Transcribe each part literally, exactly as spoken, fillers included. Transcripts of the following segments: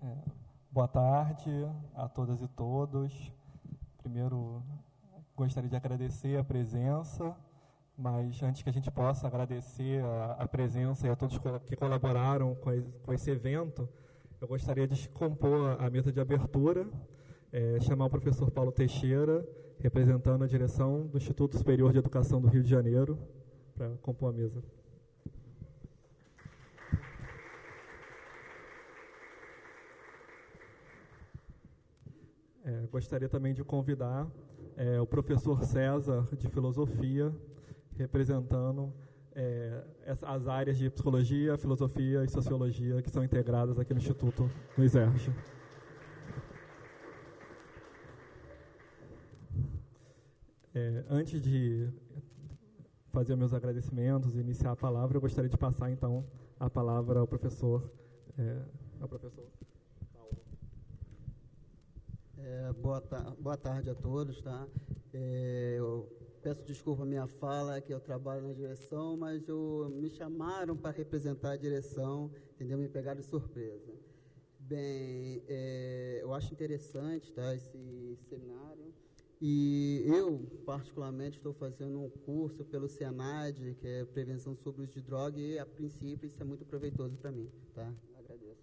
Boa tarde a todas e todos. Primeiro, gostaria de agradecer a presença, mas antes que a gente possa agradecer a, a presença e a todos que colaboraram com, esse, com esse evento, eu gostaria de compor a mesa de abertura, é, chamar o professor Paulo Teixeira, representando a direção do Instituto Superior de Educação do Rio de Janeiro, para compor a mesa. É, gostaria também de convidar é, o professor César, de Filosofia, representando é, as áreas de Psicologia, Filosofia e Sociologia que são integradas aqui no Instituto do I S E R J. É, antes de fazer meus agradecimentos e iniciar a palavra, eu gostaria de passar, então, a palavra ao professor, é, ao professor Paulo. É, boa, ta- boa tarde a todos, tá? É, eu peço desculpa a minha fala, que eu trabalho na direção, mas eu, me chamaram para representar a direção, entendeu? Me pegaram de surpresa. Bem, é, eu acho interessante, tá, esse seminário, e eu, particularmente, estou fazendo um curso pelo SENAD, que é Prevenção sobre o Uso de Droga, e, a princípio, isso é muito proveitoso para mim, tá? Agradeço.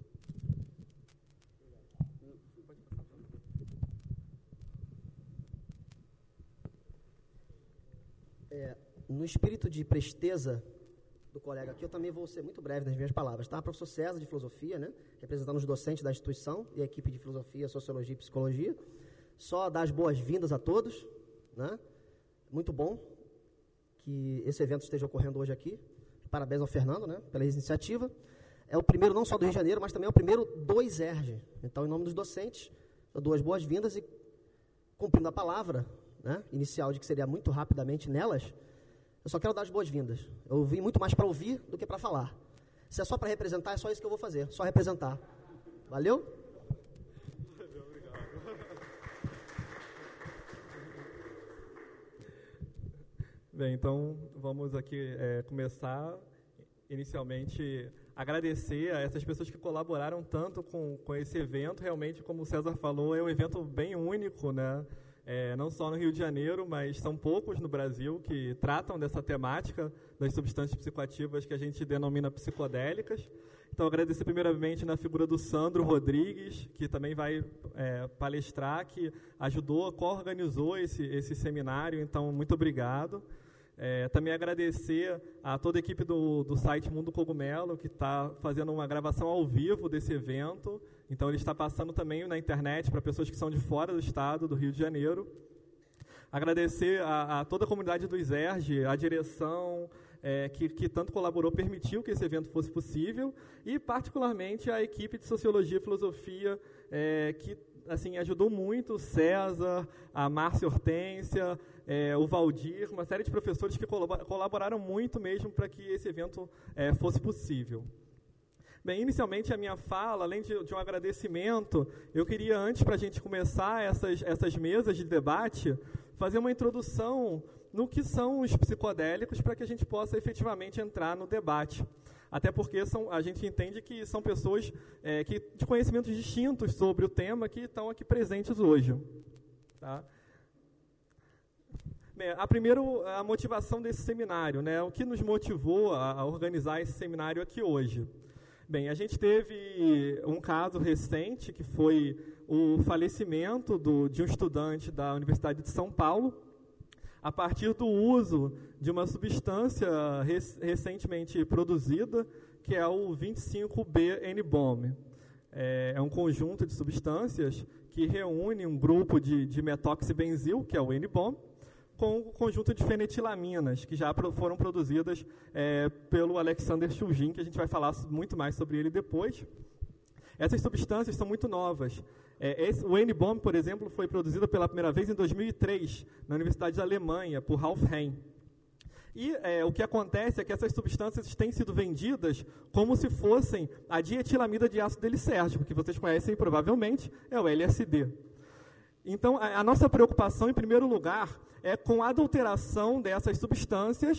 É, no espírito de presteza do colega aqui, eu também vou ser muito breve nas minhas palavras, tá? Professor César, de Filosofia, né? Representando os docentes da instituição e a equipe de Filosofia, Sociologia e Psicologia. Só dar as boas-vindas a todos, né? Muito bom que esse evento esteja ocorrendo hoje aqui. Parabéns ao Fernando, né? Pela iniciativa. É o primeiro não só do Rio de Janeiro, mas também é o primeiro do I S E R J. Então, em nome dos docentes, eu dou as boas-vindas e, cumprindo a palavra, né, inicial de que seria muito rapidamente nelas, eu só quero dar as boas-vindas. Eu vim muito mais para ouvir do que para falar. Se é só para representar, é só isso que eu vou fazer, só representar. Valeu? Bem, então vamos aqui é, começar, inicialmente, agradecer a essas pessoas que colaboraram tanto com, com esse evento. Realmente, como o César falou, é um evento bem único, né? É, não só no Rio de Janeiro, mas são poucos no Brasil que tratam dessa temática das substâncias psicoativas que a gente denomina psicodélicas. Então, agradecer primeiramente na figura do Sandro Rodrigues, que também vai é, palestrar, que ajudou, co-organizou esse, esse seminário. Então, muito obrigado. É, também agradecer a toda a equipe do, do site Mundo Cogumelo, que está fazendo uma gravação ao vivo desse evento. Então, ele está passando também na internet para pessoas que são de fora do estado, do Rio de Janeiro. Agradecer a, a toda a comunidade do I S E R J, a direção, é, que, que tanto colaborou, permitiu que esse evento fosse possível, e, particularmente, a equipe de Sociologia e Filosofia, é, que assim, ajudou muito, o César, a Márcia Hortência, é, o Valdir, uma série de professores que colaboraram muito mesmo para que esse evento é, fosse possível. Bem, inicialmente a minha fala, além de, de um agradecimento, eu queria, antes para a gente começar essas, essas mesas de debate, fazer uma introdução no que são os psicodélicos para que a gente possa efetivamente entrar no debate. Até porque são, a gente entende que são pessoas é, que, de conhecimentos distintos sobre o tema que estão aqui presentes hoje. Tá? Bem, a primeiro, a motivação desse seminário, né? O que nos motivou a, a organizar esse seminário aqui hoje? Bem, a gente teve um caso recente, que foi o falecimento do, de um estudante da Universidade de São Paulo, a partir do uso de uma substância rec recentemente produzida, que é o vinte e cinco B N BOM. É, é um conjunto de substâncias que reúne um grupo de, de metoxibenzil, que é o N BOM, com o conjunto de fenetilaminas, que já pro, foram produzidas é, pelo Alexander Shulgin, que a gente vai falar muito mais sobre ele depois. Essas substâncias são muito novas. É, esse, o N BOM, por exemplo, foi produzido pela primeira vez em dois mil e três, na Universidade da Alemanha, por Ralf Henn. E é, o que acontece é que essas substâncias têm sido vendidas como se fossem a dietilamida de ácido delicérgico, que vocês conhecem provavelmente, é o L S D. Então, a, a nossa preocupação, em primeiro lugar, é com a adulteração dessas substâncias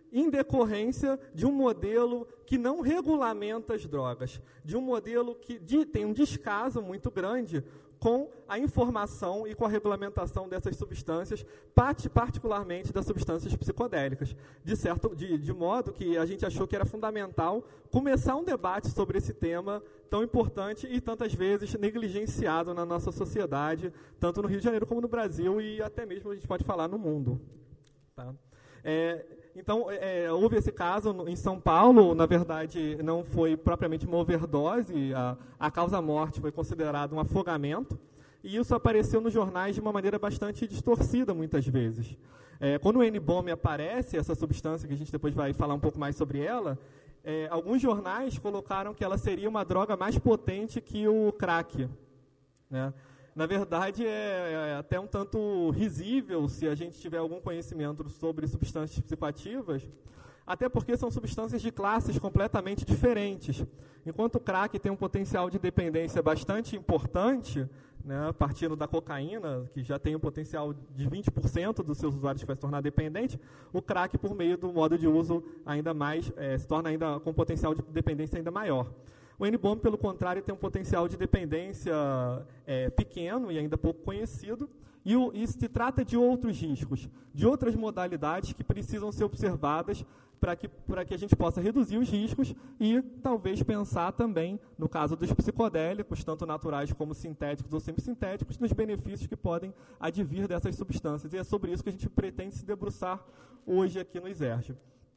em decorrência de um modelo que não regulamenta as drogas, de um modelo que de, tem um descaso muito grande com a informação e com a regulamentação dessas substâncias, part, particularmente das substâncias psicodélicas, de, certo, de, de modo que a gente achou que era fundamental começar um debate sobre esse tema tão importante e tantas vezes negligenciado na nossa sociedade, tanto no Rio de Janeiro como no Brasil e até mesmo a gente pode falar no mundo. Tá? É, então, é, houve esse caso no, em São Paulo, na verdade, não foi propriamente uma overdose, a, a causa-morte foi considerada um afogamento, e isso apareceu nos jornais de uma maneira bastante distorcida, muitas vezes. É, quando o N-bomb aparece, essa substância, que a gente depois vai falar um pouco mais sobre ela, é, alguns jornais colocaram que ela seria uma droga mais potente que o crack, né? Na verdade, é, é até um tanto risível se a gente tiver algum conhecimento sobre substâncias psicoativas, até porque são substâncias de classes completamente diferentes. Enquanto o crack tem um potencial de dependência bastante importante, né, partindo da cocaína, que já tem um potencial de vinte por cento dos seus usuários que vai se tornar dependente, o crack, por meio do modo de uso ainda mais, é, se torna ainda com um potencial de dependência ainda maior. O N-bomb, pelo contrário, tem um potencial de dependência é, pequeno e ainda pouco conhecido, e, o, e se trata de outros riscos, de outras modalidades que precisam ser observadas para que, para que a gente possa reduzir os riscos e talvez pensar também, no caso dos psicodélicos, tanto naturais como sintéticos ou semissintéticos, nos benefícios que podem advir dessas substâncias. E é sobre isso que a gente pretende se debruçar hoje aqui no ISERJ.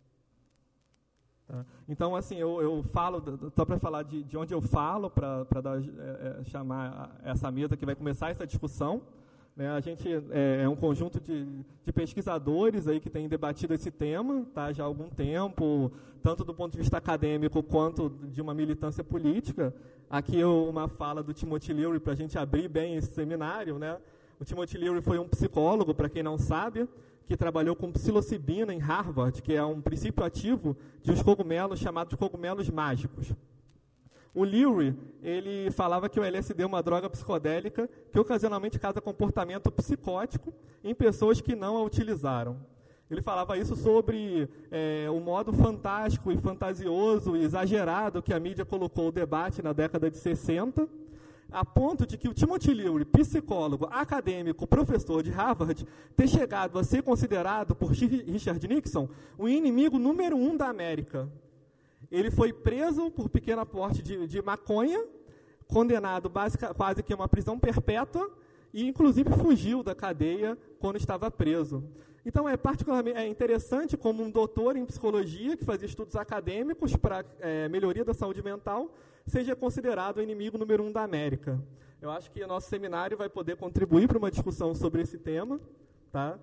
Tá? Então, assim, eu, eu falo, só para falar de, de onde eu falo, para é, é, chamar essa mesa que vai começar essa discussão. Né? A gente é, é um conjunto de, de pesquisadores aí que tem debatido esse tema, tá, já há algum tempo, tanto do ponto de vista acadêmico quanto de uma militância política. Aqui eu, uma fala do Timothy Leary para a gente abrir bem esse seminário. Né? O Timothy Leary foi um psicólogo, para quem não sabe, que trabalhou com psilocibina em Harvard, que é um princípio ativo de uns cogumelos chamados cogumelos mágicos. O Leary, ele falava que o L S D é uma droga psicodélica que ocasionalmente causa comportamento psicótico em pessoas que não a utilizaram. Ele falava isso sobre é, o modo fantástico e fantasioso e exagerado que a mídia colocou o debate na década de sessenta, a ponto de que o Timothy Leary, psicólogo, acadêmico, professor de Harvard, ter chegado a ser considerado por Richard Nixon o inimigo número um da América. Ele foi preso por pequeno porte de, de maconha, condenado basic, quase que a uma prisão perpétua, e inclusive fugiu da cadeia quando estava preso. Então é particularmente é interessante como um doutor em psicologia, que fazia estudos acadêmicos para é, melhoria da saúde mental, seja considerado o inimigo número um da América. Eu acho que o nosso seminário vai poder contribuir para uma discussão sobre esse tema. Tá?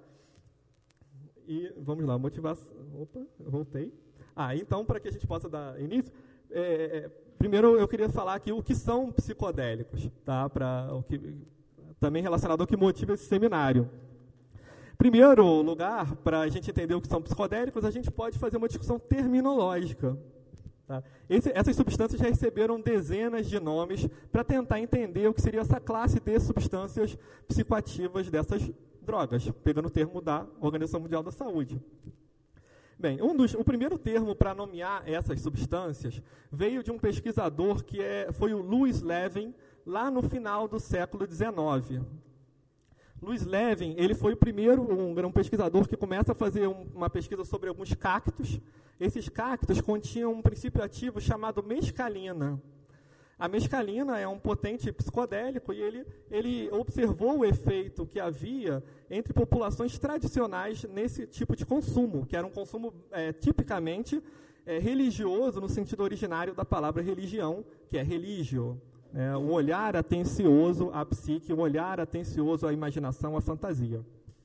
E vamos lá, motivação. Opa, eu voltei. Ah, então, para que a gente possa dar início, é, é, primeiro eu queria falar aqui o que são psicodélicos, tá? Pra, o que, também relacionado ao que motiva esse seminário. Primeiro lugar, para a gente entender o que são psicodélicos, a gente pode fazer uma discussão terminológica. Tá? Esse, essas substâncias já receberam dezenas de nomes para tentar entender o que seria essa classe de substâncias psicoativas dessas drogas, pegando o termo da Organização Mundial da Saúde. Bem, um dos, o primeiro termo para nomear essas substâncias veio de um pesquisador que é, foi o Louis Levin, lá no final do século dezenove. Louis Levin, ele foi o primeiro, um, um pesquisador que começa a fazer um, uma pesquisa sobre alguns cactos. Esses cactos continham um princípio ativo chamado mescalina. A mescalina é um potente psicodélico e ele, ele observou o efeito que havia entre populações tradicionais nesse tipo de consumo, que era um consumo é, tipicamente é, religioso, no sentido originário da palavra religião, que é religio. É, um olhar atencioso à psique, um olhar atencioso à imaginação, à fantasia.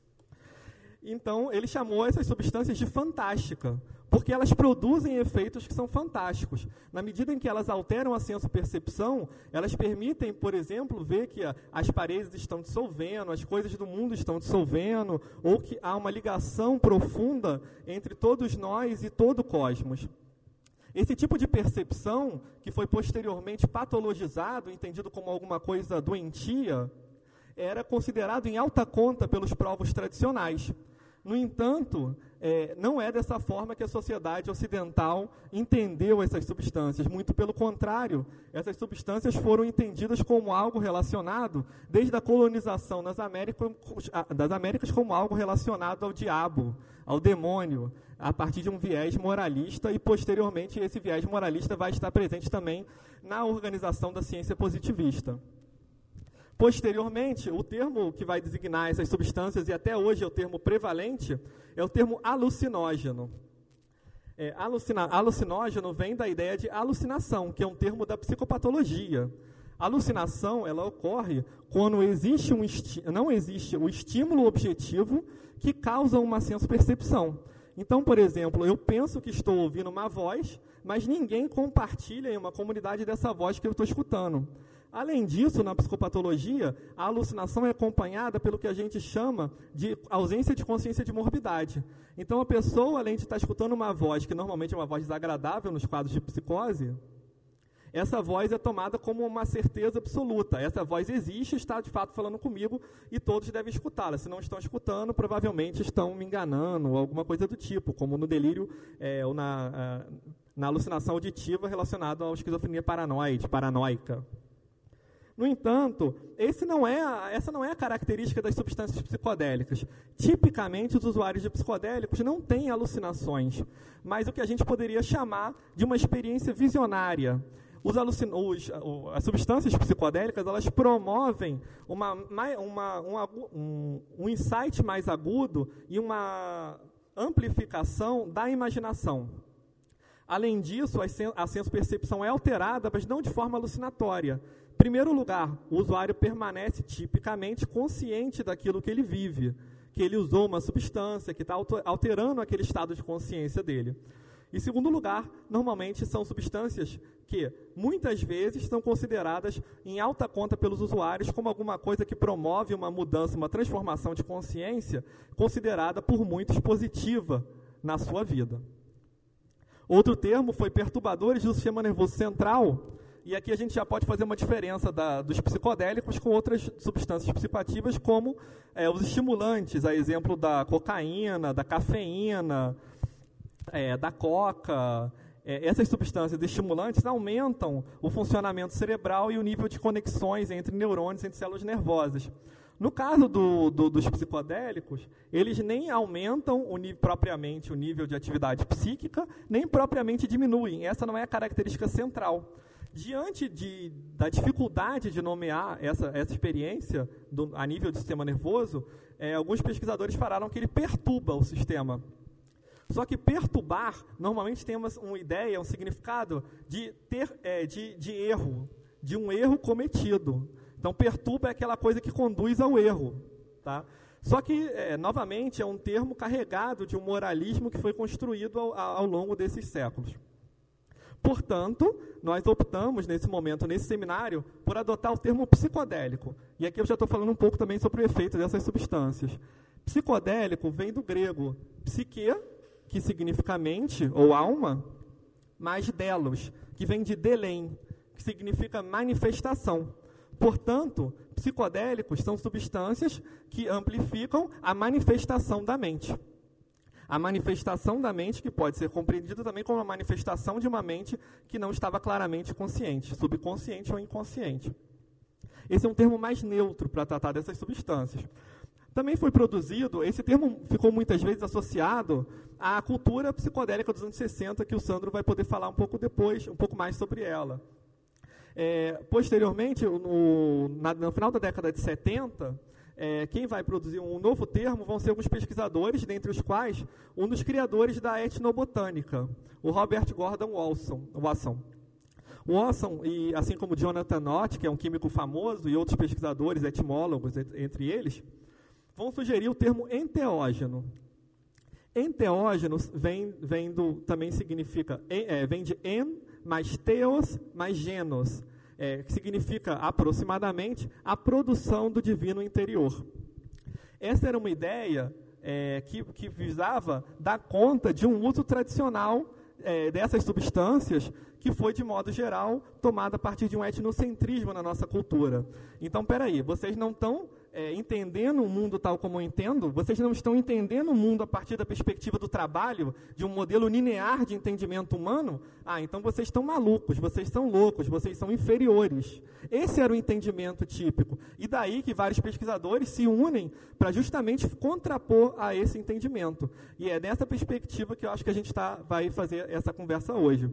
Então, ele chamou essas substâncias de fantástica, porque elas produzem efeitos que são fantásticos. Na medida em que elas alteram a senso-percepção, elas permitem, por exemplo, ver que a, as paredes estão dissolvendo, as coisas do mundo estão dissolvendo, ou que há uma ligação profunda entre todos nós e todo o cosmos. Esse tipo de percepção, que foi posteriormente patologizado, entendido como alguma coisa doentia, era considerado em alta conta pelos povos tradicionais. No entanto, é, não é dessa forma que a sociedade ocidental entendeu essas substâncias. Muito pelo contrário, essas substâncias foram entendidas como algo relacionado, desde a colonização nas Américas, das Américas, como algo relacionado ao diabo, ao demônio, a partir de um viés moralista, e posteriormente esse viés moralista vai estar presente também na organização da ciência positivista. Posteriormente, o termo que vai designar essas substâncias, e até hoje é o termo prevalente, é o termo alucinógeno. É, alucina, alucinógeno vem da ideia de alucinação, que é um termo da psicopatologia. A alucinação, ela ocorre quando existe um esti- não existe o estímulo objetivo que causa uma senso-percepção. Então, por exemplo, eu penso que estou ouvindo uma voz, mas ninguém compartilha em uma comunidade dessa voz que eu estou escutando. Além disso, na psicopatologia, a alucinação é acompanhada pelo que a gente chama de ausência de consciência de morbidade. Então, a pessoa, além de estar escutando uma voz, que normalmente é uma voz desagradável nos quadros de psicose, essa voz é tomada como uma certeza absoluta. Essa voz existe, está de fato falando comigo e todos devem escutá-la. Se não estão escutando, provavelmente estão me enganando ou alguma coisa do tipo, como no delírio é, ou na, a, na alucinação auditiva relacionada à esquizofrenia paranoide, paranoica. No entanto, esse não é a, essa não é a característica das substâncias psicodélicas. Tipicamente, os usuários de psicodélicos não têm alucinações, mas o que a gente poderia chamar de uma experiência visionária. Os alucin... os, as substâncias psicodélicas, elas promovem uma, uma, um, um, um insight mais agudo e uma amplificação da imaginação. Além disso, a senso-percepção é alterada, mas não de forma alucinatória. Em primeiro lugar, o usuário permanece tipicamente consciente daquilo que ele vive, que ele usou uma substância, que está alterando aquele estado de consciência dele. Em segundo lugar, normalmente são substâncias que, muitas vezes, são consideradas em alta conta pelos usuários como alguma coisa que promove uma mudança, uma transformação de consciência, considerada por muitos positiva na sua vida. Outro termo foi perturbadores do sistema nervoso central, e aqui a gente já pode fazer uma diferença da, dos psicodélicos com outras substâncias psicoativas, como é, os estimulantes, a exemplo da cocaína, da cafeína, é, da coca. É, essas substâncias estimulantes aumentam o funcionamento cerebral e o nível de conexões entre neurônios, entre células nervosas. No caso do, do, dos psicodélicos, eles nem aumentam o nível, propriamente o nível de atividade psíquica, nem propriamente diminuem. Essa não é a característica central. Diante de, da dificuldade de nomear essa, essa experiência do, a nível do sistema nervoso, é, alguns pesquisadores falaram que ele perturba o sistema. Só que perturbar, normalmente tem uma, uma ideia, um significado de, ter, é, de, de erro, de um erro cometido. Então, perturba é aquela coisa que conduz ao erro. Tá? Só que, é, novamente, é um termo carregado de um moralismo que foi construído ao, ao longo desses séculos. Portanto, nós optamos, nesse momento, nesse seminário, por adotar o termo psicodélico. E aqui eu já estou falando um pouco também sobre o efeito dessas substâncias. Psicodélico vem do grego psique, que significa mente ou alma, mais delos, que vem de delém, que significa manifestação. Portanto, psicodélicos são substâncias que amplificam a manifestação da mente. A manifestação da mente, que pode ser compreendida também como a manifestação de uma mente que não estava claramente consciente, subconsciente ou inconsciente. Esse é um termo mais neutro para tratar dessas substâncias. Também foi produzido, esse termo ficou muitas vezes associado à cultura psicodélica dos anos sessenta, que o Sandro vai poder falar um pouco depois, um pouco mais sobre ela. É, posteriormente, no, na, no final da década de setenta, é, quem vai produzir um novo termo vão ser alguns pesquisadores, dentre os quais um dos criadores da etnobotânica, o Robert Gordon Wasson. Wasson. Wasson, e, assim como Jonathan Nott, que é um químico famoso, e outros pesquisadores, etimólogos, entre eles, vão sugerir o termo enteógeno. Enteógeno vem, vem do, também significa, é, vem de en mais teos mais genos, é, que significa aproximadamente a produção do divino interior. Essa era uma ideia é, que, que visava dar conta de um uso tradicional é, dessas substâncias, que foi, de modo geral, tomada a partir de um etnocentrismo na nossa cultura. Então, peraí, vocês não estão é, entendendo o mundo tal como eu entendo, vocês não estão entendendo o mundo a partir da perspectiva do trabalho, de um modelo linear de entendimento humano, ah, então vocês estão malucos, vocês são loucos, vocês são inferiores. Esse era o entendimento típico. E daí que vários pesquisadores se unem para justamente contrapor a esse entendimento. E é nessa perspectiva que eu acho que a gente tá, vai fazer essa conversa hoje.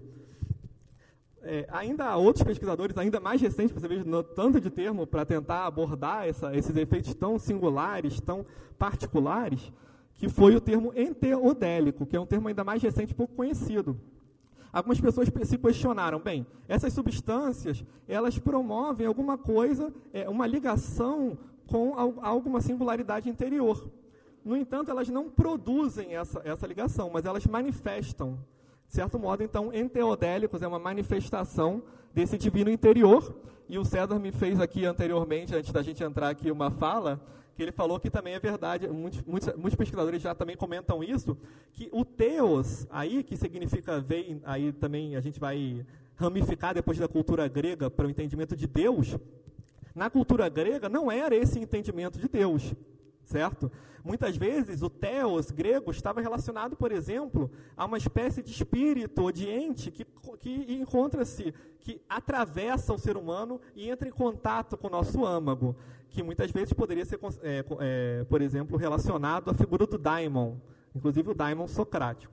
É, ainda há outros pesquisadores, ainda mais recentes, para você ver no tanto de termo para tentar abordar essa, esses efeitos tão singulares, tão particulares, que foi o termo enteodélico, que é um termo ainda mais recente, pouco conhecido. Algumas pessoas se questionaram, bem, essas substâncias, elas promovem alguma coisa, é, uma ligação com alguma singularidade interior. No entanto, elas não produzem essa, essa ligação, mas elas manifestam. De certo modo, então, enteodélicos é uma manifestação desse divino interior, e o César me fez aqui anteriormente, antes da gente entrar aqui, uma fala, que ele falou que também é verdade, muitos, muitos, muitos pesquisadores já também comentam isso, que o theos, aí, que significa, vem, aí também a gente vai ramificar depois da cultura grega para o entendimento de Deus, na cultura grega não era esse entendimento de Deus, certo? Muitas vezes o theos grego estava relacionado, por exemplo, a uma espécie de espírito ou de ente que, que encontra-se, que atravessa o ser humano e entra em contato com o nosso âmago, que muitas vezes poderia ser, é, é, por exemplo, relacionado à figura do daimon, inclusive o daimon socrático.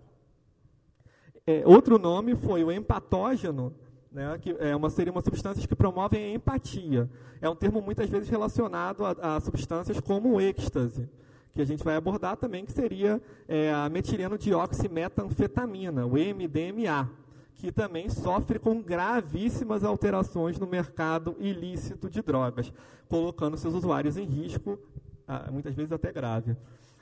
É, outro nome foi o empatógeno, né, que é uma, seria uma substâncias que promovem a empatia. É um termo muitas vezes relacionado a, a substâncias como o êxtase, que a gente vai abordar também, que seria é, a metileno-dioximetanfetamina, o M D M A, que também sofre com gravíssimas alterações no mercado ilícito de drogas, colocando seus usuários em risco, muitas vezes até grave.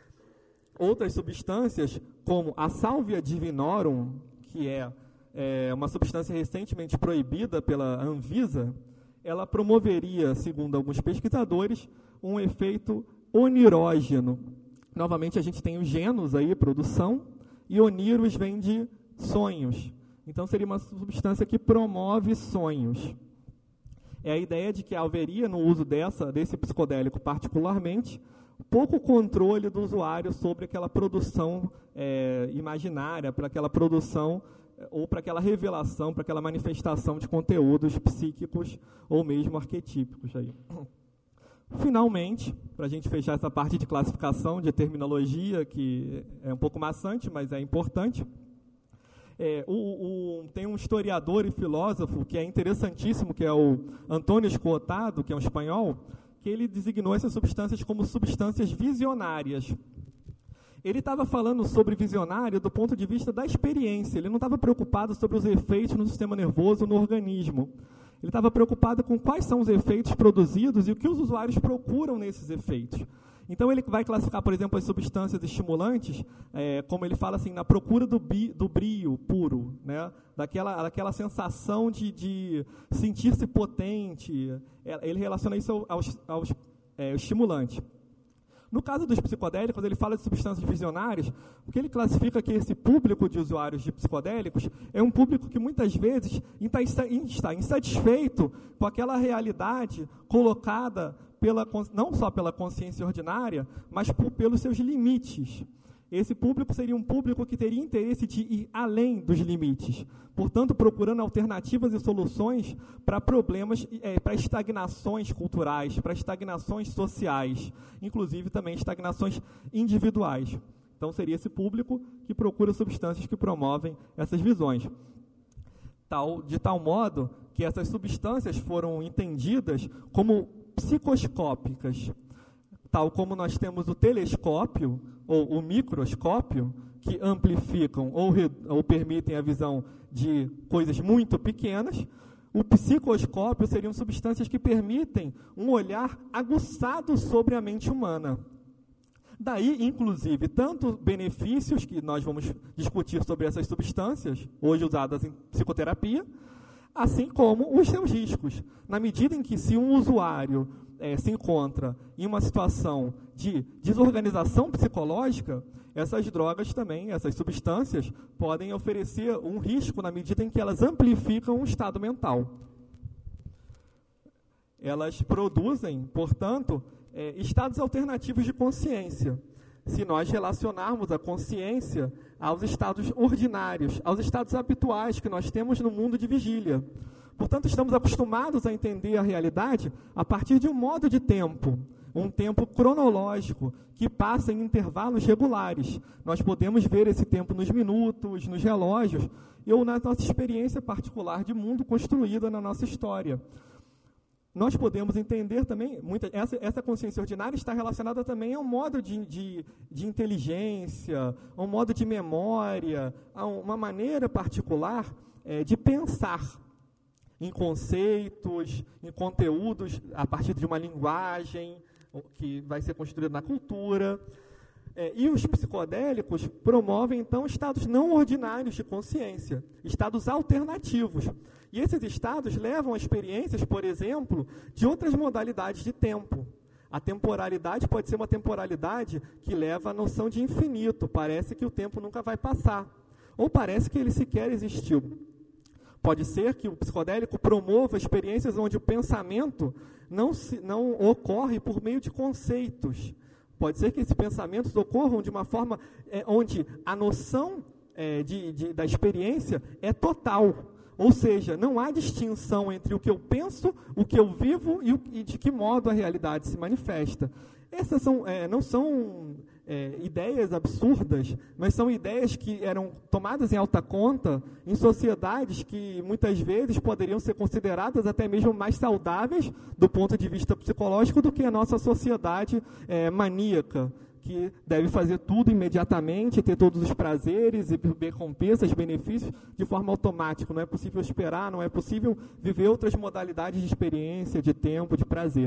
Outras substâncias, como a Salvia divinorum, que é, é uma substância recentemente proibida pela Anvisa, ela promoveria, segundo alguns pesquisadores, um efeito onirógeno. Novamente, a gente tem os genos aí, produção, e oníros vem de sonhos. Então, seria uma substância que promove sonhos. É a ideia de que haveria, no uso dessa, desse psicodélico particularmente, pouco controle do usuário sobre aquela produção é, imaginária, para aquela produção ou para aquela revelação, para aquela manifestação de conteúdos psíquicos ou mesmo arquetípicos. Aí. Finalmente, para a gente fechar essa parte de classificação, de terminologia, que é um pouco maçante, mas é importante, é, o, o, tem um historiador e filósofo que é interessantíssimo, que é o Antônio Escotado, que é um espanhol, que ele designou essas substâncias como substâncias visionárias. Ele estava falando sobre visionário do ponto de vista da experiência, ele não estava preocupado sobre os efeitos no sistema nervoso, no organismo. Ele estava preocupado com quais são os efeitos produzidos e o que os usuários procuram nesses efeitos. Então, ele vai classificar, por exemplo, as substâncias estimulantes, é, como ele fala assim, na procura do, bi, do brio puro, né? daquela, daquela sensação de, de sentir-se potente. Ele relaciona isso aos, aos é, estimulantes. No caso dos psicodélicos, ele fala de substâncias visionárias, porque ele classifica que esse público de usuários de psicodélicos é um público que muitas vezes está insatisfeito com aquela realidade colocada pela, não só pela consciência ordinária, mas por, pelos seus limites. Esse público seria um público que teria interesse de ir além dos limites, portanto, procurando alternativas e soluções para problemas, é, para estagnações culturais, para estagnações sociais, inclusive também estagnações individuais. Então, seria esse público que procura substâncias que promovem essas visões. Tal, de tal modo que essas substâncias foram entendidas como psicoscópicas, tal como nós temos o telescópio ou o microscópio, que amplificam ou, ou permitem a visão de coisas muito pequenas. O psicoscópio seriam substâncias que permitem um olhar aguçado sobre a mente humana. Daí, inclusive, tanto benefícios, que nós vamos discutir sobre essas substâncias, hoje usadas em psicoterapia, assim como os seus riscos. Na medida em que, se um usuário é, se encontra em uma situação de desorganização psicológica, essas drogas também, essas substâncias, podem oferecer um risco na medida em que elas amplificam o estado mental. elas produzem, portanto, é, estados alternativos de consciência. Se nós relacionarmos a consciência aos estados ordinários, aos estados habituais que nós temos no mundo de vigília. Portanto, estamos acostumados a entender a realidade a partir de um modo de tempo, um tempo cronológico, que passa em intervalos regulares. Nós podemos ver esse tempo nos minutos, nos relógios, ou na nossa experiência particular de mundo construída na nossa história. Nós podemos entender também, muita, essa, essa consciência ordinária está relacionada também a um modo de, de, de inteligência, a um modo de memória, a uma maneira particular é, de pensar em conceitos, em conteúdos, a partir de uma linguagem que vai ser construída na cultura. É, e os psicodélicos promovem, então, estados não ordinários de consciência, estados alternativos. E esses estados levam a experiências, por exemplo, de outras modalidades de tempo. A temporalidade pode ser uma temporalidade que leva à noção de infinito, parece que o tempo nunca vai passar, ou parece que ele sequer existiu. Pode ser que o psicodélico promova experiências onde o pensamento não, se, não ocorre por meio de conceitos. Pode ser que esses pensamentos ocorram de uma forma é, onde a noção é, de, de, da experiência é total. Ou seja, não há distinção entre o que eu penso, o que eu vivo e, o, e de que modo a realidade se manifesta. Essas são, é, não são é, ideias absurdas, mas são ideias que eram tomadas em alta conta em sociedades que muitas vezes poderiam ser consideradas até mesmo mais saudáveis do ponto de vista psicológico do que a nossa sociedade é, maníaca, que deve fazer tudo imediatamente, ter todos os prazeres e recompensas, benefícios, de forma automática. Não é possível esperar, não é possível viver outras modalidades de experiência, de tempo, de prazer.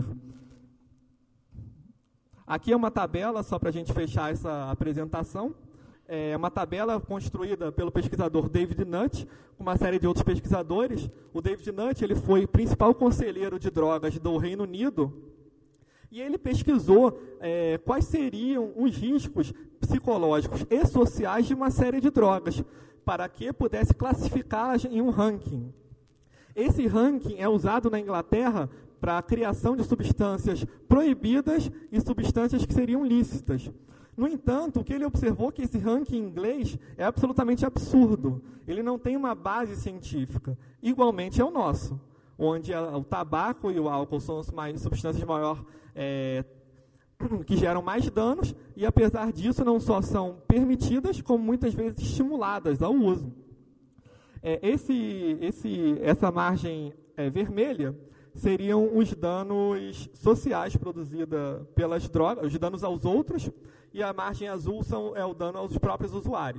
Aqui é uma tabela, só para a gente fechar essa apresentação. É uma tabela construída pelo pesquisador David Nutt, com uma série de outros pesquisadores. O David Nutt ele foi principal conselheiro de drogas do Reino Unido, e ele pesquisou é, quais seriam os riscos psicológicos e sociais de uma série de drogas, para que pudesse classificá-las em um ranking. Esse ranking é usado na Inglaterra para a criação de substâncias proibidas e substâncias que seriam lícitas. No entanto, o que ele observou é que esse ranking em inglês é absolutamente absurdo. Ele não tem uma base científica. Igualmente é o nosso, onde a, o tabaco e o álcool são as mais, substâncias maior, é, que geram mais danos, e apesar disso não só são permitidas, como muitas vezes estimuladas ao uso. É, esse, esse, essa margem é, vermelha seriam os danos sociais produzidos pelas drogas, os danos aos outros, e a margem azul são, é o dano aos próprios usuários.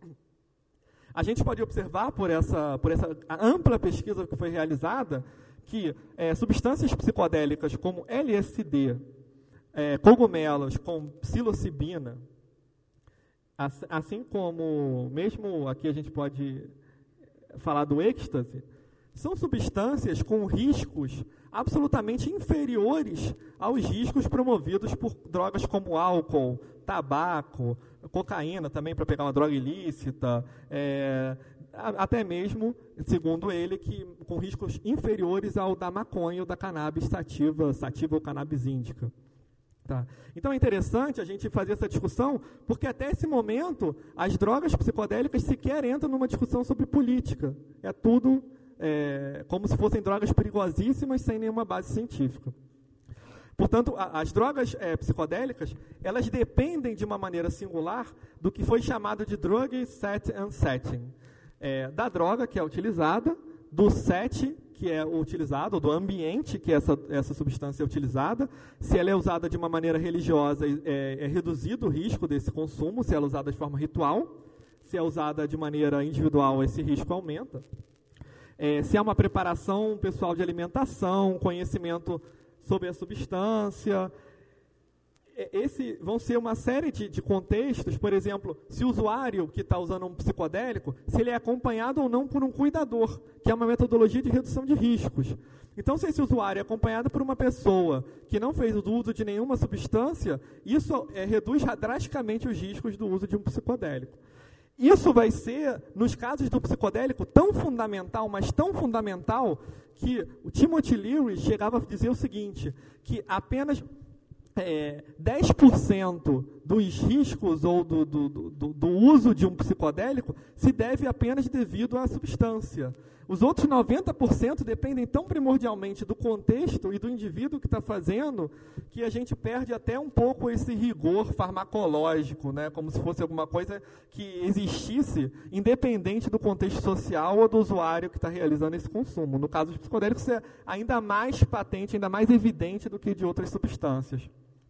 A gente pode observar, por essa, por essa ampla pesquisa que foi realizada, que é, substâncias psicodélicas como L S D, é, cogumelos com psilocibina, assim como, mesmo aqui a gente pode falar do êxtase, são substâncias com riscos absolutamente inferiores aos riscos promovidos por drogas como álcool, tabaco, cocaína também, para pegar uma droga ilícita, é, até mesmo, segundo ele, que com riscos inferiores ao da maconha ou da cannabis sativa, sativa ou cannabis índica. Tá. Então é interessante a gente fazer essa discussão, porque até esse momento as drogas psicodélicas sequer entram numa discussão sobre política. É tudo é, como se fossem drogas perigosíssimas sem nenhuma base científica. Portanto, a, as drogas é, psicodélicas, elas dependem de uma maneira singular do que foi chamado de drug set and setting. É, da droga que é utilizada, do set que é utilizado, do ambiente que essa, essa substância é utilizada. Se ela é usada de uma maneira religiosa, é, é reduzido o risco desse consumo, se ela é usada de forma ritual. Se é usada de maneira individual, esse risco aumenta. É, se há uma preparação pessoal de alimentação, conhecimento sobre a substância, esse vão ser uma série de, de contextos. Por exemplo, se o usuário que está usando um psicodélico, se ele é acompanhado ou não por um cuidador, que é uma metodologia de redução de riscos. Então, se esse usuário é acompanhado por uma pessoa que não fez o uso de nenhuma substância, isso é, reduz drasticamente os riscos do uso de um psicodélico. Isso vai ser, nos casos do psicodélico, tão fundamental, mas tão fundamental, que o Timothy Leary chegava a dizer o seguinte, que apenas é, dez por cento dos riscos ou do, do, do, do uso de um psicodélico se deve apenas devido à substância. Os outros noventa por cento dependem tão primordialmente do contexto e do indivíduo que está fazendo, que a gente perde até um pouco esse rigor farmacológico, né? Como se fosse alguma coisa que existisse independente do contexto social ou do usuário que está realizando esse consumo. No caso dos psicodélicos, isso é ainda mais patente, ainda mais evidente do que de outras substâncias.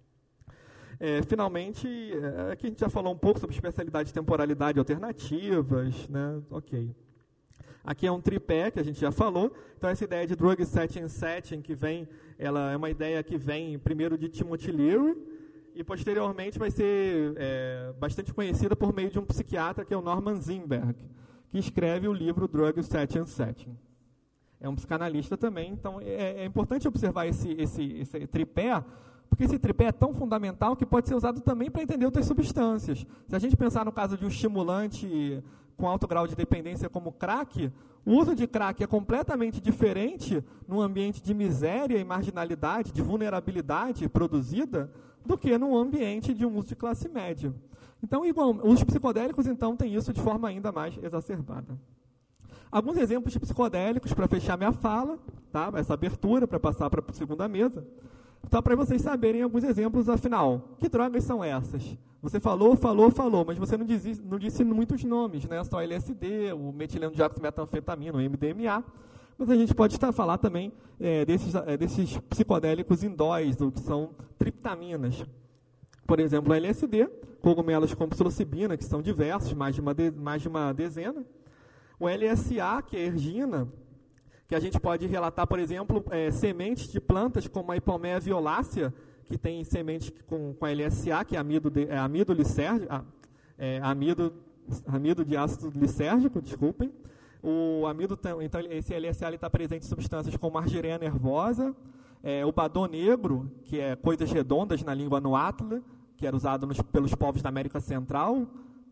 É, finalmente, é, aqui a gente já falou um pouco sobre especialidade de temporalidade alternativas, né? Ok. Aqui é um tripé, que a gente já falou. Então, essa ideia de drug setting setting, que vem, ela é uma ideia que vem primeiro de Timothy Leary, e posteriormente vai ser é, bastante conhecida por meio de um psiquiatra, que é o Norman Zinberg, que escreve o livro Drug Setting Setting. É um psicanalista também, então é, é importante observar esse, esse, esse tripé, porque esse tripé é tão fundamental que pode ser usado também para entender outras substâncias. Se a gente pensar no caso de um estimulante com alto grau de dependência como crack, o uso de crack é completamente diferente num ambiente de miséria e marginalidade, de vulnerabilidade produzida, do que num ambiente de um uso de classe média. Então, igual, os psicodélicos, então, têm isso de forma ainda mais exacerbada. Alguns exemplos de psicodélicos para fechar minha fala, tá? Essa abertura para passar para a segunda mesa. Então, para vocês saberem alguns exemplos, afinal, que drogas são essas? Você falou, falou, falou, mas você não disse, não disse muitos nomes, né? Só L S D, o metileno de metanfetamina, o M D M A. Mas a gente pode estar falar também é, desses, é, desses psicodélicos indóis, que são triptaminas. Por exemplo, o L S D, cogumelos com psilocibina, que são diversos, mais de uma, de, mais de uma dezena. O L S A, que é ergina, que a gente pode relatar, por exemplo, é, sementes de plantas como a Ipomoea violácea, que tem sementes com, com L S A, que é amido, de, é amido lisérgico, é, amido, amido de ácido lisérgico, desculpem. O amido, então, esse L S A está presente em substâncias como argireia nervosa, é, o badô negro, que é coisas redondas na língua noátla, que era usado nos, pelos povos da América Central,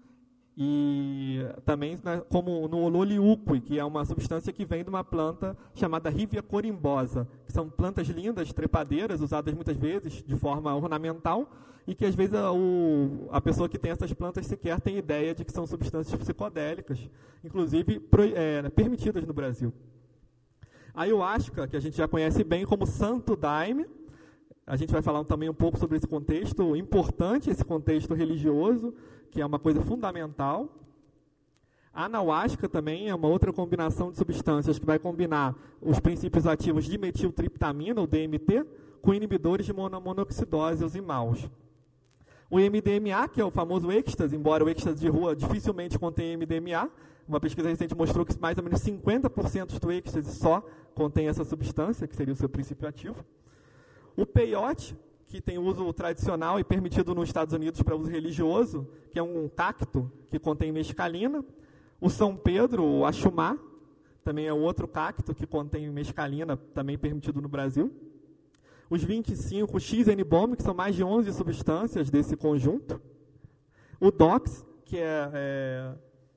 e também, né, como no ololiuque, que é uma substância que vem de uma planta chamada Rivia corimbosa, que são plantas lindas, trepadeiras, usadas muitas vezes de forma ornamental, e que às vezes a, o, a pessoa que tem essas plantas sequer tem ideia de que são substâncias psicodélicas, inclusive pro, é, permitidas no Brasil. A ayahuasca, que a gente já conhece bem como santo daime, a gente vai falar também um pouco sobre esse contexto importante, esse contexto religioso, que é uma coisa fundamental. A anahuasca também é uma outra combinação de substâncias que vai combinar os princípios ativos de metiltriptamina, o D M T, com inibidores de monomonoxidose, os imaus. O M D M A, que é o famoso êxtase, embora o êxtase de rua dificilmente contém M D M A, uma pesquisa recente mostrou que mais ou menos cinquenta por cento do êxtase só contém essa substância, que seria o seu princípio ativo. O peyote, que tem uso tradicional e permitido nos Estados Unidos para uso religioso, que é um cacto que contém mescalina. O São Pedro, o axumá, também é outro cacto que contém mescalina, também permitido no Brasil. Os vinte e cinco X N bomb, que são mais de onze substâncias desse conjunto. O dox, que é, é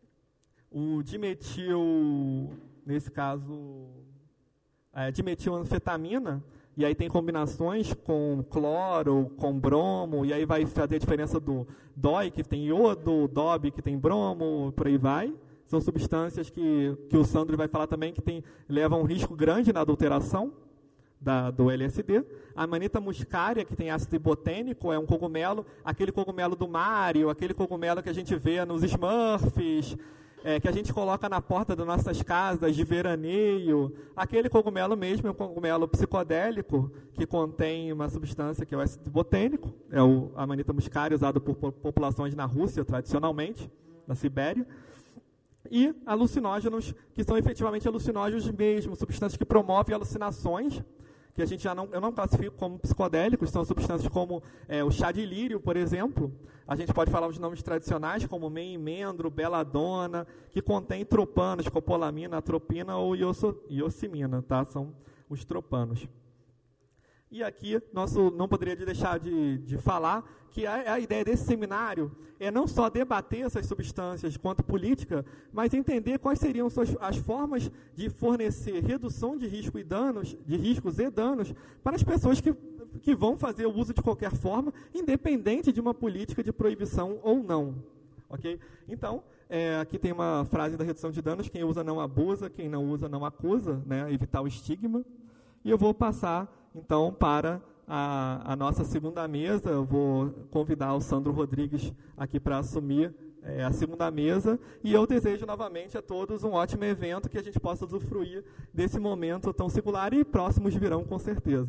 o dimetil, nesse caso, é, dimetilanfetamina, e aí tem combinações com cloro, com bromo, e aí vai fazer a diferença do D O I, que tem iodo, D O B, que tem bromo, por aí vai. São substâncias que, que o Sandro vai falar também que tem, levam um risco grande na adulteração da, do L S D. A manita muscária, que tem ácido ibotênico, é um cogumelo, aquele cogumelo do Mario, aquele cogumelo que a gente vê nos Smurfs, É, que a gente coloca na porta das nossas casas de veraneio. Aquele cogumelo mesmo é um cogumelo psicodélico que contém uma substância que é o ácido botânico, é o, a manita muscária, usado por populações na Rússia, tradicionalmente, na Sibéria. E alucinógenos, que são efetivamente alucinógenos mesmo, substâncias que promovem alucinações, que a gente já não, eu não classifico como psicodélicos, são substâncias como é, o chá de lírio, por exemplo. A gente pode falar os nomes tradicionais, como meimendro, beladona, que contém tropanos, copolamina, atropina ou iossimina, tá? São os tropanos. E aqui, nosso, não poderia deixar de, de falar que a, a ideia desse seminário é não só debater essas substâncias quanto política, mas entender quais seriam suas, as formas de fornecer redução de risco e danos, de riscos e danos para as pessoas que, que vão fazer o uso de qualquer forma, independente de uma política de proibição ou não. Okay? Então, é, aqui tem uma frase da redução de danos: quem usa não abusa, quem não usa não acusa, né? Evitar o estigma. E eu vou passar, então, para a, a nossa segunda mesa. Eu vou convidar o Sandro Rodrigues aqui para assumir é, a segunda mesa. E eu desejo novamente a todos um ótimo evento, que a gente possa usufruir desse momento tão singular, e próximos virão com certeza.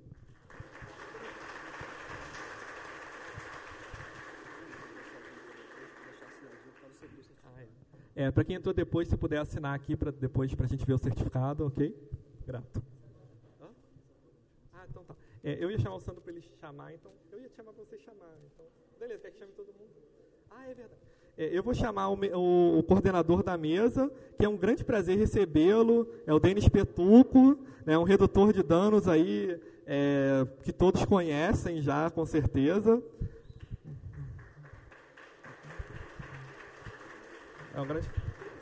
É, para quem entrou depois, se puder assinar aqui, para depois para a gente ver o certificado, ok? Grato. Hã? Ah, então tá. É, eu ia chamar o Sandro para ele chamar, então eu ia chamar para você chamar. Então, beleza, quer que chame todo mundo? Ah, é verdade. É, eu vou chamar o, o, o coordenador da mesa, que é um grande prazer recebê-lo, é o Denis Petuco, né, um redutor de danos aí, é, que todos conhecem já, com certeza. É um grande...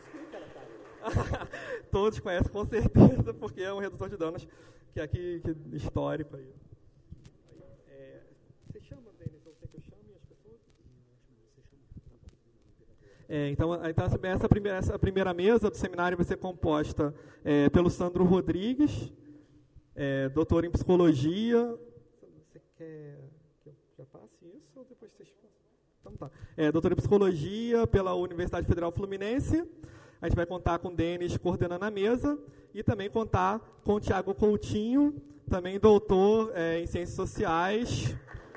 Todos conhecem com certeza, porque é um redutor de danos que é aqui que, histórico aí. É, você chama, Denis, ou você que eu chame as pessoas? É, então, então essa, primeira, essa primeira mesa do seminário vai ser composta é, pelo Sandro Rodrigues, é, doutor em psicologia. Você quer que eu já passe isso ou depois vocês passam? Então tá. É, doutor em psicologia pela Universidade Federal Fluminense. A gente vai contar com o Denis coordenando a mesa e também contar com o Tiago Coutinho, também doutor é, em ciências sociais.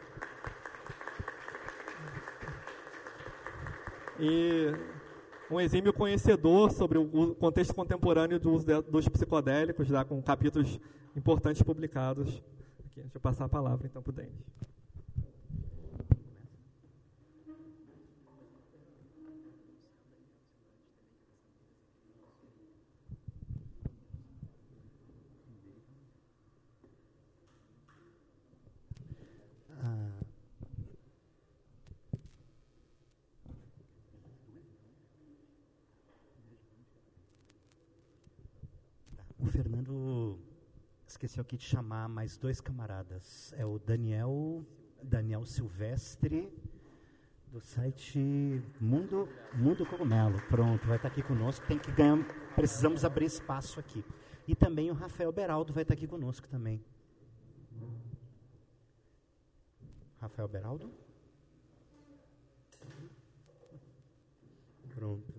E um exímio conhecedor sobre o contexto contemporâneo do uso de, dos psicodélicos, já com capítulos importantes publicados. Aqui, deixa eu passar a palavra então para o Denis. O Fernando esqueceu aqui de chamar mais dois camaradas. É o Daniel, Daniel Silvestre, do site Mundo, Mundo Cogumelo. Pronto, vai estar aqui conosco. Tem que ganhar, precisamos abrir espaço aqui. E também o Rafael Beraldo vai estar aqui conosco também. Rafael Beraldo? Pronto.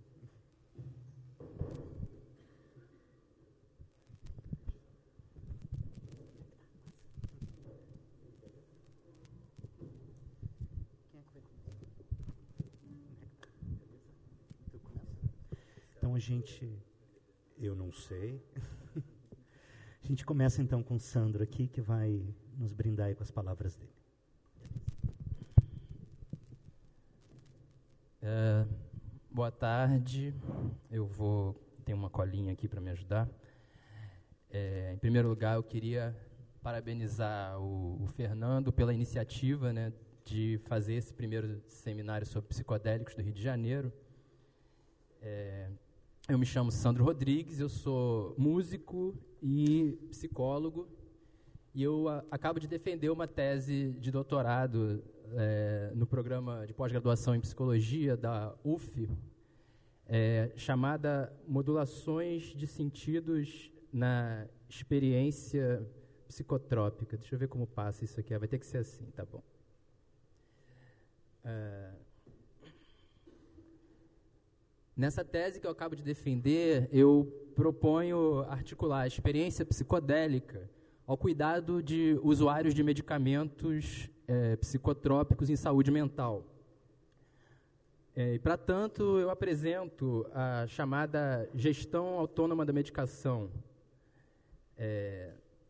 Então a gente, eu não sei. A gente começa então com o Sandro aqui, que vai nos brindar aí com as palavras dele. É, boa tarde. Eu vou ter uma colinha aqui para me ajudar. É, em primeiro lugar, eu queria parabenizar o, o Fernando pela iniciativa, né, de fazer esse primeiro seminário sobre psicodélicos do Rio de Janeiro. É, eu me chamo Sandro Rodrigues, eu sou músico e psicólogo, e eu a, acabo de defender uma tese de doutorado é, no programa de pós-graduação em psicologia da U F, é, chamada Modulações de Sentidos na Experiência Psicotrópica. Deixa eu ver como passa isso aqui, vai ter que ser assim, tá bom. É, Nessa tese que eu acabo de defender, eu proponho articular a experiência psicodélica ao cuidado de usuários de medicamentos é, psicotrópicos em saúde mental. É, e, para tanto, eu apresento a chamada gestão autônoma da medicação. É,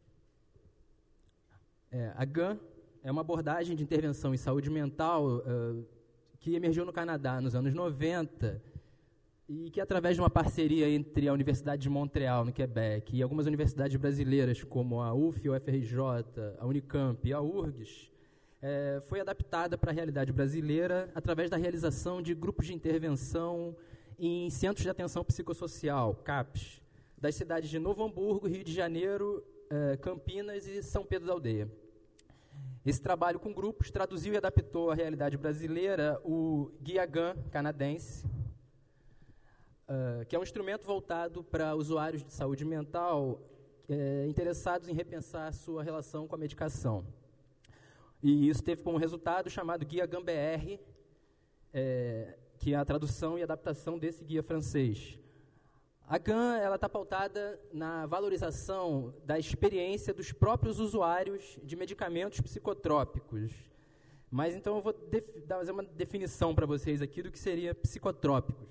é, a G A N é uma abordagem de intervenção em saúde mental uh, que emergiu no Canadá nos anos noventa, e que, através de uma parceria entre a Universidade de Montreal, no Quebec, e algumas universidades brasileiras, como a U F, a U F R J, a Unicamp e a U R G S, é, foi adaptada para a realidade brasileira através da realização de grupos de intervenção em Centros de Atenção Psicossocial, CAPS, das cidades de Novo Hamburgo, Rio de Janeiro, é, Campinas e São Pedro da Aldeia. Esse trabalho com grupos traduziu e adaptou à realidade brasileira o Guia G A N canadense, Uh, que é um instrumento voltado para usuários de saúde mental é, interessados em repensar a sua relação com a medicação. E isso teve como resultado o chamado Guia G A N B R, é, que é a tradução e adaptação desse guia francês. A G A N está pautada na valorização da experiência dos próprios usuários de medicamentos psicotrópicos. Mas então eu vou fazer uma definição para vocês aqui do que seria psicotrópicos.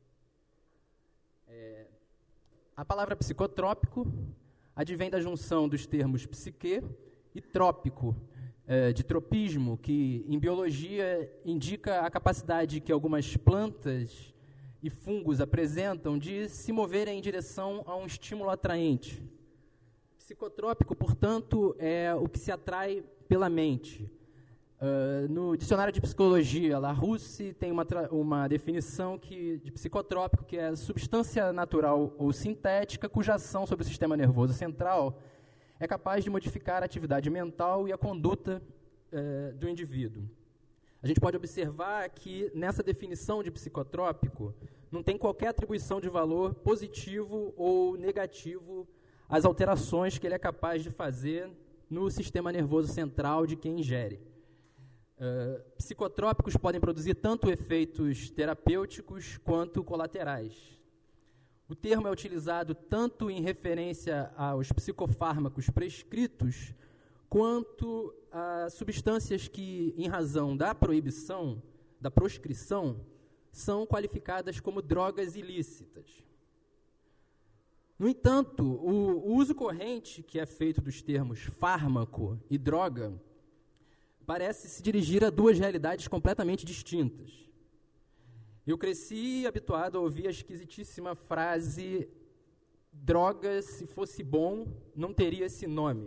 É, a palavra psicotrópico advém da junção dos termos psique e trópico, é, de tropismo, que em biologia indica a capacidade que algumas plantas e fungos apresentam de se moverem em direção a um estímulo atraente. Psicotrópico, portanto, é o que se atrai pela mente. Uh, no dicionário de psicologia, Larousse tem uma, uma definição que, de psicotrópico, que é substância natural ou sintética cuja ação sobre o sistema nervoso central é capaz de modificar a atividade mental e a conduta uh, do indivíduo. A gente pode observar que nessa definição de psicotrópico não tem qualquer atribuição de valor positivo ou negativo às alterações que ele é capaz de fazer no sistema nervoso central de quem ingere. Uh, psicotrópicos podem produzir tanto efeitos terapêuticos quanto colaterais. O termo é utilizado tanto em referência aos psicofármacos prescritos, quanto a substâncias que, em razão da proibição, da proscrição, são qualificadas como drogas ilícitas. No entanto, o, o uso corrente que é feito dos termos fármaco e droga parece se dirigir a duas realidades completamente distintas. Eu cresci habituado a ouvir a esquisitíssima frase: droga, se fosse bom, não teria esse nome.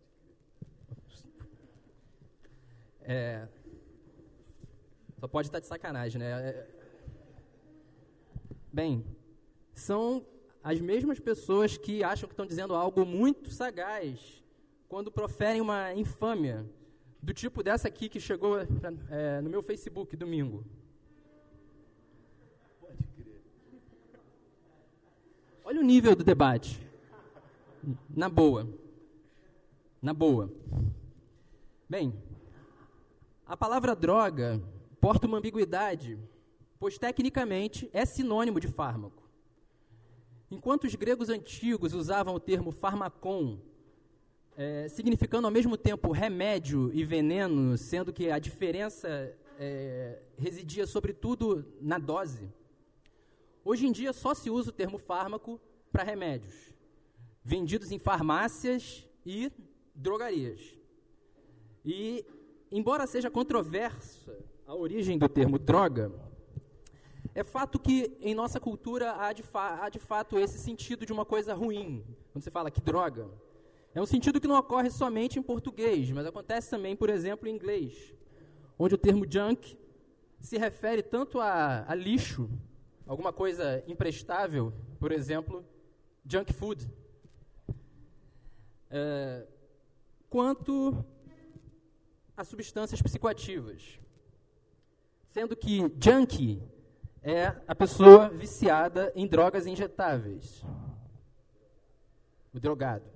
É, só pode estar de sacanagem, né? É, bem, são as mesmas pessoas que acham que estão dizendo algo muito sagaz quando proferem uma infâmia do tipo dessa aqui que chegou é, no meu Facebook domingo. Pode crer. Olha o nível do debate. Na boa. Na boa. Bem, a palavra droga porta uma ambiguidade, pois tecnicamente é sinônimo de fármaco. Enquanto os gregos antigos usavam o termo pharmakon, É, significando ao mesmo tempo remédio e veneno, sendo que a diferença é, residia sobretudo na dose. Hoje em dia só se usa o termo fármaco para remédios, vendidos em farmácias e drogarias. E, embora seja controversa a origem do termo droga, é fato que em nossa cultura há de, fa- há de fato esse sentido de uma coisa ruim, quando você fala que droga. É um sentido que não ocorre somente em português, mas acontece também, por exemplo, em inglês, onde o termo junk se refere tanto a, a lixo, alguma coisa imprestável, por exemplo, junk food, é, quanto a substâncias psicoativas, sendo que junkie é a pessoa viciada em drogas injetáveis, o drogado.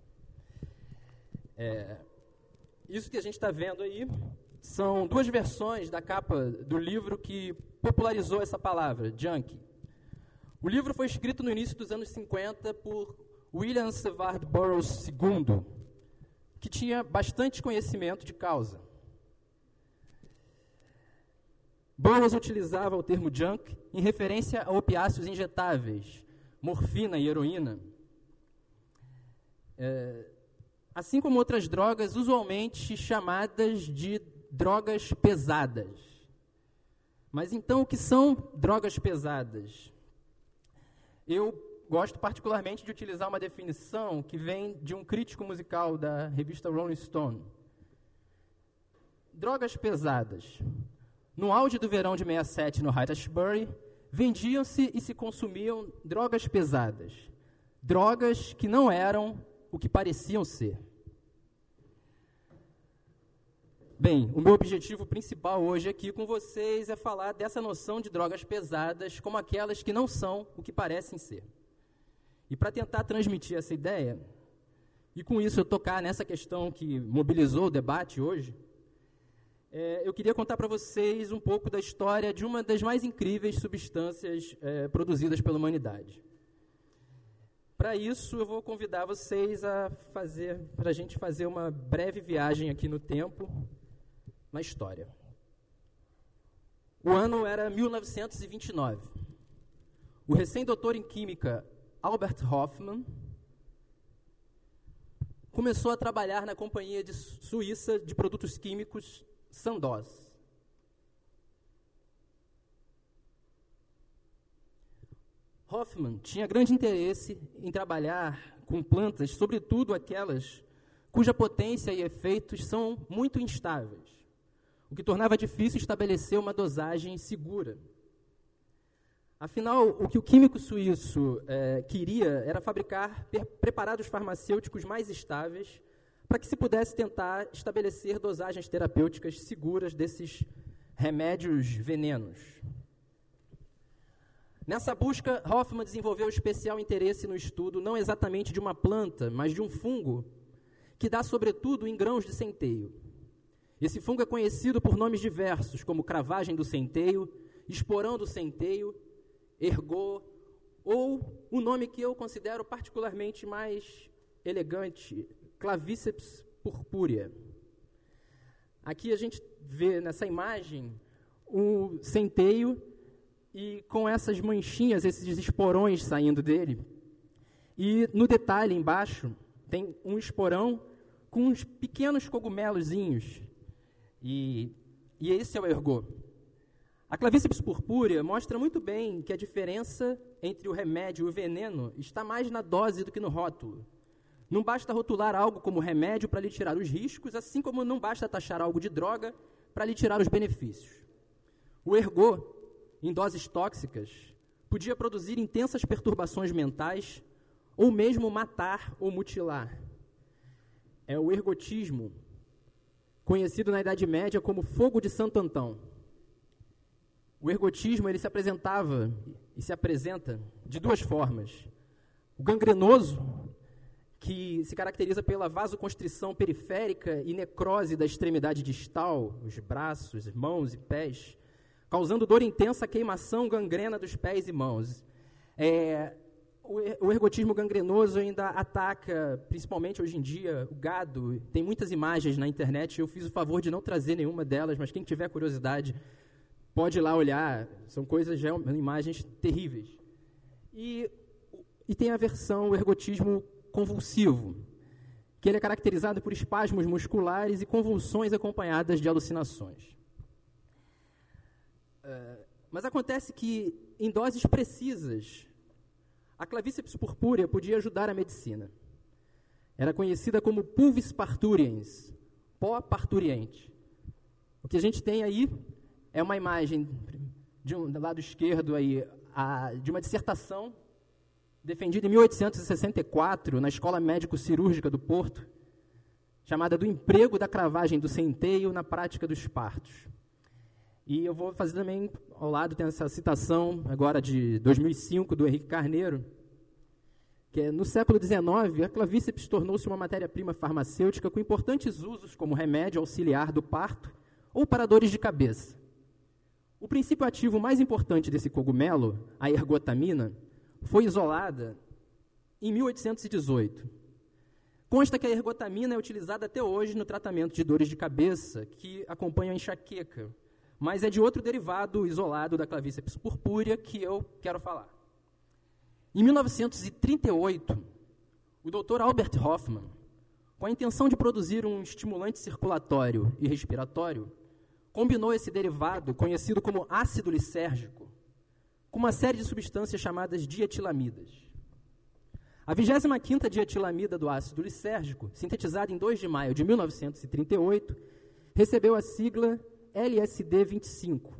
É, isso que a gente está vendo aí são duas versões da capa do livro que popularizou essa palavra, junkie. O livro foi escrito no início dos anos cinquenta por William Seward Burroughs segundo, que tinha bastante conhecimento de causa. Burroughs utilizava o termo junk em referência a opiáceos injetáveis, morfina e heroína, é, assim como outras drogas usualmente chamadas de drogas pesadas. Mas então, o que são drogas pesadas? eu gosto particularmente de utilizar uma definição que vem de um crítico musical da revista Rolling Stone. Drogas pesadas. No auge do verão de sessenta e sete no Haight-Ashbury, vendiam-se e se consumiam drogas pesadas. Drogas que não eram o que pareciam ser. Bem, o meu objetivo principal hoje aqui com vocês é falar dessa noção de drogas pesadas como aquelas que não são o que parecem ser. E para tentar transmitir essa ideia, e com isso eu tocar nessa questão que mobilizou o debate hoje, é, eu queria contar para vocês um pouco da história de uma das mais incríveis substâncias é, produzidas pela humanidade. Para isso, eu vou convidar vocês a fazer, para a gente fazer uma breve viagem aqui no tempo, na história. O ano era mil novecentos e vinte e nove. O recém-doutor em Química, Albert Hofmann, começou a trabalhar na companhia de suíça de produtos químicos Sandoz. Hofmann tinha grande interesse em trabalhar com plantas, sobretudo aquelas cuja potência e efeitos são muito instáveis, o que tornava difícil estabelecer uma dosagem segura. Afinal, o que o químico suíço eh, queria era fabricar preparados farmacêuticos mais estáveis para que se pudesse tentar estabelecer dosagens terapêuticas seguras desses remédios venenos. Nessa busca, Hofmann desenvolveu especial interesse no estudo não exatamente de uma planta, mas de um fungo que dá sobretudo em grãos de centeio. Esse fungo é conhecido por nomes diversos, como cravagem do centeio, esporão do centeio, ergot, ou o nome que eu considero particularmente mais elegante, Clavíceps purpúrea. Aqui a gente vê nessa imagem o centeio e com essas manchinhas, esses esporões saindo dele. E no detalhe embaixo tem um esporão com uns pequenos cogumelozinhos. E, e esse é o ergot. A Clavíceps purpúrea mostra muito bem que a diferença entre o remédio e o veneno está mais na dose do que no rótulo. Não basta rotular algo como remédio para lhe tirar os riscos, assim como não basta taxar algo de droga para lhe tirar os benefícios. O ergot, em doses tóxicas, podia produzir intensas perturbações mentais ou mesmo matar ou mutilar. É o ergotismo, conhecido na Idade Média como fogo de Santo Antão. O ergotismo ele se apresentava e se apresenta de duas formas. O gangrenoso, que se caracteriza pela vasoconstrição periférica e necrose da extremidade distal, os braços, mãos e pés, causando dor intensa, queimação, gangrena dos pés e mãos. É, o, o ergotismo gangrenoso ainda ataca, principalmente hoje em dia, o gado. Tem muitas imagens na internet, eu fiz o favor de não trazer nenhuma delas, mas quem tiver curiosidade pode ir lá olhar, são coisas, já, imagens terríveis. E, e tem a versão, o ergotismo convulsivo, que ele é caracterizado por espasmos musculares e convulsões acompanhadas de alucinações. Uh, mas acontece que, em doses precisas, a Clavíceps purpúrea podia ajudar a medicina. Era conhecida como pulvis parturiens, pó parturiente. O que a gente tem aí é uma imagem, de um, do lado esquerdo, aí, a, de uma dissertação defendida em mil oitocentos e sessenta e quatro na Escola Médico-Cirúrgica do Porto, chamada do emprego da cravagem do centeio na prática dos partos. E eu vou fazer também, ao lado, tem essa citação, agora de dois mil e cinco, do Henrique Carneiro, que é, no século dezenove, a clavíceps tornou-se uma matéria-prima farmacêutica com importantes usos como remédio auxiliar do parto ou para dores de cabeça. O princípio ativo mais importante desse cogumelo, a ergotamina, foi isolada em mil oitocentos e dezoito. Consta que a ergotamina é utilizada até hoje no tratamento de dores de cabeça que acompanham a enxaqueca, mas é de outro derivado isolado da clavíceps purpúrea que eu quero falar. Em mil novecentos e trinta e oito, o doutor Albert Hofmann, com a intenção de produzir um estimulante circulatório e respiratório, combinou esse derivado, conhecido como ácido lisérgico, com uma série de substâncias chamadas dietilamidas. A vigésima quinta dietilamida do ácido lisérgico, sintetizada em dois de maio de mil novecentos e trinta e oito, recebeu a sigla L S D vinte e cinco.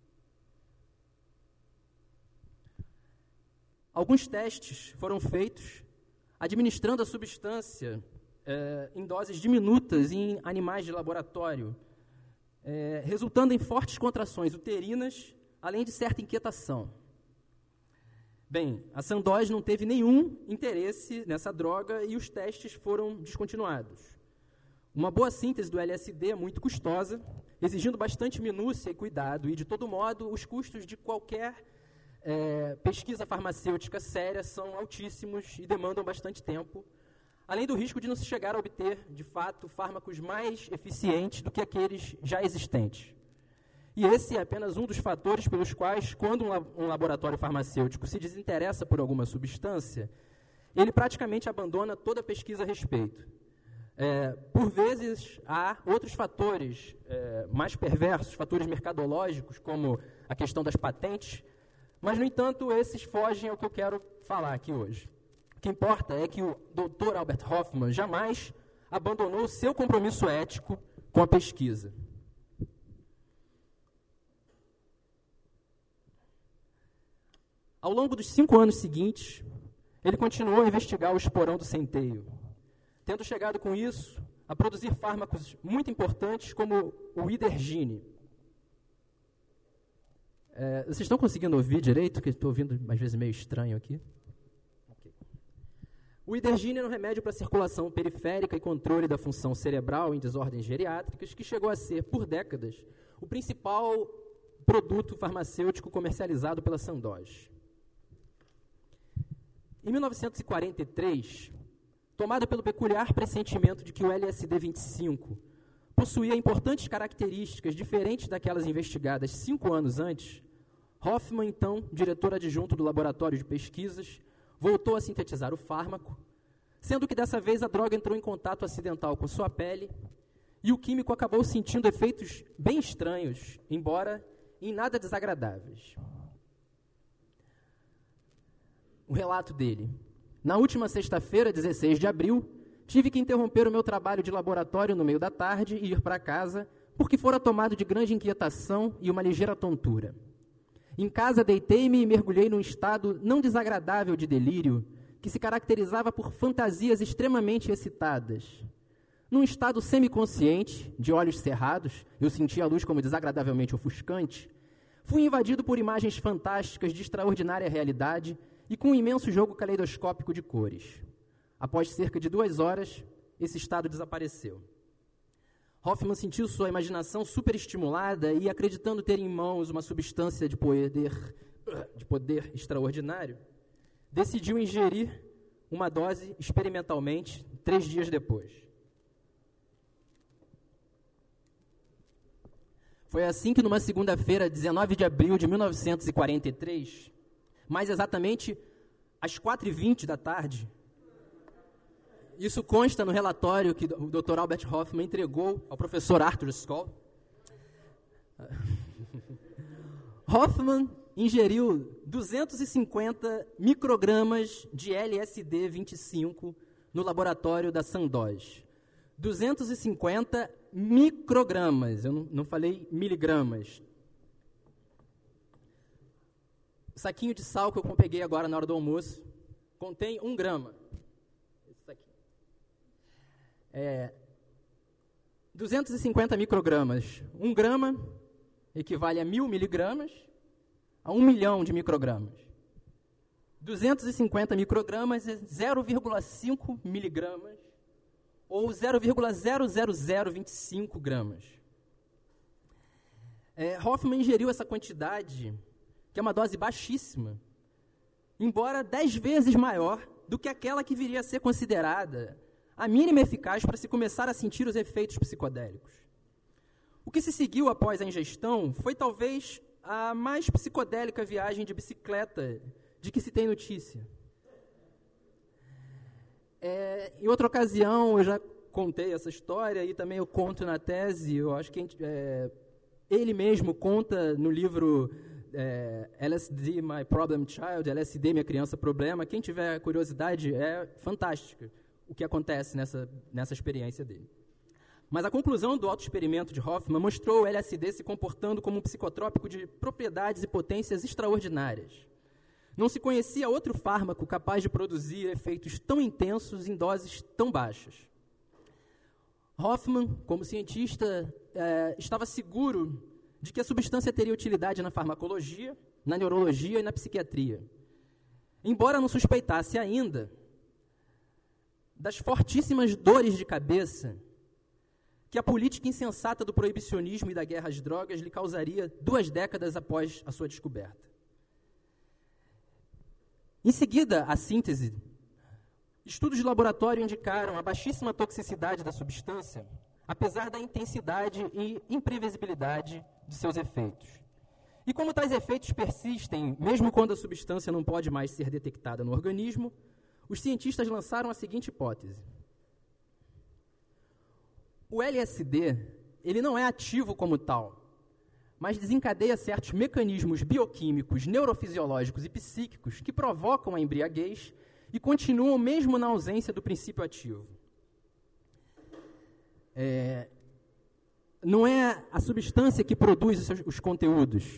Alguns testes foram feitos administrando a substância eh, em doses diminutas em animais de laboratório, eh, resultando em fortes contrações uterinas, além de certa inquietação. Bem, a Sandoz não teve nenhum interesse nessa droga e os testes foram descontinuados. Uma boa síntese do L S D é muito custosa, exigindo bastante minúcia e cuidado, e, de todo modo, os custos de qualquer É, pesquisa farmacêutica séria são altíssimos e demandam bastante tempo, além do risco de não se chegar a obter, de fato, fármacos mais eficientes do que aqueles já existentes. E esse é apenas um dos fatores pelos quais, quando um, la um laboratório farmacêutico se desinteressa por alguma substância, ele praticamente abandona toda a pesquisa a respeito. É, por vezes, há outros fatores é, mais perversos, fatores mercadológicos, como a questão das patentes. Mas, no entanto, esses fogem ao que eu quero falar aqui hoje. O que importa é que o doutor Albert Hofmann jamais abandonou seu compromisso ético com a pesquisa. Ao longo dos cinco anos seguintes, ele continuou a investigar o esporão do centeio, tendo chegado com isso a produzir fármacos muito importantes como o Idergine. É, vocês estão conseguindo ouvir direito? Porque estou ouvindo, às vezes, meio estranho aqui. Okay. O Idergine era um remédio para circulação periférica e controle da função cerebral em desordens geriátricas, que chegou a ser, por décadas, o principal produto farmacêutico comercializado pela Sandoz. Em mil novecentos e quarenta e três, tomado pelo peculiar pressentimento de que o L S D vinte e cinco possuía importantes características diferentes daquelas investigadas cinco anos antes, Hofmann, então, diretor adjunto do laboratório de pesquisas, voltou a sintetizar o fármaco, sendo que dessa vez a droga entrou em contato acidental com sua pele e o químico acabou sentindo efeitos bem estranhos, embora em nada desagradáveis. O relato dele. Na última sexta-feira, dezesseis de abril, tive que interromper o meu trabalho de laboratório no meio da tarde e ir para casa, porque fora tomado de grande inquietação e uma ligeira tontura. Em casa, deitei-me e mergulhei num estado não desagradável de delírio, que se caracterizava por fantasias extremamente excitadas. Num estado semiconsciente, de olhos cerrados, eu sentia a luz como desagradavelmente ofuscante, fui invadido por imagens fantásticas de extraordinária realidade e com um imenso jogo caleidoscópico de cores. Após cerca de duas horas, esse estado desapareceu. Hofmann sentiu sua imaginação superestimulada e, acreditando ter em mãos uma substância de poder, de poder extraordinário, decidiu ingerir uma dose experimentalmente três dias depois. Foi assim que, numa segunda-feira, dezenove de abril de mil novecentos e quarenta e três, mais exatamente às quatro e vinte da tarde, isso consta no relatório que o doutor Albert Hofmann entregou ao professor Arthur Skoll. Hoffman ingeriu duzentos e cinquenta microgramas de L S D vinte e cinco no laboratório da Sandoz. duzentos e cinquenta microgramas, eu não, não falei miligramas. O saquinho de sal que eu peguei agora na hora do almoço contém um grama. Esse aqui. É, duzentos e cinquenta microgramas. Um grama equivale a mil miligramas, a um milhão de microgramas. duzentos e cinquenta microgramas é zero vírgula cinco miligramas, ou zero vírgula zero zero zero vinte e cinco gramas. É, Hofmann ingeriu essa quantidade, que é uma dose baixíssima, embora dez vezes maior do que aquela que viria a ser considerada a mínima eficaz para se começar a sentir os efeitos psicodélicos. O que se seguiu após a ingestão foi talvez a mais psicodélica viagem de bicicleta de que se tem notícia. É, em outra ocasião, eu já contei essa história e também eu conto na tese, eu acho que é, ele mesmo conta no livro é, L S D My Problem Child, L S D Minha Criança Problema. Quem tiver curiosidade, é fantástica o que acontece nessa, nessa experiência dele. Mas a conclusão do autoexperimento de Hoffman mostrou o L S D se comportando como um psicotrópico de propriedades e potências extraordinárias. Não se conhecia outro fármaco capaz de produzir efeitos tão intensos em doses tão baixas. Hoffman, como cientista, eh, estava seguro de que a substância teria utilidade na farmacologia, na neurologia e na psiquiatria. Embora não suspeitasse ainda das fortíssimas dores de cabeça que a política insensata do proibicionismo e da guerra às drogas lhe causaria duas décadas após a sua descoberta. Em seguida, a síntese, estudos de laboratório indicaram a baixíssima toxicidade da substância, apesar da intensidade e imprevisibilidade de seus efeitos. E como tais efeitos persistem, mesmo quando a substância não pode mais ser detectada no organismo, os cientistas lançaram a seguinte hipótese. O L S D, ele não é ativo como tal, mas desencadeia certos mecanismos bioquímicos, neurofisiológicos e psíquicos que provocam a embriaguez e continuam mesmo na ausência do princípio ativo. É, não é a substância que produz os, seus, os conteúdos.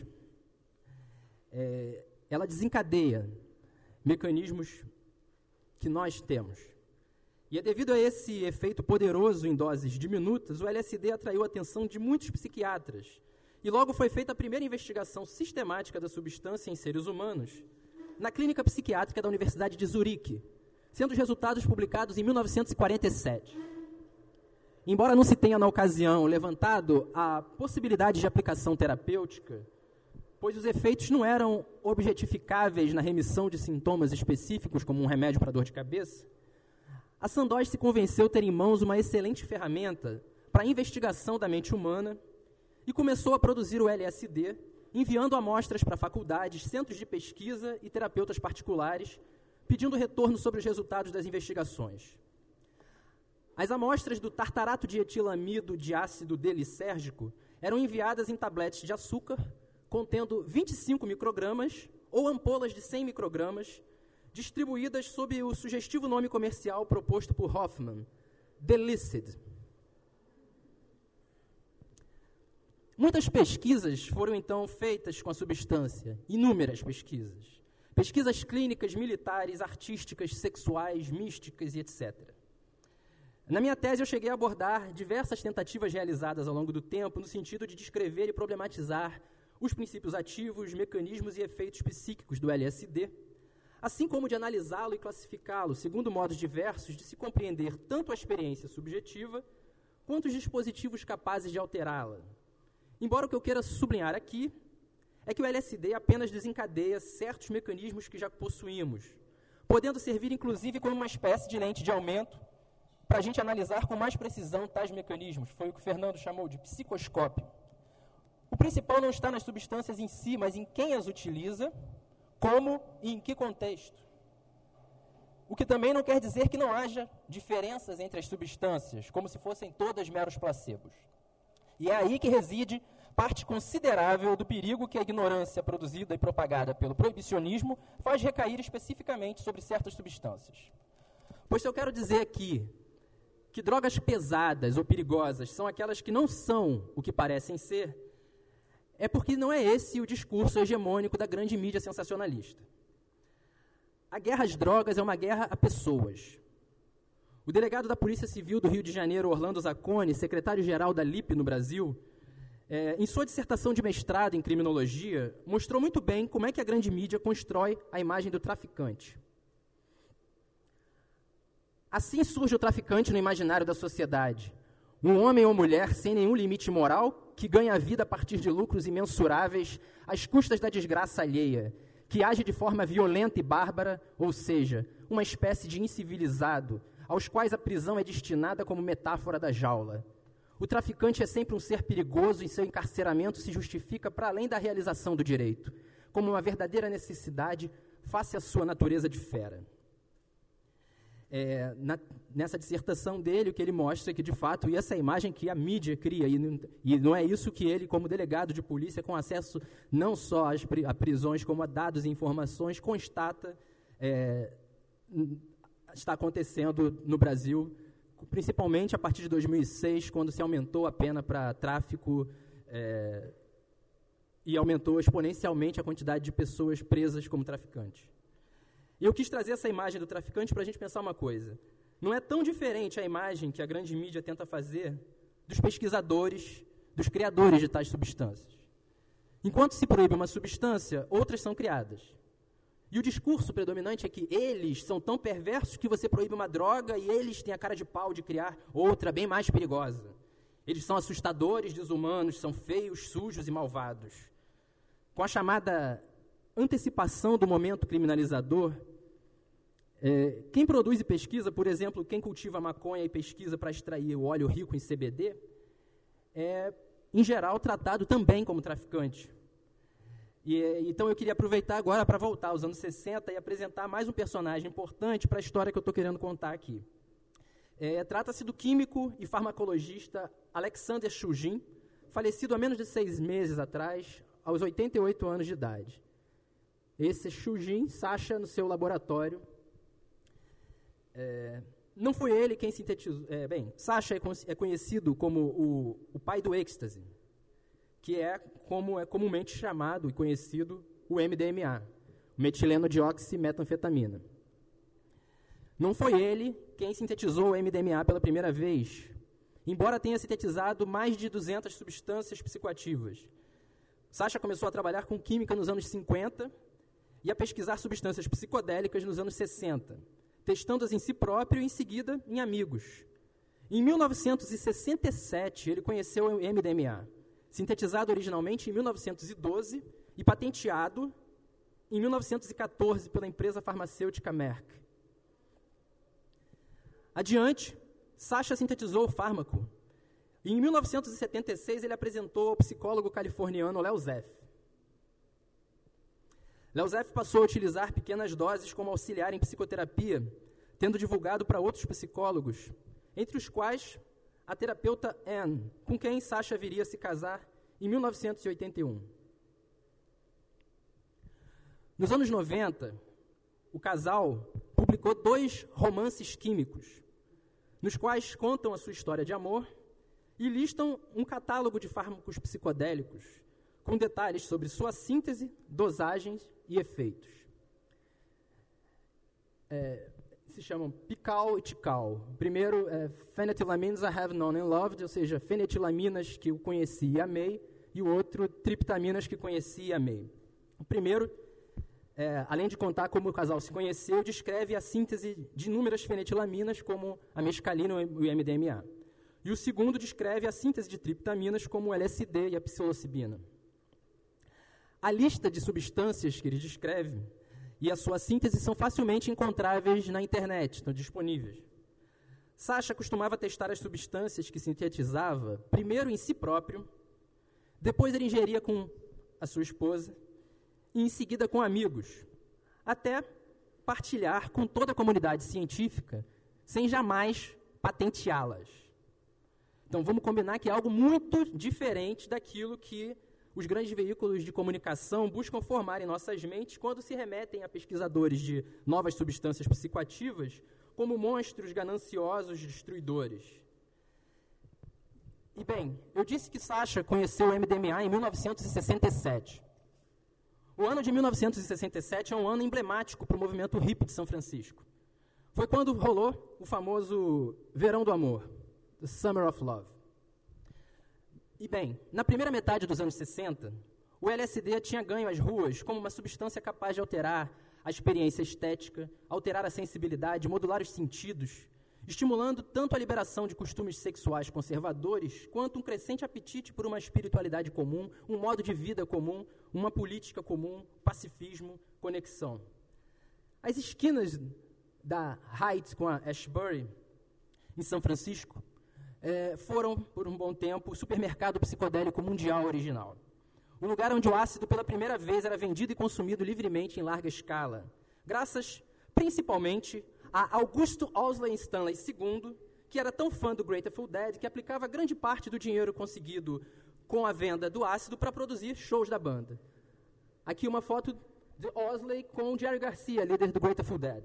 É, ela desencadeia mecanismos que nós temos. E é devido a esse efeito poderoso em doses diminutas, o L S D atraiu a atenção de muitos psiquiatras. E logo foi feita a primeira investigação sistemática da substância em seres humanos na Clínica Psiquiátrica da Universidade de Zurique, sendo os resultados publicados em mil novecentos e quarenta e sete. Embora não se tenha, na ocasião, levantado a possibilidade de aplicação terapêutica, pois os efeitos não eram objetificáveis na remissão de sintomas específicos, como um remédio para dor de cabeça, a Sandoz se convenceu ter em mãos uma excelente ferramenta para a investigação da mente humana e começou a produzir o L S D, enviando amostras para faculdades, centros de pesquisa e terapeutas particulares, pedindo retorno sobre os resultados das investigações. As amostras do tartarato de etilamida de ácido delisérgico eram enviadas em tabletes de açúcar, contendo vinte e cinco microgramas ou ampolas de cem microgramas, distribuídas sob o sugestivo nome comercial proposto por Hoffman, Delicid. Muitas pesquisas foram, então, feitas com a substância, inúmeras pesquisas. Pesquisas clínicas, militares, artísticas, sexuais, místicas e etcétera. Na minha tese, eu cheguei a abordar diversas tentativas realizadas ao longo do tempo no sentido de descrever e problematizar os princípios ativos, mecanismos e efeitos psíquicos do L S D, assim como de analisá-lo e classificá-lo segundo modos diversos de se compreender tanto a experiência subjetiva quanto os dispositivos capazes de alterá-la. Embora o que eu queira sublinhar aqui é que o L S D apenas desencadeia certos mecanismos que já possuímos, podendo servir inclusive como uma espécie de lente de aumento para a gente analisar com mais precisão tais mecanismos. Foi o que o Fernando chamou de psicoscópio. O principal não está nas substâncias em si, mas em quem as utiliza, como e em que contexto. O que também não quer dizer que não haja diferenças entre as substâncias, como se fossem todas meros placebos. E é aí que reside parte considerável do perigo que a ignorância produzida e propagada pelo proibicionismo faz recair especificamente sobre certas substâncias. Pois se eu quero dizer aqui que drogas pesadas ou perigosas são aquelas que não são o que parecem ser, é porque não é esse o discurso hegemônico da grande mídia sensacionalista. A guerra às drogas é uma guerra a pessoas. O delegado da Polícia Civil do Rio de Janeiro, Orlando Zacconi, secretário-geral da L I P no Brasil, é, em sua dissertação de mestrado em criminologia, mostrou muito bem como é que a grande mídia constrói a imagem do traficante. Assim surge o traficante no imaginário da sociedade. Um homem ou mulher sem nenhum limite moral, que ganha a vida a partir de lucros imensuráveis às custas da desgraça alheia, que age de forma violenta e bárbara, ou seja, uma espécie de incivilizado, aos quais a prisão é destinada como metáfora da jaula. O traficante é sempre um ser perigoso e seu encarceramento se justifica para além da realização do direito, como uma verdadeira necessidade face à sua natureza de fera. é, na, nessa dissertação dele, o que ele mostra é que, de fato, e essa imagem que a mídia cria, e não, e não é isso que ele, como delegado de polícia, com acesso não só às pri, a prisões, como a dados e informações, constata, é, está acontecendo no Brasil, principalmente a partir de dois mil e seis, quando se aumentou a pena para tráfico é, e aumentou exponencialmente a quantidade de pessoas presas como traficantes. E eu quis trazer essa imagem do traficante para a gente pensar uma coisa. Não é tão diferente a imagem que a grande mídia tenta fazer dos pesquisadores, dos criadores de tais substâncias. Enquanto se proíbe uma substância, outras são criadas. E o discurso predominante é que eles são tão perversos que você proíbe uma droga e eles têm a cara de pau de criar outra bem mais perigosa. Eles são assustadores, desumanos, são feios, sujos e malvados. Com a chamada antecipação do momento criminalizador, é, quem produz e pesquisa, por exemplo, quem cultiva maconha e pesquisa para extrair o óleo rico em C B D, é, em geral, tratado também como traficante. E, então eu queria aproveitar agora para voltar aos anos sessenta e apresentar mais um personagem importante para a história que eu estou querendo contar aqui. É, trata-se do químico e farmacologista Alexander Shulgin, falecido há menos de seis meses atrás, aos oitenta e oito anos de idade. Esse Shulgin, Sacha, no seu laboratório. É, não foi ele quem sintetizou... É, bem, Sacha é, é conhecido como o, o pai do êxtase, que é como é comumente chamado e conhecido o M D M A, metileno dioximetanfetamina. Não foi ele quem sintetizou o M D M A pela primeira vez, embora tenha sintetizado mais de duzentas substâncias psicoativas. Sacha começou a trabalhar com química nos anos cinquenta e a pesquisar substâncias psicodélicas nos anos sessenta, testando-as em si próprio e, em seguida, em amigos. Em mil novecentos e sessenta e sete, ele conheceu o M D M A, sintetizado originalmente em mil novecentos e doze e patenteado em mil novecentos e quatorze pela empresa farmacêutica Merck. Adiante, Sacha sintetizou o fármaco e em mil novecentos e setenta e seis ele apresentou ao psicólogo californiano Leo Zeff. Leo Zeff passou a utilizar pequenas doses como auxiliar em psicoterapia, tendo divulgado para outros psicólogos, entre os quais a terapeuta Anne, com quem Sacha viria a se casar em mil novecentos e oitenta e um. Nos anos noventa, o casal publicou dois romances químicos, nos quais contam a sua história de amor e listam um catálogo de fármacos psicodélicos, com detalhes sobre sua síntese, dosagens e efeitos. É, se chamam Pical e Tical. O primeiro é Phenethylamines I Have Known and Loved, ou seja, fenetilaminas que eu conheci e amei, e o outro, triptaminas que conheci e amei. O primeiro, é, além de contar como o casal se conheceu, descreve a síntese de inúmeras fenetilaminas, como a mescalina e o M D M A. E o segundo descreve a síntese de triptaminas, como o L S D e a psilocibina. A lista de substâncias que ele descreve e a sua síntese são facilmente encontráveis na internet, estão disponíveis. Sacha costumava testar as substâncias que sintetizava, primeiro em si próprio, depois ele ingeria com a sua esposa e em seguida com amigos, até partilhar com toda a comunidade científica, sem jamais patenteá-las. Então vamos combinar que é algo muito diferente daquilo que os grandes veículos de comunicação buscam formar em nossas mentes quando se remetem a pesquisadores de novas substâncias psicoativas como monstros gananciosos destruidores. E bem, eu disse que Sacha conheceu o M D M A em mil novecentos e sessenta e sete. O ano de mil novecentos e sessenta e sete é um ano emblemático para o movimento hippie de São Francisco. Foi quando rolou o famoso Verão do Amor, The Summer of Love. E bem, na primeira metade dos anos sessenta, o L S D tinha ganho as ruas como uma substância capaz de alterar a experiência estética, alterar a sensibilidade, modular os sentidos, estimulando tanto a liberação de costumes sexuais conservadores, quanto um crescente apetite por uma espiritualidade comum, um modo de vida comum, uma política comum, pacifismo, conexão. As esquinas da Heights com a Ashbury, em São Francisco, É, foram, por um bom tempo, o supermercado psicodélico mundial original. Um lugar onde o ácido, pela primeira vez, era vendido e consumido livremente em larga escala, graças, principalmente, a Augusto Owsley Stanley segundo, que era tão fã do Grateful Dead que aplicava grande parte do dinheiro conseguido com a venda do ácido para produzir shows da banda. Aqui uma foto de Owsley com Jerry Garcia, líder do Grateful Dead.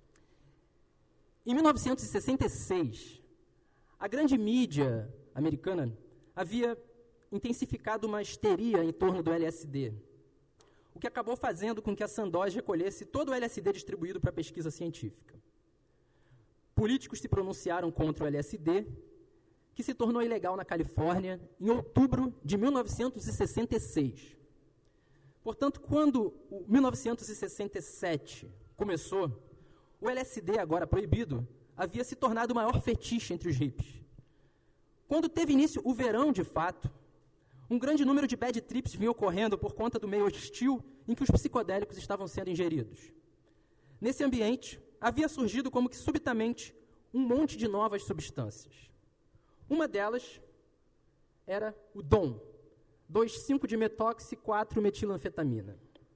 Em mil novecentos e sessenta e seis, a grande mídia americana havia intensificado uma histeria em torno do L S D, o que acabou fazendo com que a Sandoz recolhesse todo o L S D distribuído para pesquisa científica. Políticos se pronunciaram contra o L S D, que se tornou ilegal na Califórnia em outubro de mil novecentos e sessenta e seis. Portanto, quando o mil novecentos e sessenta e sete começou, o L S D, agora proibido, havia se tornado o maior fetiche entre os hippies. Quando teve início o verão, de fato, um grande número de bad trips vinha ocorrendo por conta do meio hostil em que os psicodélicos estavam sendo ingeridos. Nesse ambiente, havia surgido como que subitamente um monte de novas substâncias. Uma delas era o D O M, dois cinco dimetoxi quatro metilanfetamina,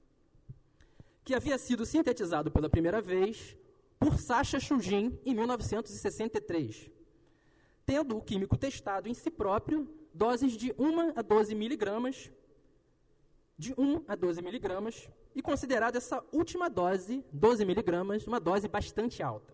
que havia sido sintetizado pela primeira vez por Sacha Shujin em mil novecentos e sessenta e três, tendo o químico testado em si próprio doses de um a doze miligramas, de um a doze miligramas, e considerado essa última dose, doze miligramas, uma dose bastante alta.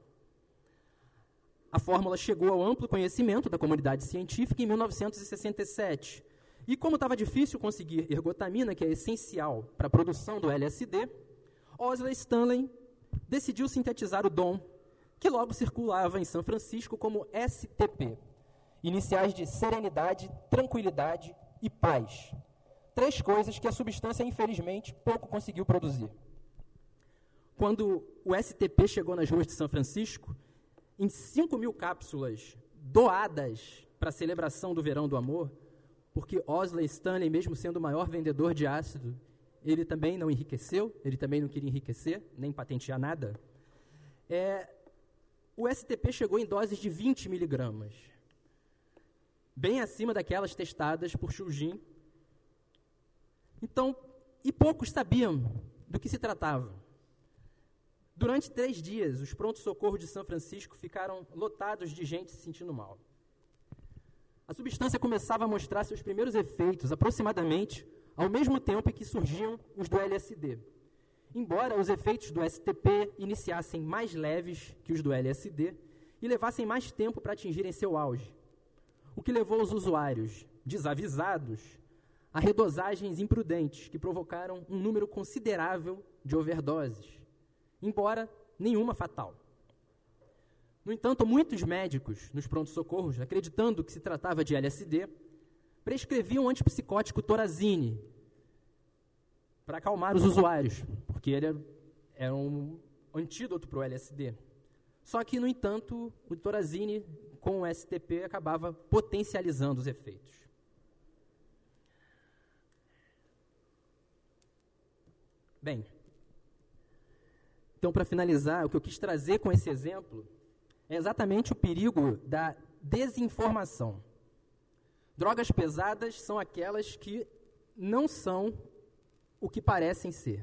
A fórmula chegou ao amplo conhecimento da comunidade científica em mil novecentos e sessenta e sete, e como estava difícil conseguir ergotamina, que é essencial para a produção do L S D, Owsley Stanley decidiu sintetizar o D O M, que logo circulava em São Francisco como S T P, iniciais de serenidade, tranquilidade e paz. Três coisas que a substância, infelizmente, pouco conseguiu produzir. Quando o S T P chegou nas ruas de São Francisco, em cinco mil cápsulas doadas para a celebração do Verão do Amor, porque Owsley Stanley, mesmo sendo o maior vendedor de ácido, ele também não enriqueceu, ele também não queria enriquecer, nem patentear nada, é, o S T P chegou em doses de vinte miligramas, bem acima daquelas testadas por Shujin. Então, e poucos sabiam do que se tratava. Durante três dias, os prontos-socorros de São Francisco ficaram lotados de gente se sentindo mal. A substância começava a mostrar seus primeiros efeitos, aproximadamente ao mesmo tempo em que surgiam os do L S D. Embora os efeitos do S T P iniciassem mais leves que os do L S D e levassem mais tempo para atingirem seu auge, o que levou os usuários desavisados a redosagens imprudentes que provocaram um número considerável de overdoses, embora nenhuma fatal. No entanto, muitos médicos nos prontos-socorros, acreditando que se tratava de L S D, prescreviam o antipsicótico Thorazine para acalmar os usuários, porque ele era um antídoto para o L S D. Só que, no entanto, o Thorazine com o S T P acabava potencializando os efeitos. Bem, então, para finalizar, o que eu quis trazer com esse exemplo é exatamente o perigo da desinformação. Drogas pesadas são aquelas que não são o que parecem ser.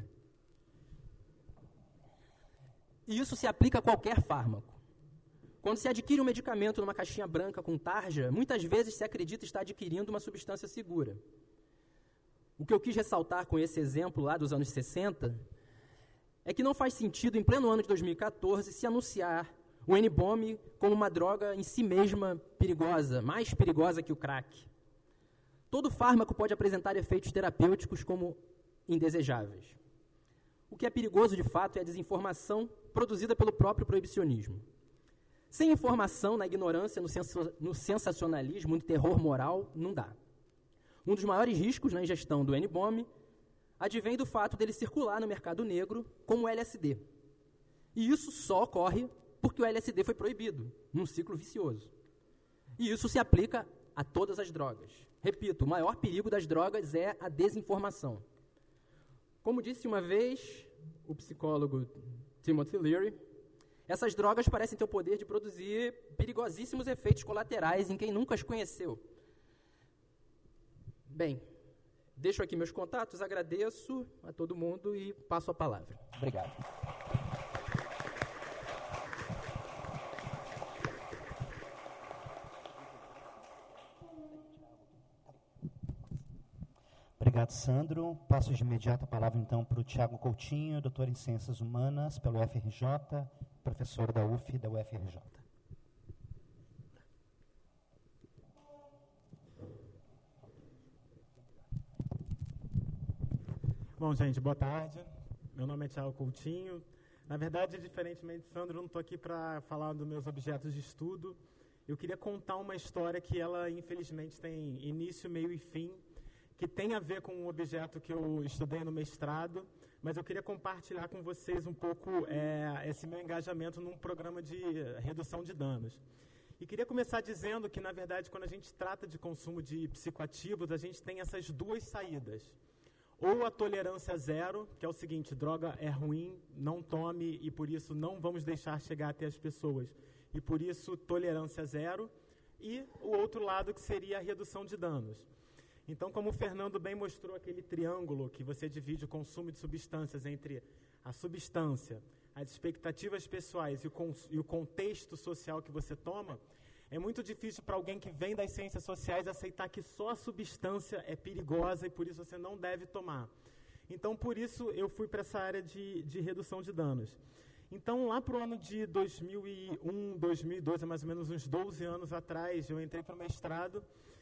E isso se aplica a qualquer fármaco. Quando se adquire um medicamento numa caixinha branca com tarja, muitas vezes se acredita estar adquirindo uma substância segura. O que eu quis ressaltar com esse exemplo lá dos anos sessenta é que não faz sentido, em pleno ano de dois mil e quatorze, se anunciar o N B O M como uma droga em si mesma perigosa, mais perigosa que o crack. Todo fármaco pode apresentar efeitos terapêuticos como indesejáveis. O que é perigoso, de fato, é a desinformação produzida pelo próprio proibicionismo. Sem informação, na ignorância, no, sens- no sensacionalismo, no terror moral, não dá. Um dos maiores riscos na ingestão do N B O M advém do fato dele circular no mercado negro como L S D. E isso só ocorre porque o L S D foi proibido, num ciclo vicioso. E isso se aplica a todas as drogas. Repito, o maior perigo das drogas é a desinformação. Como disse uma vez o psicólogo Timothy Leary, essas drogas parecem ter o poder de produzir perigosíssimos efeitos colaterais em quem nunca as conheceu. Bem, deixo aqui meus contatos, agradeço a todo mundo e passo a palavra. Obrigado. Obrigado, Sandro. Passo de imediato a palavra, então, para o Tiago Coutinho, doutor em Ciências Humanas pelo U F R J, professor da U F da U F R J. Bom, gente, boa tarde. Meu nome é Tiago Coutinho. Na verdade, diferentemente de Sandro, eu não estou aqui para falar dos meus objetos de estudo. Eu queria contar uma história que ela, infelizmente, tem início, meio e fim, que tem a ver com um objeto que eu estudei no mestrado, mas eu queria compartilhar com vocês um pouco é, esse meu engajamento num programa de redução de danos. E queria começar dizendo que, na verdade, quando a gente trata de consumo de psicoativos, a gente tem essas duas saídas. Ou a tolerância zero, que é o seguinte, droga é ruim, não tome e por isso não vamos deixar chegar até as pessoas. E por isso tolerância zero. E o outro lado que seria a redução de danos. Então, como o Fernando bem mostrou aquele triângulo que você divide o consumo de substâncias entre a substância, as expectativas pessoais e o, e o contexto social que você toma, é muito difícil para alguém que vem das ciências sociais aceitar que só a substância é perigosa e por isso você não deve tomar. Então, por isso, eu fui para essa área de, de redução de danos. Então, lá para o ano de dois mil e um, dois mil e doze, mais ou menos uns doze anos atrás, eu entrei para o mestrado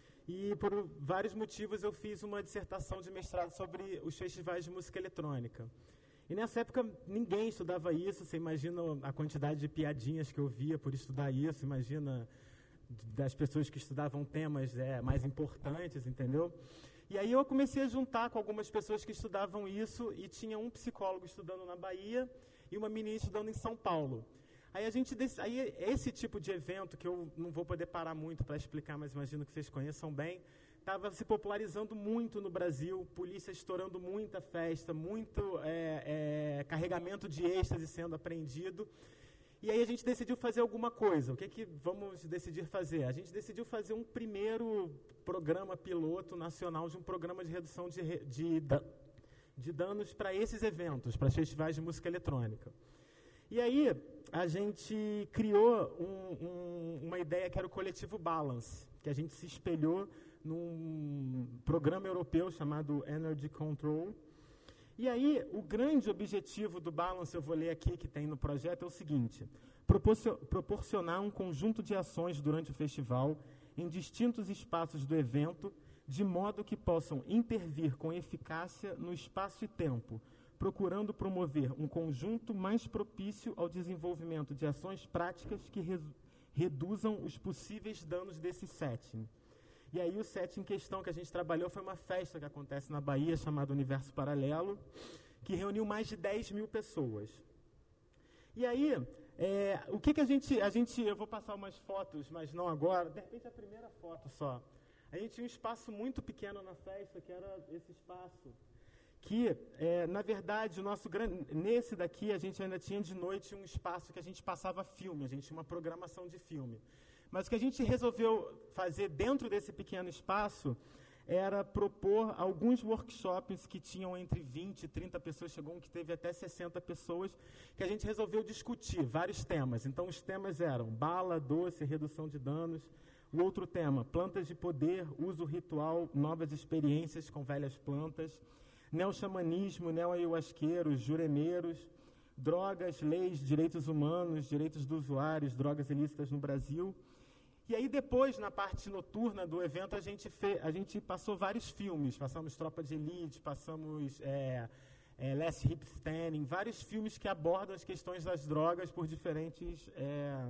e, por vários motivos, eu fiz uma dissertação de mestrado sobre os festivais de música eletrônica. E nessa época ninguém estudava isso, você imagina a quantidade de piadinhas que eu via por estudar isso, imagina das pessoas que estudavam temas é, mais importantes, entendeu? E aí eu comecei a juntar com algumas pessoas que estudavam isso e tinha um psicólogo estudando na Bahia e uma menina estudando em São Paulo. Aí a gente, aí esse tipo de evento, que eu não vou poder parar muito para explicar, mas imagino que vocês conheçam bem, estava se popularizando muito no Brasil, polícia estourando muita festa, muito é, é, carregamento de êxtase sendo apreendido. E aí a gente decidiu fazer alguma coisa. O que, que vamos decidir fazer? A gente decidiu fazer um primeiro programa piloto nacional de um programa de redução de, de, de danos para esses eventos, para festivais de música eletrônica. E aí a gente criou um, um, uma ideia que era o coletivo Balance, que a gente se espelhou num programa europeu chamado Energy Control. E aí, o grande objetivo do Balance, eu vou ler aqui, que tem no projeto, é o seguinte: proporcionar um conjunto de ações durante o festival em distintos espaços do evento, de modo que possam intervir com eficácia no espaço e tempo, procurando promover um conjunto mais propício ao desenvolvimento de ações práticas que re reduzam os possíveis danos desse setting. E aí o set em questão que a gente trabalhou foi uma festa que acontece na Bahia, chamada Universo Paralelo, que reuniu mais de dez mil pessoas. E aí, é, o que, que a gente... A gente, eu vou passar umas fotos, mas não agora. De repente, a primeira foto só. A gente tinha um espaço muito pequeno na festa, que era esse espaço. Que, é, na verdade, o nosso grande, nesse daqui, a gente ainda tinha de noite um espaço que a gente passava filme, a gente tinha uma programação de filme. Mas o que a gente resolveu fazer dentro desse pequeno espaço era propor alguns workshops que tinham entre vinte e trinta pessoas, chegou um que teve até sessenta pessoas, que a gente resolveu discutir vários temas. Então, os temas eram bala, doce, redução de danos. O outro tema, plantas de poder, uso ritual, novas experiências com velhas plantas. Neo-xamanismo, neo-ayahuasqueiros, juremeiros, drogas, leis, direitos humanos, direitos dos usuários, drogas ilícitas no Brasil. E aí depois, na parte noturna do evento, a gente, fe, a gente passou vários filmes. Passamos Tropa de Elite, passamos é, é, Last Hip Standing, vários filmes que abordam as questões das drogas por diferentes é,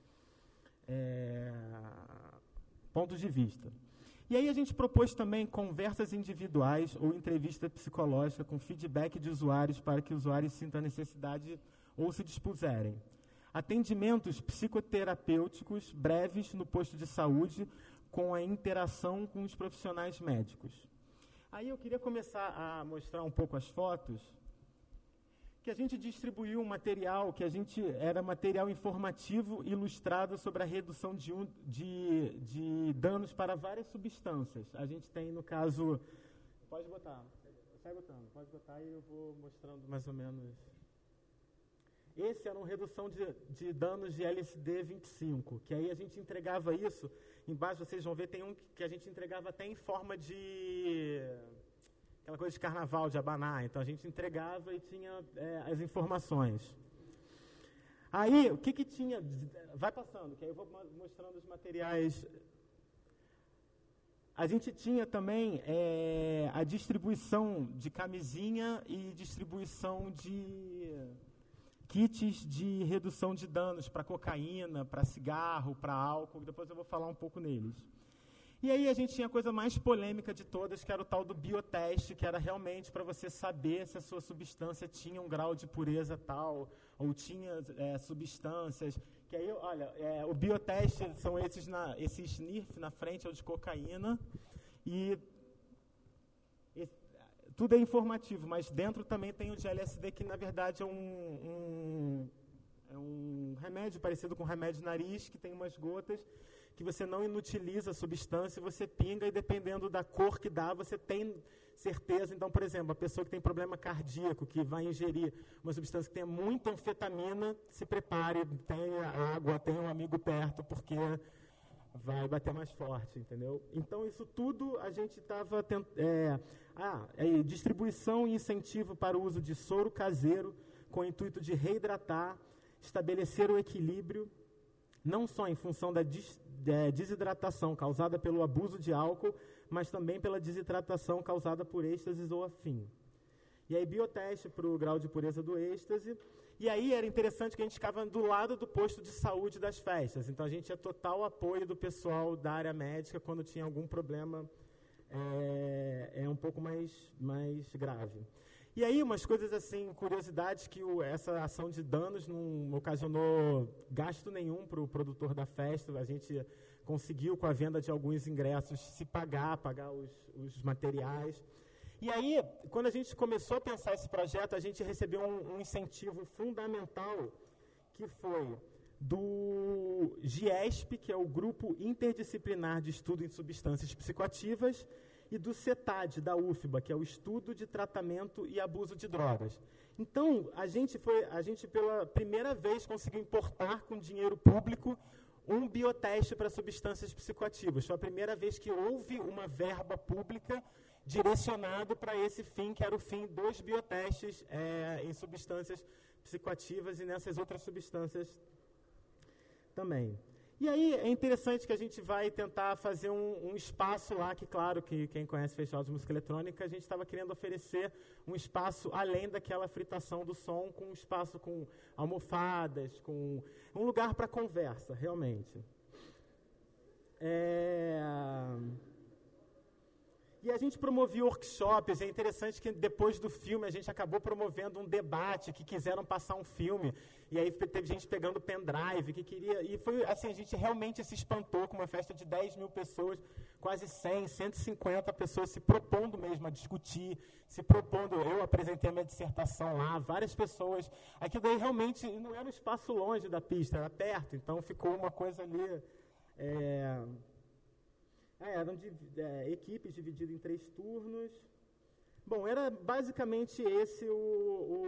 é, pontos de vista. E aí a gente propôs também conversas individuais ou entrevista psicológica com feedback de usuários para que os usuários sintam a necessidade ou se dispuserem. Atendimentos psicoterapêuticos breves no posto de saúde com a interação com os profissionais médicos. Aí eu queria começar a mostrar um pouco as fotos, que a gente distribuiu um material que a gente era material informativo ilustrado sobre a redução de, um, de, de danos para várias substâncias. A gente tem, no caso... Pode botar, sai botando, pode botar e eu vou mostrando mais ou menos... Esse era uma redução de, de danos de L S D vinte e cinco, que aí a gente entregava isso, embaixo vocês vão ver, tem um que a gente entregava até em forma de, aquela coisa de carnaval, de abanar. Então, a gente entregava e tinha é, as informações. Aí, o que que tinha... Vai passando, que aí eu vou mostrando os materiais. A gente tinha também é, a distribuição de camisinha e distribuição de kits de redução de danos para cocaína, para cigarro, para álcool. Depois eu vou falar um pouco neles. E aí a gente tinha a coisa mais polêmica de todas, que era o tal do bioteste, que era realmente para você saber se a sua substância tinha um grau de pureza tal, ou tinha é, substâncias. Que aí, olha, é, o bioteste são esses, na, esse S N I F na frente, é o de cocaína, e esse, tudo é informativo, mas dentro também tem o de L S D, que na verdade é um, um, é um remédio parecido com remédio de nariz, que tem umas gotas, que você não inutiliza a substância, você pinga e dependendo da cor que dá, você tem certeza. Então, por exemplo, a pessoa que tem problema cardíaco, que vai ingerir uma substância que tenha muita anfetamina, se prepare, tenha água, tenha um amigo perto, porque vai bater mais forte, entendeu? Então, isso tudo a gente estava... É, ah, é, distribuição e incentivo para o uso de soro caseiro, com o intuito de reidratar, estabelecer o equilíbrio, não só em função da dis, é, desidratação causada pelo abuso de álcool, mas também pela desidratação causada por êxtase ou afim. E aí, bioteste para o grau de pureza do êxtase. E aí, era interessante que a gente ficava do lado do posto de saúde das festas. Então, a gente tinha total apoio do pessoal da área médica quando tinha algum problema é, é um pouco mais, mais grave. E aí, umas coisas assim, curiosidades, que o, essa ação de danos não ocasionou gasto nenhum para o produtor da festa. A gente conseguiu, com a venda de alguns ingressos, se pagar, pagar os, os materiais. E aí, quando a gente começou a pensar esse projeto, a gente recebeu um, um incentivo fundamental, que foi do GIESP, que é o Grupo Interdisciplinar de Estudo em Substâncias Psicoativas, e do CETAD, da U F B A, que é o Estudo de Tratamento e Abuso de Drogas. Então, a gente, foi, a gente pela primeira vez conseguiu importar com dinheiro público um bioteste para substâncias psicoativas. Foi a primeira vez que houve uma verba pública direcionado para esse fim, que era o fim dos biotestes é, em substâncias psicoativas e nessas outras substâncias também. E aí é interessante que a gente vai tentar fazer um, um espaço lá, que claro, que quem conhece Festival de Música Eletrônica, a gente estava querendo oferecer um espaço além daquela fritação do som, com um espaço com almofadas, com um lugar para conversa, realmente. É... E a gente promovia workshops. É interessante que depois do filme a gente acabou promovendo um debate, que quiseram passar um filme, e aí teve gente pegando pendrive, que queria, e foi assim, a gente realmente se espantou com uma festa de dez mil pessoas, quase cem, cento e cinquenta pessoas se propondo mesmo a discutir, se propondo, eu apresentei a minha dissertação lá, várias pessoas, aquilo daí realmente não era um espaço longe da pista, era perto, então ficou uma coisa ali... É, É, eram de, é, equipes divididas em três turnos. Bom, era basicamente esse o, o...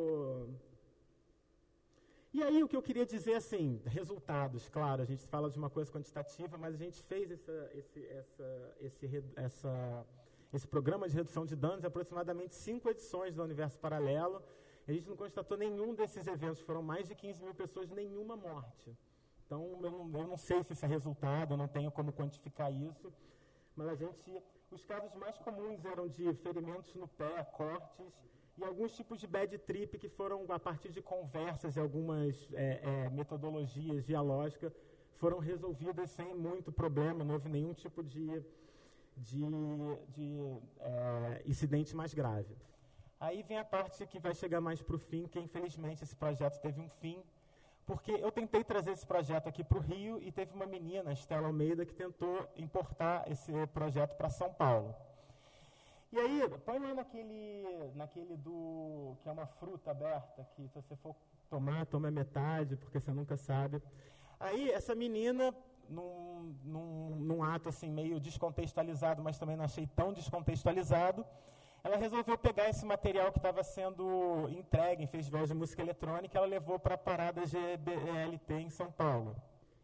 E aí o que eu queria dizer, assim, resultados, claro, a gente fala de uma coisa quantitativa, mas a gente fez essa, esse, essa, esse, essa, esse programa de redução de danos, aproximadamente cinco edições do Universo Paralelo. A gente não constatou nenhum desses eventos, foram mais de quinze mil pessoas, nenhuma morte. Então, eu não, eu não sei se esse é resultado, eu não tenho como quantificar isso, mas a gente, os casos mais comuns eram de ferimentos no pé, cortes, e alguns tipos de bad trip que foram, a partir de conversas e algumas é, é, metodologias dialógicas, foram resolvidas sem muito problema, não houve nenhum tipo de, de, de é, incidente mais grave. Aí vem a parte que vai chegar mais para o fim, que infelizmente esse projeto teve um fim, porque eu tentei trazer esse projeto aqui para o Rio e teve uma menina, Estela Almeida, que tentou importar esse projeto para São Paulo. E aí, põe lá naquele, naquele do, que é uma fruta aberta, que se você for tomar, toma metade, porque você nunca sabe. Aí, essa menina, num, num, num ato assim, meio descontextualizado, mas também não achei tão descontextualizado, ela resolveu pegar esse material que estava sendo entregue em festivais de música eletrônica, ela levou para a parada G B L T em São Paulo.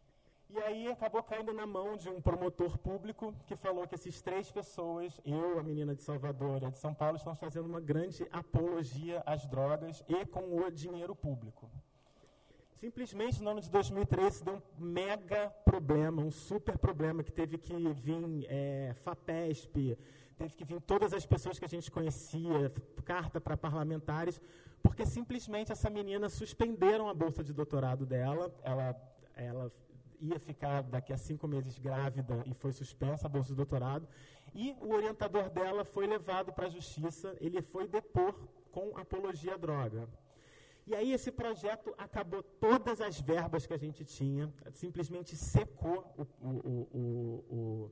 E aí acabou caindo na mão de um promotor público que falou que esses três pessoas, eu, a menina de Salvador e a de São Paulo, estão fazendo uma grande apologia às drogas e com o dinheiro público. Simplesmente, no ano de dois mil e treze, deu um mega problema, um super problema, que teve que vir é, FAPESP, teve que vir todas as pessoas que a gente conhecia, carta para parlamentares, porque simplesmente essa menina suspenderam a bolsa de doutorado dela, ela... ela ia ficar daqui a cinco meses grávida e foi suspensa a bolsa de doutorado, e o orientador dela foi levado para a justiça, ele foi depor com apologia à droga. E aí esse projeto acabou todas as verbas que a gente tinha, simplesmente secou o, o, o,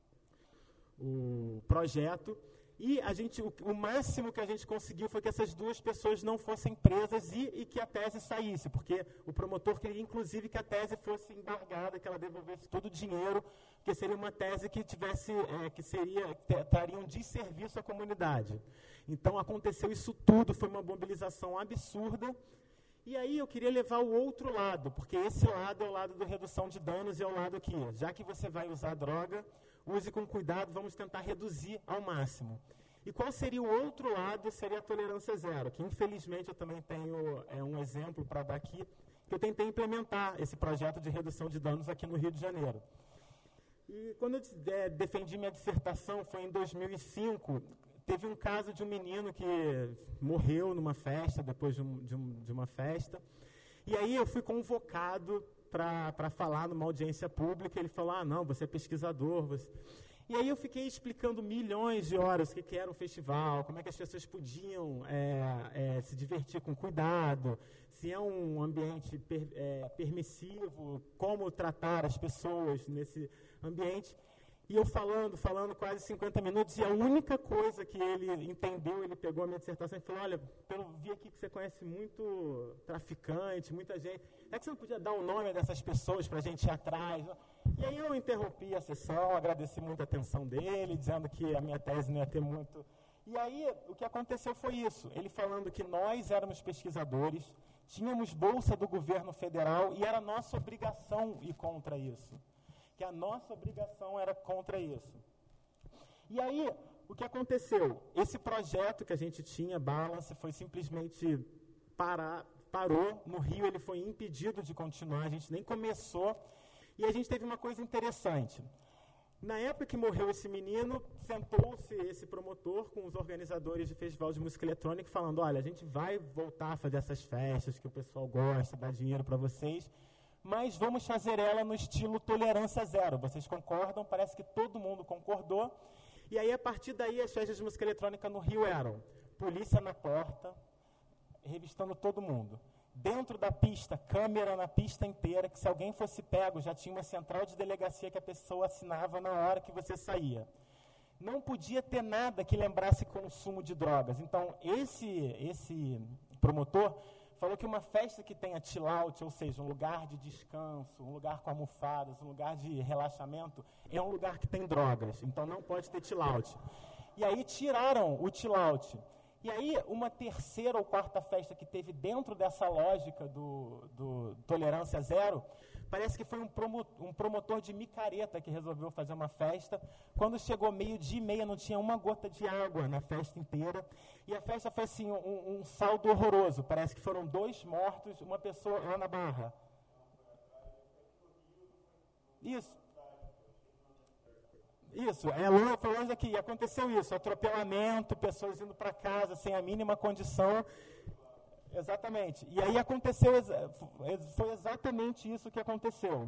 o, o projeto, e a gente, o, o máximo que a gente conseguiu foi que essas duas pessoas não fossem presas e, e que a tese saísse, porque o promotor queria, inclusive, que a tese fosse embargada, que ela devolvesse todo o dinheiro, porque seria uma tese que tivesse, é, que seria, traria um desserviço à comunidade. Então, aconteceu isso tudo, foi uma mobilização absurda. E aí eu queria levar o outro lado, porque esse lado é o lado da redução de danos e é o lado aqui. Já que você vai usar droga, use com cuidado, vamos tentar reduzir ao máximo. E qual seria o outro lado? Seria a tolerância zero, que infelizmente eu também tenho é, um exemplo para dar aqui, que eu tentei implementar esse projeto de redução de danos aqui no Rio de Janeiro. E quando eu é, defendi minha dissertação, foi em dois mil e cinco, teve um caso de um menino que morreu numa festa, depois de, um, de, um, de uma festa, e aí eu fui convocado para falar numa audiência pública. Ele falou, ah, não, você é pesquisador. Você... E aí eu fiquei explicando milhões de horas o que, que era um festival, como é que as pessoas podiam é, é, se divertir com cuidado, se é um ambiente per, é, permissivo, como tratar as pessoas nesse ambiente. E eu falando, falando quase cinquenta minutos, e a única coisa que ele entendeu, ele pegou a minha dissertação e falou, olha, eu vi aqui que você conhece muito traficante, muita gente, é que você não podia dar o nome dessas pessoas para a gente ir atrás? E aí eu interrompi a sessão, agradeci muito a atenção dele, dizendo que a minha tese não ia ter muito... E aí o que aconteceu foi isso, ele falando que nós éramos pesquisadores, tínhamos bolsa do governo federal e era nossa obrigação ir contra isso. Que a nossa obrigação era contra isso. E aí, o que aconteceu? Esse projeto que a gente tinha, Balance, foi simplesmente parar, parou. No Rio, ele foi impedido de continuar, a gente nem começou. E a gente teve uma coisa interessante. Na época que morreu esse menino, sentou-se esse promotor com os organizadores de festival de música eletrônica, falando, olha, a gente vai voltar a fazer essas festas que o pessoal gosta, dar dinheiro para vocês, mas vamos fazer ela no estilo tolerância zero. Vocês concordam? Parece que todo mundo concordou. E aí, a partir daí, as festas de música eletrônica no Rio eram polícia na porta, revistando todo mundo. Dentro da pista, câmera na pista inteira, que se alguém fosse pego, já tinha uma central de delegacia que a pessoa assinava na hora que você saía. Não podia ter nada que lembrasse consumo de drogas. Então, esse, esse promotor falou que uma festa que tenha chill out, ou seja, um lugar de descanso, um lugar com almofadas, um lugar de relaxamento, é um lugar que tem drogas, então não pode ter chill out. E aí tiraram o chill out. E aí uma terceira ou quarta festa que teve dentro dessa lógica do, do tolerância zero, parece que foi um, promo, um promotor de micareta que resolveu fazer uma festa. Quando chegou meio-dia e meia, não tinha uma gota de água na festa inteira. E a festa foi assim, um, um saldo horroroso. Parece que foram dois mortos, uma pessoa lá na Barra. Isso. Isso, é longe, foi longe daqui. E aconteceu isso, atropelamento, pessoas indo para casa sem a mínima condição. Exatamente. E aí aconteceu, foi exatamente isso que aconteceu.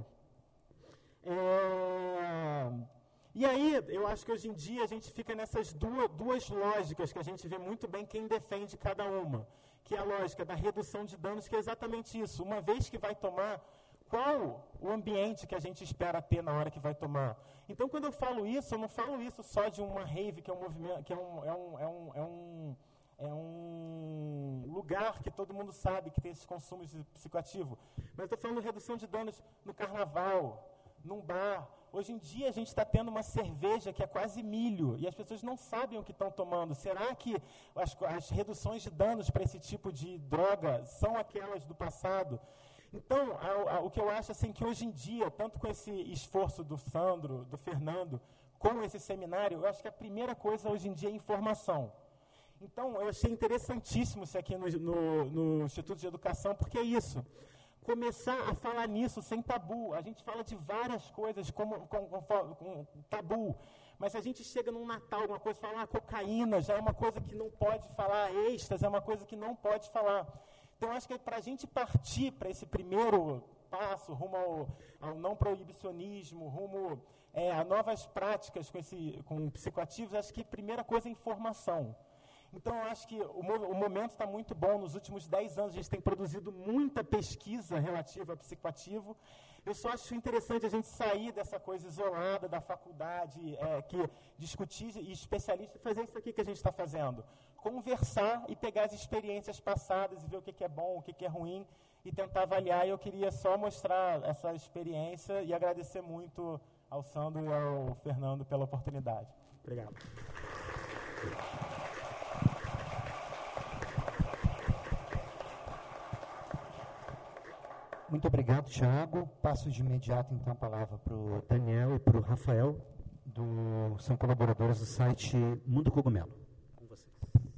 É... E aí, eu acho que hoje em dia a gente fica nessas duas, duas lógicas que a gente vê muito bem quem defende cada uma. Que é a lógica da redução de danos, que é exatamente isso. Uma vez que vai tomar, qual o ambiente que a gente espera ter na hora que vai tomar? Então, quando eu falo isso, eu não falo isso só de uma rave, que é um movimento, que é um... É um, é um, é um É um lugar que todo mundo sabe que tem esses consumos psicoativos. Mas estou falando de redução de danos no carnaval, num bar. Hoje em dia a gente está tendo uma cerveja que é quase milho e as pessoas não sabem o que estão tomando. Será que as, as reduções de danos para esse tipo de droga são aquelas do passado? Então, a, a, o que eu acho assim, que hoje em dia, tanto com esse esforço do Sandro, do Fernando, com esse seminário, eu acho que a primeira coisa hoje em dia é informação. Então, eu achei interessantíssimo isso aqui no, no, no Instituto de Educação, porque é isso. Começar a falar nisso sem tabu. A gente fala de várias coisas como, com, com, com tabu, mas se a gente chega num Natal, alguma coisa, falar ah, cocaína, já é uma coisa que não pode falar, êxtase é uma coisa que não pode falar. Então, acho que é para a gente partir para esse primeiro passo, rumo ao, ao não proibicionismo, rumo é, a novas práticas com, esse, com psicoativos, acho que a primeira coisa é informação. Então, eu acho que o, o momento está muito bom. Nos últimos dez anos, a gente tem produzido muita pesquisa relativa ao psicoativo. Eu só acho interessante a gente sair dessa coisa isolada da faculdade, é, que discutir e especialistas, fazer isso aqui que a gente está fazendo. Conversar e pegar as experiências passadas e ver o que, que é bom, o que, que é ruim, e tentar avaliar. E eu queria só mostrar essa experiência e agradecer muito ao Sandro e ao Fernando pela oportunidade. Obrigado. Muito obrigado, Thiago. Passo de imediato, então, a palavra para o Daniel e para o Rafael, do, são colaboradores do site Mundo Cogumelo. Com vocês.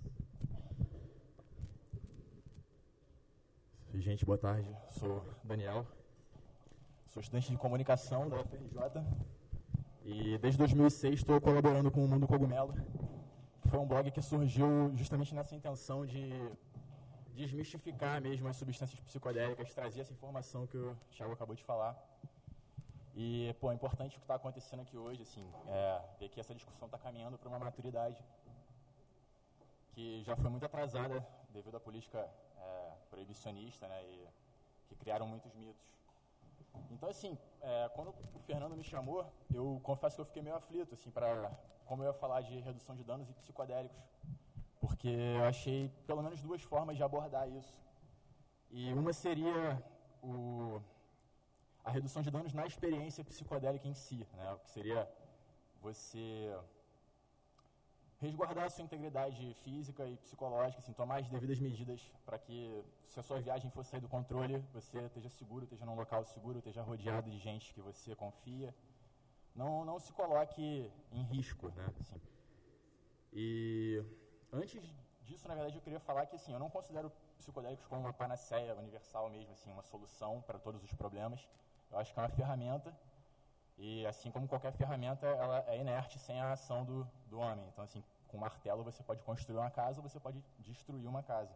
Gente, boa tarde. Sou Daniel. Sou estudante de comunicação da U F R J. E desde dois mil e seis estou colaborando com o Mundo Cogumelo, que foi um blog que surgiu justamente nessa intenção de desmistificar mesmo as substâncias psicodélicas, trazer essa informação que o Thiago acabou de falar. E, pô, é importante o que está acontecendo aqui hoje, assim, é, ver que essa discussão está caminhando para uma maturidade que já foi muito atrasada devido à política é, proibicionista, né, e que criaram muitos mitos. Então, assim, é, quando o Fernando me chamou, eu confesso que eu fiquei meio aflito, assim, para como eu ia falar de redução de danos e psicodélicos, porque eu achei pelo menos duas formas de abordar isso. E uma seria o, a redução de danos na experiência psicodélica em si, né? O que seria você resguardar a sua integridade física e psicológica, assim, tomar as devidas medidas para que, se a sua viagem for sair do controle, você esteja seguro, esteja num local seguro, esteja rodeado de gente que você confia. Não, não se coloque em risco, né? Assim. E antes disso, na verdade, eu queria falar que, assim, eu não considero psicodélicos como uma panaceia universal mesmo, assim, uma solução para todos os problemas. Eu acho que é uma ferramenta e, assim como qualquer ferramenta, ela é inerte sem a ação do, do homem. Então, assim, com um martelo você pode construir uma casa ou você pode destruir uma casa.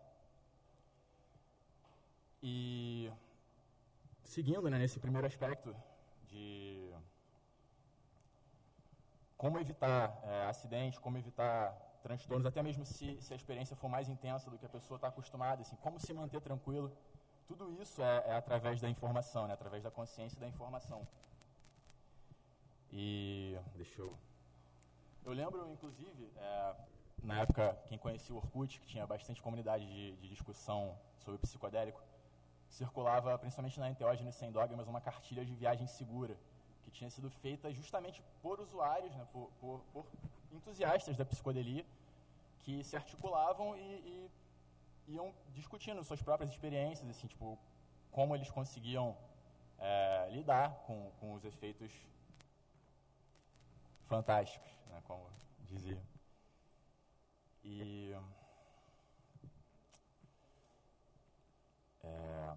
E, seguindo, né, nesse primeiro aspecto de como evitar é, acidentes, como evitar transtornos, até mesmo se, se a experiência for mais intensa do que a pessoa está acostumada, assim, como se manter tranquilo, tudo isso é, é através da informação, né, através da consciência da informação. E, deixa eu... Eu lembro, inclusive, é, na época, quem conhecia o Orkut, que tinha bastante comunidade de, de discussão sobre psicodélico, circulava, principalmente na Enteógenes Sem Dogmas, uma cartilha de viagem segura, que tinha sido feita justamente por usuários, né, por, por, por entusiastas da psicodelia, que se articulavam e, e iam discutindo suas próprias experiências, assim, tipo, como eles conseguiam é, lidar com, com os efeitos fantásticos, né, como dizia. E é,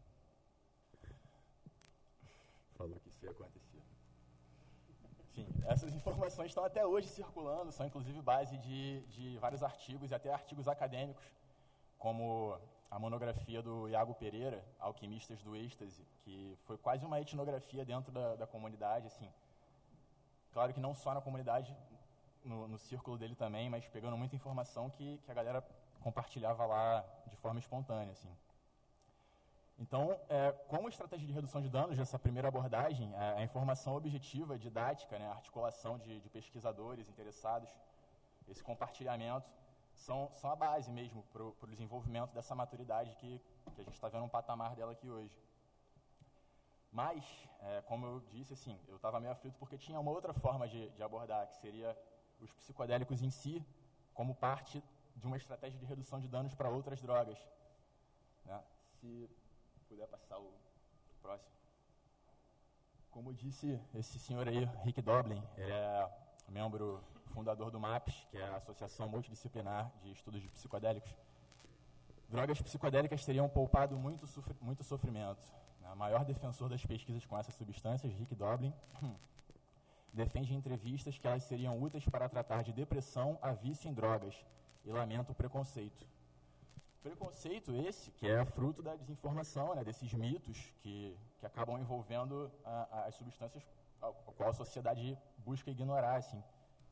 falou que isso ia acontecer. Enfim, essas informações estão até hoje circulando, são inclusive base de, de vários artigos e até artigos acadêmicos, como a monografia do Iago Pereira, Alquimistas do Êxtase, que foi quase uma etnografia dentro da, da comunidade, assim. Claro que não só na comunidade, no, no círculo dele também, mas pegando muita informação que, que a galera compartilhava lá de forma espontânea, assim. Então, é, como estratégia de redução de danos, essa primeira abordagem, a, a informação objetiva, didática, né, a articulação de, de pesquisadores interessados, esse compartilhamento, são, são a base mesmo para o desenvolvimento dessa maturidade que, que a gente está vendo um patamar dela aqui hoje. Mas, é, como eu disse, assim, eu estava meio aflito porque tinha uma outra forma de, de abordar, que seria os psicodélicos em si, como parte de uma estratégia de redução de danos para outras drogas. Né? Se puder passar o próximo. Como disse esse senhor aí, Rick Doblin, ele é membro fundador do MAPS, que é a Associação Multidisciplinar de Estudos de Psicodélicos. Drogas psicodélicas teriam poupado muito, sofr muito sofrimento. O maior defensor das pesquisas com essas substâncias, Rick Doblin, defende em entrevistas que elas seriam úteis para tratar de depressão a vício em drogas e lamenta o preconceito. Preconceito esse que é fruto da desinformação, né, desses mitos que, que acabam envolvendo a, a, as substâncias a, a qual a sociedade busca ignorar. Assim.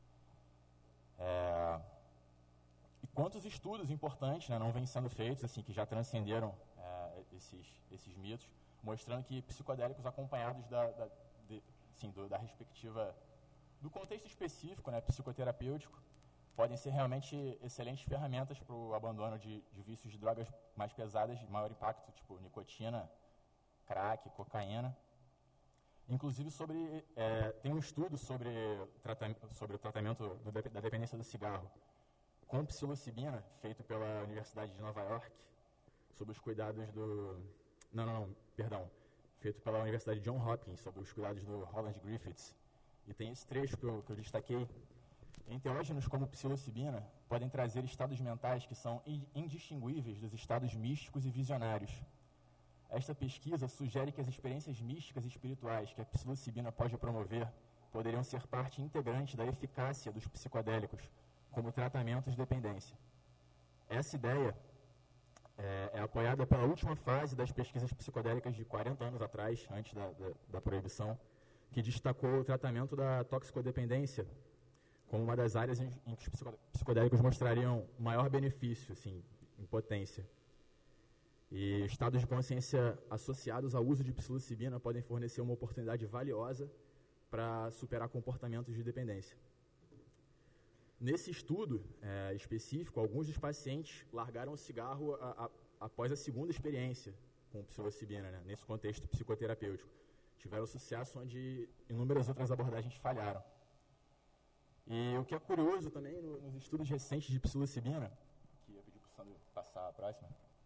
É, e quantos estudos importantes, né, não vêm sendo feitos, assim, que já transcenderam é, esses, esses mitos, mostrando que psicodélicos acompanhados da, da, de, assim, do, da respectiva, do contexto específico, né, psicoterapêutico, podem ser realmente excelentes ferramentas para o abandono de, de vícios de drogas mais pesadas, de maior impacto, tipo nicotina, crack, cocaína. Inclusive, sobre, é, tem um estudo sobre, sobre o tratamento do, da dependência do cigarro com psilocibina, feito pela Universidade de Nova York, sob os cuidados do... Não, não, não, perdão. Feito pela Universidade Johns Hopkins, sob os cuidados do Roland Griffiths. E tem esse trecho que eu, que eu destaquei. Enteógenos como psilocibina podem trazer estados mentais que são indistinguíveis dos estados místicos e visionários. Esta pesquisa sugere que as experiências místicas e espirituais que a psilocibina pode promover poderiam ser parte integrante da eficácia dos psicodélicos como tratamentos de dependência. Essa ideia é, é apoiada pela última fase das pesquisas psicodélicas de quarenta anos atrás, antes da, da, da proibição, que destacou o tratamento da toxicodependência como uma das áreas em, em que os psicodélicos mostrariam maior benefício, assim, em potência. E estados de consciência associados ao uso de psilocibina podem fornecer uma oportunidade valiosa para superar comportamentos de dependência. Nesse estudo é, específico, alguns dos pacientes largaram o cigarro a, a, após a segunda experiência com psilocibina, né, nesse contexto psicoterapêutico. Tiveram sucesso onde inúmeras outras abordagens falharam. E o que é curioso também no, nos estudos recentes de psilocibina, que eu pedi para o Sandro passar a próxima,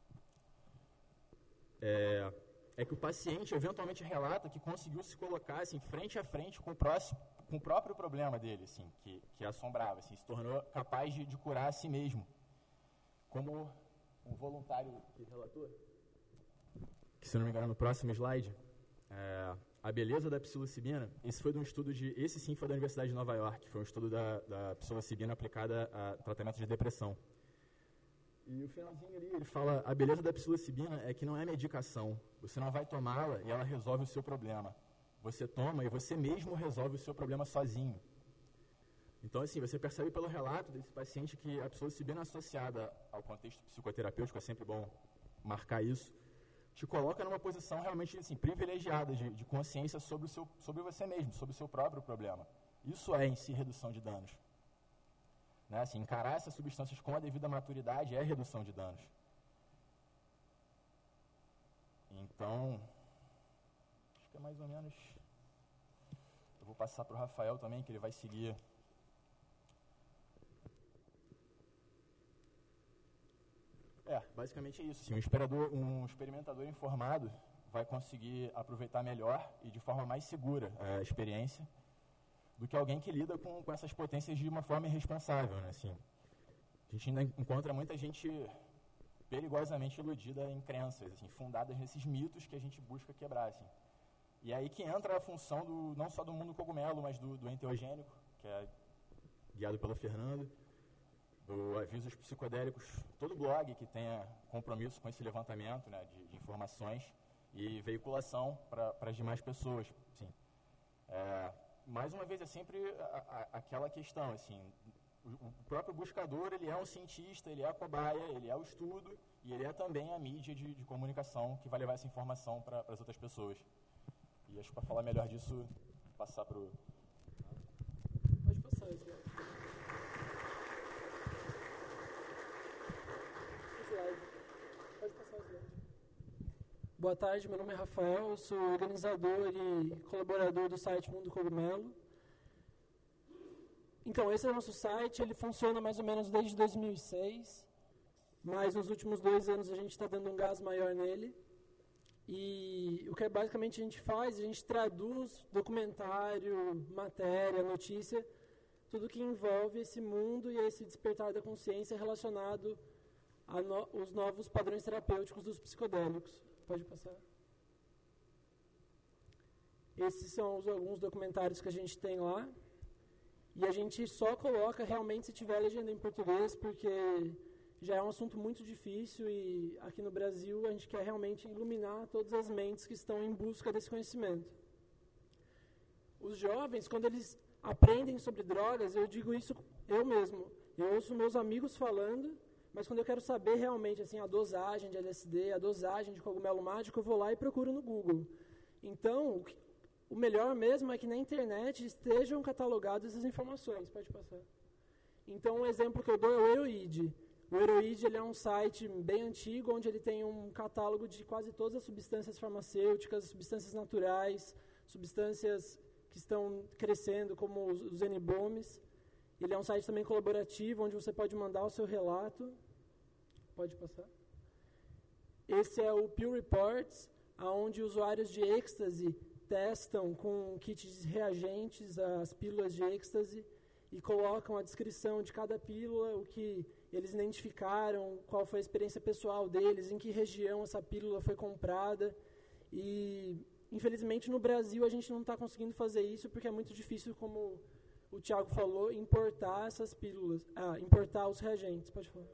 é, é que o paciente eventualmente relata que conseguiu se colocar assim, frente a frente com o, próximo, com o próprio problema dele, assim, que, que assombrava, assim, se tornou capaz de, de curar a si mesmo. Como um voluntário que relatou, que se não me engano no próximo slide, é, a beleza da psilocibina, esse foi de um estudo de, esse sim foi da Universidade de Nova York, foi um estudo da, da psilocibina aplicada a tratamento de depressão. E o finalzinho ali, ele fala, a beleza da psilocibina é que não é medicação, você não vai tomá-la e ela resolve o seu problema. Você toma e você mesmo resolve o seu problema sozinho. Então, assim, você percebe pelo relato desse paciente que a psilocibina associada ao contexto psicoterapêutico, é sempre bom marcar isso, te coloca numa posição realmente assim, privilegiada de, de consciência sobre, o seu, sobre você mesmo, sobre o seu próprio problema. Isso é, em si, redução de danos. Né? Assim, encarar essas substâncias com a devida maturidade é redução de danos. Então, acho que é mais ou menos... Eu vou passar para o Rafael também, que ele vai seguir... É, basicamente é isso. Assim, um, esperador, um experimentador informado vai conseguir aproveitar melhor e de forma mais segura a experiência do que alguém que lida com, com essas potências de uma forma irresponsável. Né? Assim, a gente ainda encontra muita gente perigosamente iludida em crenças, assim, fundadas nesses mitos que a gente busca quebrar. Assim. E é aí que entra a função do, não só do mundo cogumelo, mas do, do enteogênico, que é guiado pelo Fernando, do Avisos Psicodélicos, todo blog que tenha compromisso com esse levantamento, né, de, de informações e veiculação para as demais pessoas. Assim. É, mais uma vez, é sempre a, a, aquela questão, assim, o, o próprio buscador, ele é um cientista, ele é a cobaia, ele é o estudo e ele é também a mídia de, de comunicação que vai levar essa informação para as outras pessoas. E acho que para falar melhor disso, passar para o... Pode passar, isso. Pode passar o slide. Boa tarde, meu nome é Rafael, eu sou organizador e colaborador do site Mundo Cogumelo. Então, esse é o nosso site, ele funciona mais ou menos desde dois mil e seis, mas nos últimos dois anos a gente está dando um gás maior nele. E o que basicamente a gente faz, a gente traduz documentário, matéria, notícia, tudo que envolve esse mundo e esse despertar da consciência relacionado aos no, novos padrões terapêuticos dos psicodélicos. Pode passar. Esses são os, alguns documentários que a gente tem lá. E a gente só coloca realmente se tiver legenda em português, porque já é um assunto muito difícil e aqui no Brasil a gente quer realmente iluminar todas as mentes que estão em busca desse conhecimento. Os jovens, quando eles aprendem sobre drogas, eu digo isso eu mesmo. Eu ouço meus amigos falando, mas quando eu quero saber realmente assim, a dosagem de L S D, a dosagem de cogumelo mágico, eu vou lá e procuro no Google. Então, o melhor mesmo é que na internet estejam catalogadas essas informações. Pode passar. Então, um exemplo que eu dou é o Heroid. O Heroid ele é um site bem antigo, onde ele tem um catálogo de quase todas as substâncias farmacêuticas, substâncias naturais, substâncias que estão crescendo, como os, os N-bombs. Ele é um site também colaborativo, onde você pode mandar o seu relato. Pode passar. Esse é o Pew Reports, onde usuários de êxtase testam com kits reagentes as pílulas de êxtase e colocam a descrição de cada pílula, o que eles identificaram, qual foi a experiência pessoal deles, em que região essa pílula foi comprada. E, infelizmente, no Brasil a gente não está conseguindo fazer isso porque é muito difícil, como o Thiago falou, importar essas pílulas, ah, importar os reagentes. Pode falar.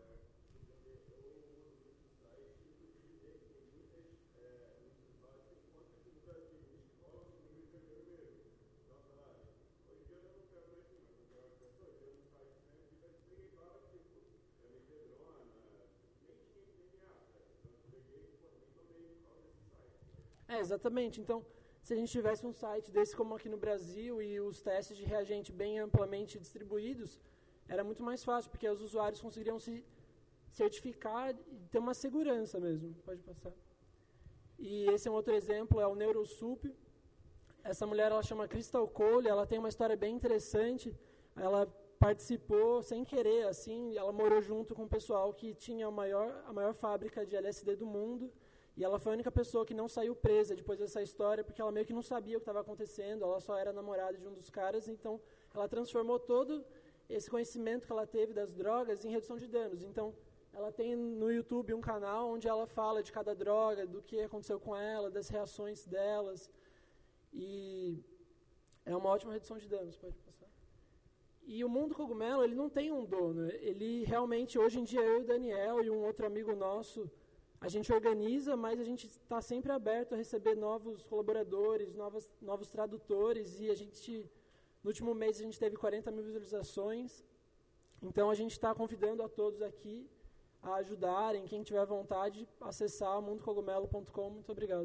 É, exatamente. Então, se a gente tivesse um site desse como aqui no Brasil e os testes de reagente bem amplamente distribuídos, era muito mais fácil, porque os usuários conseguiriam se certificar e ter uma segurança mesmo. Pode passar. E esse é um outro exemplo, é o NeuroSup. Essa mulher, ela chama Crystal Cole, ela tem uma história bem interessante. Ela participou sem querer, assim, ela morou junto com o pessoal que tinha a maior, a maior fábrica de L S D do mundo. E ela foi a única pessoa que não saiu presa depois dessa história, porque ela meio que não sabia o que estava acontecendo, ela só era namorada de um dos caras, então ela transformou todo esse conhecimento que ela teve das drogas em redução de danos. Então, ela tem no YouTube um canal onde ela fala de cada droga, do que aconteceu com ela, das reações delas, e é uma ótima redução de danos, pode passar. E o mundo cogumelo, ele não tem um dono, ele realmente, hoje em dia, eu e o Daniel e um outro amigo nosso, a gente organiza, mas a gente está sempre aberto a receber novos colaboradores, novas, novos tradutores, e a gente, no último mês, a gente teve quarenta mil visualizações. Então, a gente está convidando a todos aqui a ajudarem, quem tiver vontade, acessar mundo cogumelo ponto com. Muito obrigado.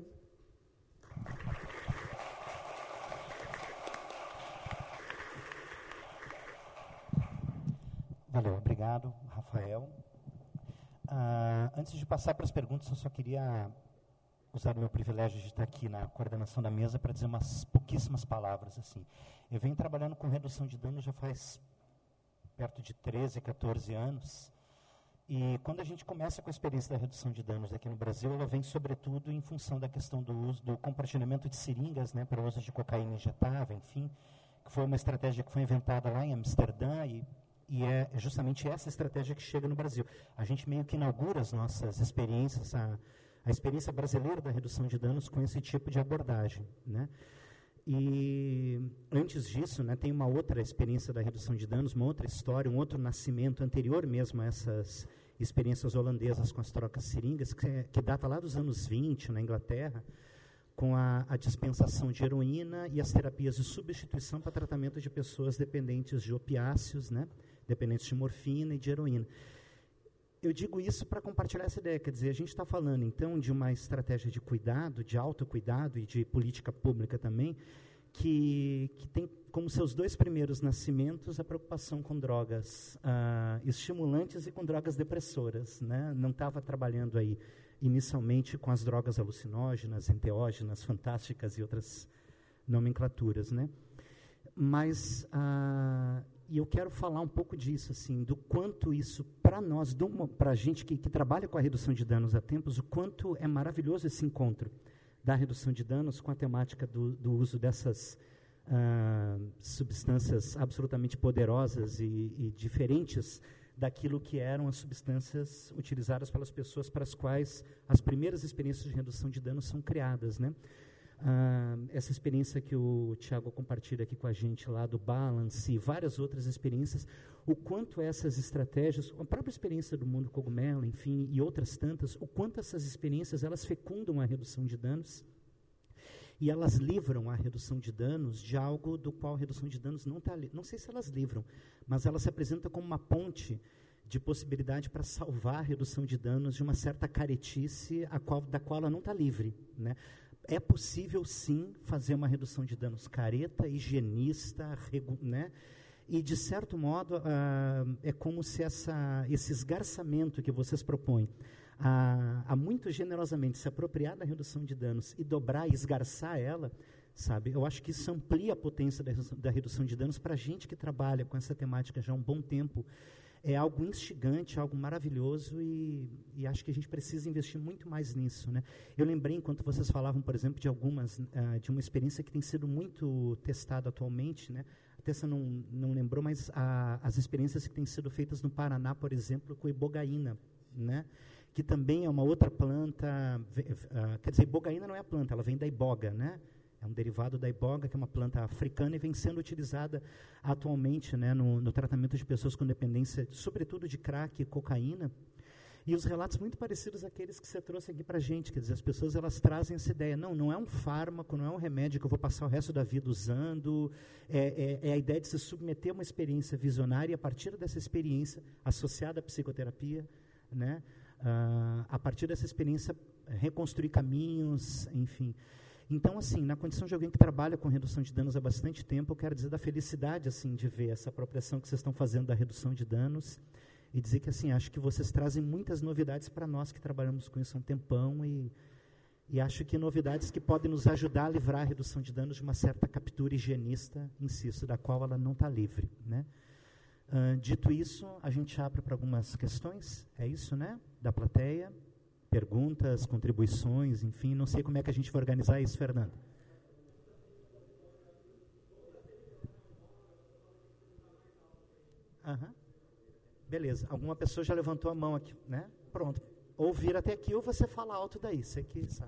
Valeu, obrigado, Rafael. Uh, antes de passar para as perguntas, eu só queria usar o meu privilégio de estar aqui na coordenação da mesa para dizer umas pouquíssimas palavras. Assim. Eu venho trabalhando com redução de danos já faz perto de treze, quatorze anos, e quando a gente começa com a experiência da redução de danos aqui no Brasil, ela vem sobretudo em função da questão do uso, do compartilhamento de seringas, né, para o uso de cocaína injetável, enfim, que foi uma estratégia que foi inventada lá em Amsterdã e E é justamente essa estratégia que chega no Brasil. A gente meio que inaugura as nossas experiências, a, a experiência brasileira da redução de danos com esse tipo de abordagem, né? E antes disso, né, tem uma outra experiência da redução de danos, uma outra história, um outro nascimento anterior mesmo a essas experiências holandesas com as trocas seringas, que, é, que data lá dos anos vinte, na Inglaterra, com a, a dispensação de heroína e as terapias de substituição para tratamento de pessoas dependentes de opiáceos, né? Dependentes de morfina e de heroína. Eu digo isso para compartilhar essa ideia, quer dizer, a gente está falando, então, de uma estratégia de cuidado, de autocuidado e de política pública também, que, que tem como seus dois primeiros nascimentos a preocupação com drogas ah, estimulantes e com drogas depressoras, né? Não estava trabalhando aí inicialmente com as drogas alucinógenas, enteógenas, fantásticas e outras nomenclaturas, né? Mas... Ah, E eu quero falar um pouco disso, assim, do quanto isso, para nós, para a gente que, que trabalha com a redução de danos há tempos, o quanto é maravilhoso esse encontro da redução de danos com a temática do, do uso dessas ah, substâncias absolutamente poderosas e, e diferentes daquilo que eram as substâncias utilizadas pelas pessoas para as quais as primeiras experiências de redução de danos são criadas, né? Ah, essa experiência que o Tiago compartilha aqui com a gente lá do Balance e várias outras experiências, o quanto essas estratégias, a própria experiência do mundo cogumelo, enfim, e outras tantas, o quanto essas experiências, elas fecundam a redução de danos e elas livram a redução de danos de algo do qual a redução de danos não está, não sei se elas livram, mas ela se apresenta como uma ponte de possibilidade para salvar a redução de danos de uma certa caretice a qual, da qual ela não está livre, né? É possível, sim, fazer uma redução de danos careta, higienista, regu, né? E, de certo modo, ah, é como se essa, esse esgarçamento que vocês propõem a, a muito generosamente se apropriar da redução de danos e dobrar e esgarçar ela, sabe? Eu acho que isso amplia a potência da, da redução de danos para a gente que trabalha com essa temática já há um bom tempo. É algo instigante, algo maravilhoso e, e acho que a gente precisa investir muito mais nisso, né? Eu lembrei, enquanto vocês falavam, por exemplo, de algumas, uh, de uma experiência que tem sido muito testada atualmente, né? A Tessa não, não lembrou, mas a, as experiências que têm sido feitas no Paraná, por exemplo, com a ibogaína, né? Que também é uma outra planta, uh, quer dizer, ibogaína não é a planta, ela vem da iboga, né? É um derivado da iboga, que é uma planta africana e vem sendo utilizada atualmente, né, no, no tratamento de pessoas com dependência, sobretudo de crack e cocaína. E os relatos muito parecidos àqueles que você trouxe aqui para a gente, quer dizer, as pessoas elas trazem essa ideia, não, não é um fármaco, não é um remédio que eu vou passar o resto da vida usando, é, é, é a ideia de se submeter a uma experiência visionária e a partir dessa experiência, associada à psicoterapia, né, uh, a partir dessa experiência, reconstruir caminhos, enfim. Então, assim, na condição de alguém que trabalha com redução de danos há bastante tempo, eu quero dizer da felicidade, assim, de ver essa apropriação que vocês estão fazendo da redução de danos e dizer que, assim, acho que vocês trazem muitas novidades para nós que trabalhamos com isso há um tempão e, e acho que novidades que podem nos ajudar a livrar a redução de danos de uma certa captura higienista, insisto, da qual ela não está livre, né? Uh, dito isso, a gente abre para algumas questões, é isso, né? Da plateia. Perguntas, contribuições, enfim, não sei como é que a gente vai organizar isso, Fernando. Uhum. Beleza, alguma pessoa já levantou a mão aqui, né? Pronto, ou vir até aqui ou você fala alto daí, você que sabe.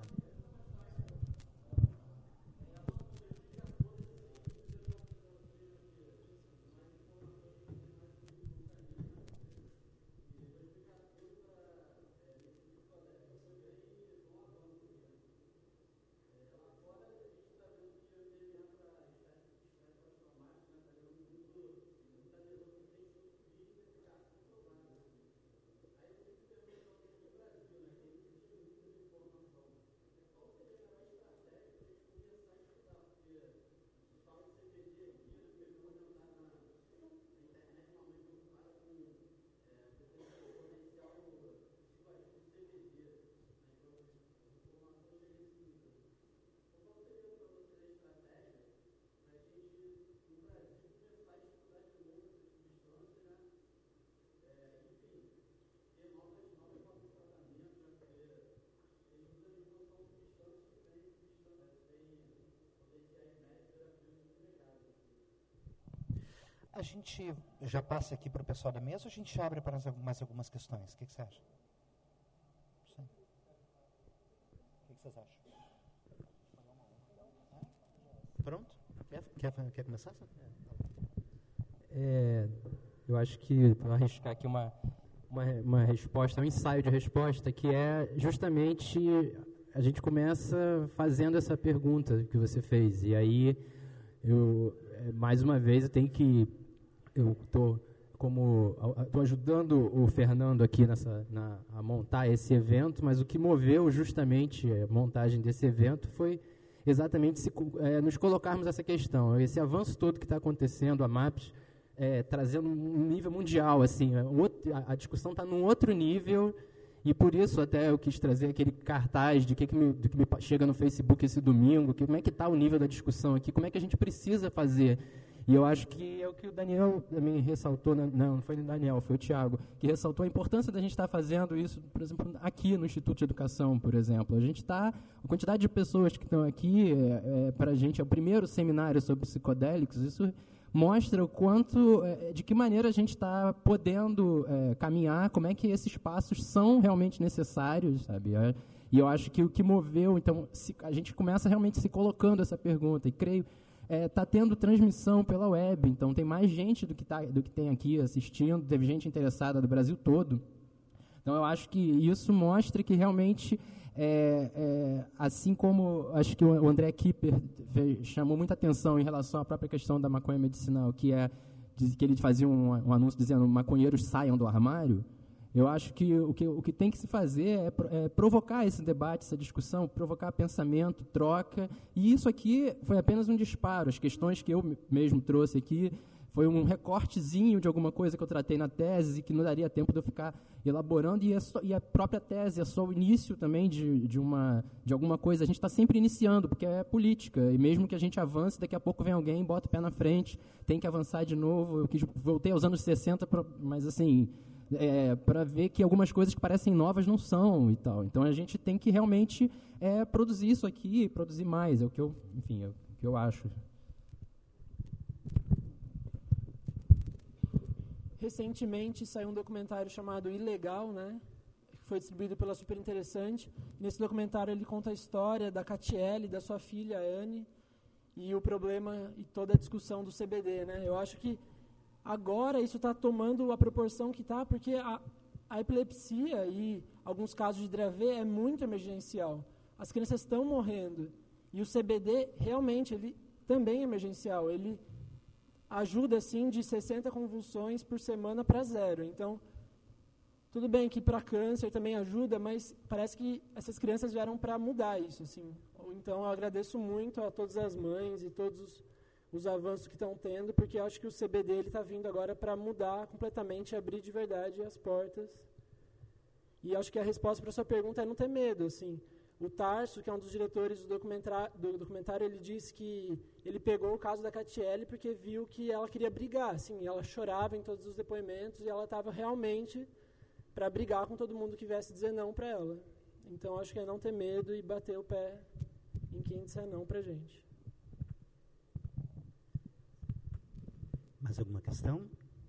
A gente já passa aqui para o pessoal da mesa ou a gente abre para mais algumas questões? O que, que você acha? Sim. O que, que vocês acham? Pronto? Quer, quer, quer começar? É, eu acho que vou arriscar aqui uma, uma, uma resposta, um ensaio de resposta, que é justamente a gente começa fazendo essa pergunta que você fez. E aí, eu, mais uma vez, eu tenho que... Eu estou como estou ajudando o Fernando aqui nessa, na, a montar esse evento, mas o que moveu justamente a montagem desse evento foi exatamente se, é, nos colocarmos essa questão, esse avanço todo que está acontecendo, a MAPS, é, trazendo um nível mundial, assim, a, a discussão está num outro nível, e por isso até eu quis trazer aquele cartaz de que, que, me, do que me chega no Facebook esse domingo, que, como é que está o nível da discussão aqui, como é que a gente precisa fazer. E eu acho que é o que o Daniel também ressaltou, na, não, não foi o Daniel, foi o Thiago, que ressaltou a importância da gente estar fazendo isso, por exemplo, aqui no Instituto de Educação, por exemplo. A gente está, a quantidade de pessoas que estão aqui, é, é, para a gente, é o primeiro seminário sobre psicodélicos, isso mostra o quanto, é, de que maneira a gente está podendo é, caminhar, como é que esses passos são realmente necessários, sabe? É, e eu acho que o que moveu, então, se, a gente começa realmente se colocando essa pergunta, e creio, está é, tendo transmissão pela web, então tem mais gente do que, tá, do que tem aqui assistindo, teve gente interessada do Brasil todo. Então, eu acho que isso mostra que realmente, é, é, assim como acho que o André Kipper fez, chamou muita atenção em relação à própria questão da maconha medicinal, que é que ele fazia um, um anúncio dizendo maconheiros saiam do armário. Eu acho que o que, o que tem que se fazer é, é provocar esse debate, essa discussão, provocar pensamento, troca, e isso aqui foi apenas um disparo. As questões que eu mesmo trouxe aqui foi um recortezinho de alguma coisa que eu tratei na tese, que não daria tempo de eu ficar elaborando, e, é só, e a própria tese é só o início também de, de, uma, de alguma coisa. A gente está sempre iniciando, porque é política, e mesmo que a gente avance, daqui a pouco vem alguém, bota o pé na frente, tem que avançar de novo. Eu quis, voltei aos anos sessenta, pra, mas assim... É, para ver que algumas coisas que parecem novas não são e tal. Então a gente tem que realmente é, produzir isso aqui, produzir mais, é o que eu, enfim, é o que eu acho. Recentemente saiu um documentário chamado Ilegal, né? Que foi distribuído pela Super Interessante. Nesse documentário ele conta a história da Catiele, da sua filha Anne, e o problema e toda a discussão do C B D, né? Eu acho que agora isso está tomando a proporção que está, porque a, a epilepsia e alguns casos de Dravet é muito emergencial. As crianças estão morrendo. E o C B D, realmente, ele também é emergencial. Ele ajuda, assim, de sessenta convulsões por semana para zero. Então, tudo bem que para câncer também ajuda, mas parece que essas crianças vieram para mudar isso, assim. Então, eu agradeço muito a todas as mães e todos os os avanços que estão tendo, porque eu acho que o C B D está vindo agora para mudar completamente, abrir de verdade as portas. E acho que a resposta para a sua pergunta é não ter medo. Assim. O Tarso, que é um dos diretores do documentário, do documentário, ele disse que ele pegou o caso da Catiele porque viu que ela queria brigar. Assim, ela chorava em todos os depoimentos e ela estava realmente para brigar com todo mundo que viesse dizer não para ela. Então, acho que é não ter medo e bater o pé em quem disser não para a gente. Mais alguma questão?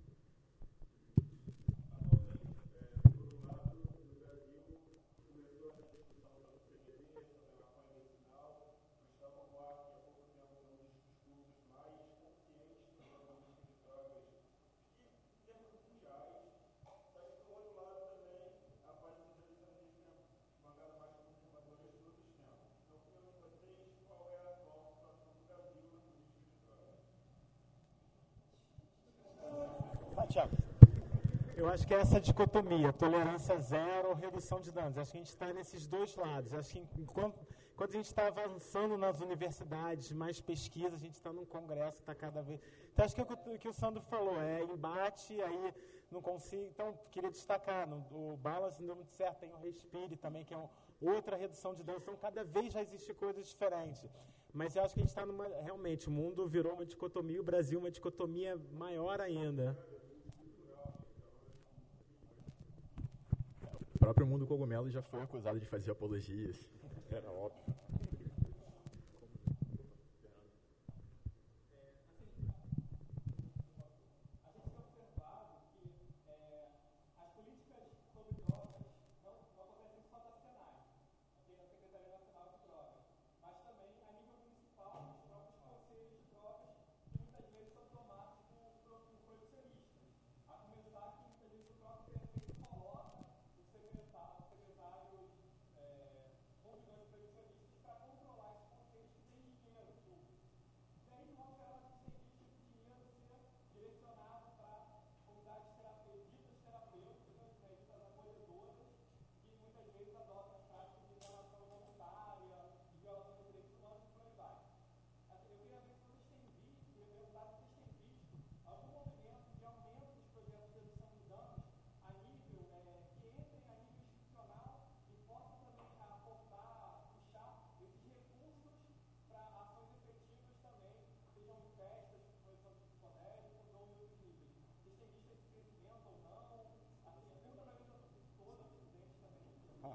Tiago. Eu acho que é essa dicotomia, tolerância zero ou redução de danos. Acho que a gente está nesses dois lados. Acho que enquanto, enquanto a gente está avançando nas universidades, mais pesquisa, a gente está num congresso que está cada vez... Então, acho que o que o Sandro falou, é embate, aí não consigo... Então, queria destacar, no, o balance não deu muito certo, tem o Respire também, que é um, outra redução de danos. Então, cada vez já existe coisas diferentes. Mas eu acho que a gente está numa... Realmente, o mundo virou uma dicotomia, o Brasil uma dicotomia maior ainda. O próprio Mundo Cogumelo já foi acusado de fazer apologias. Era óbvio.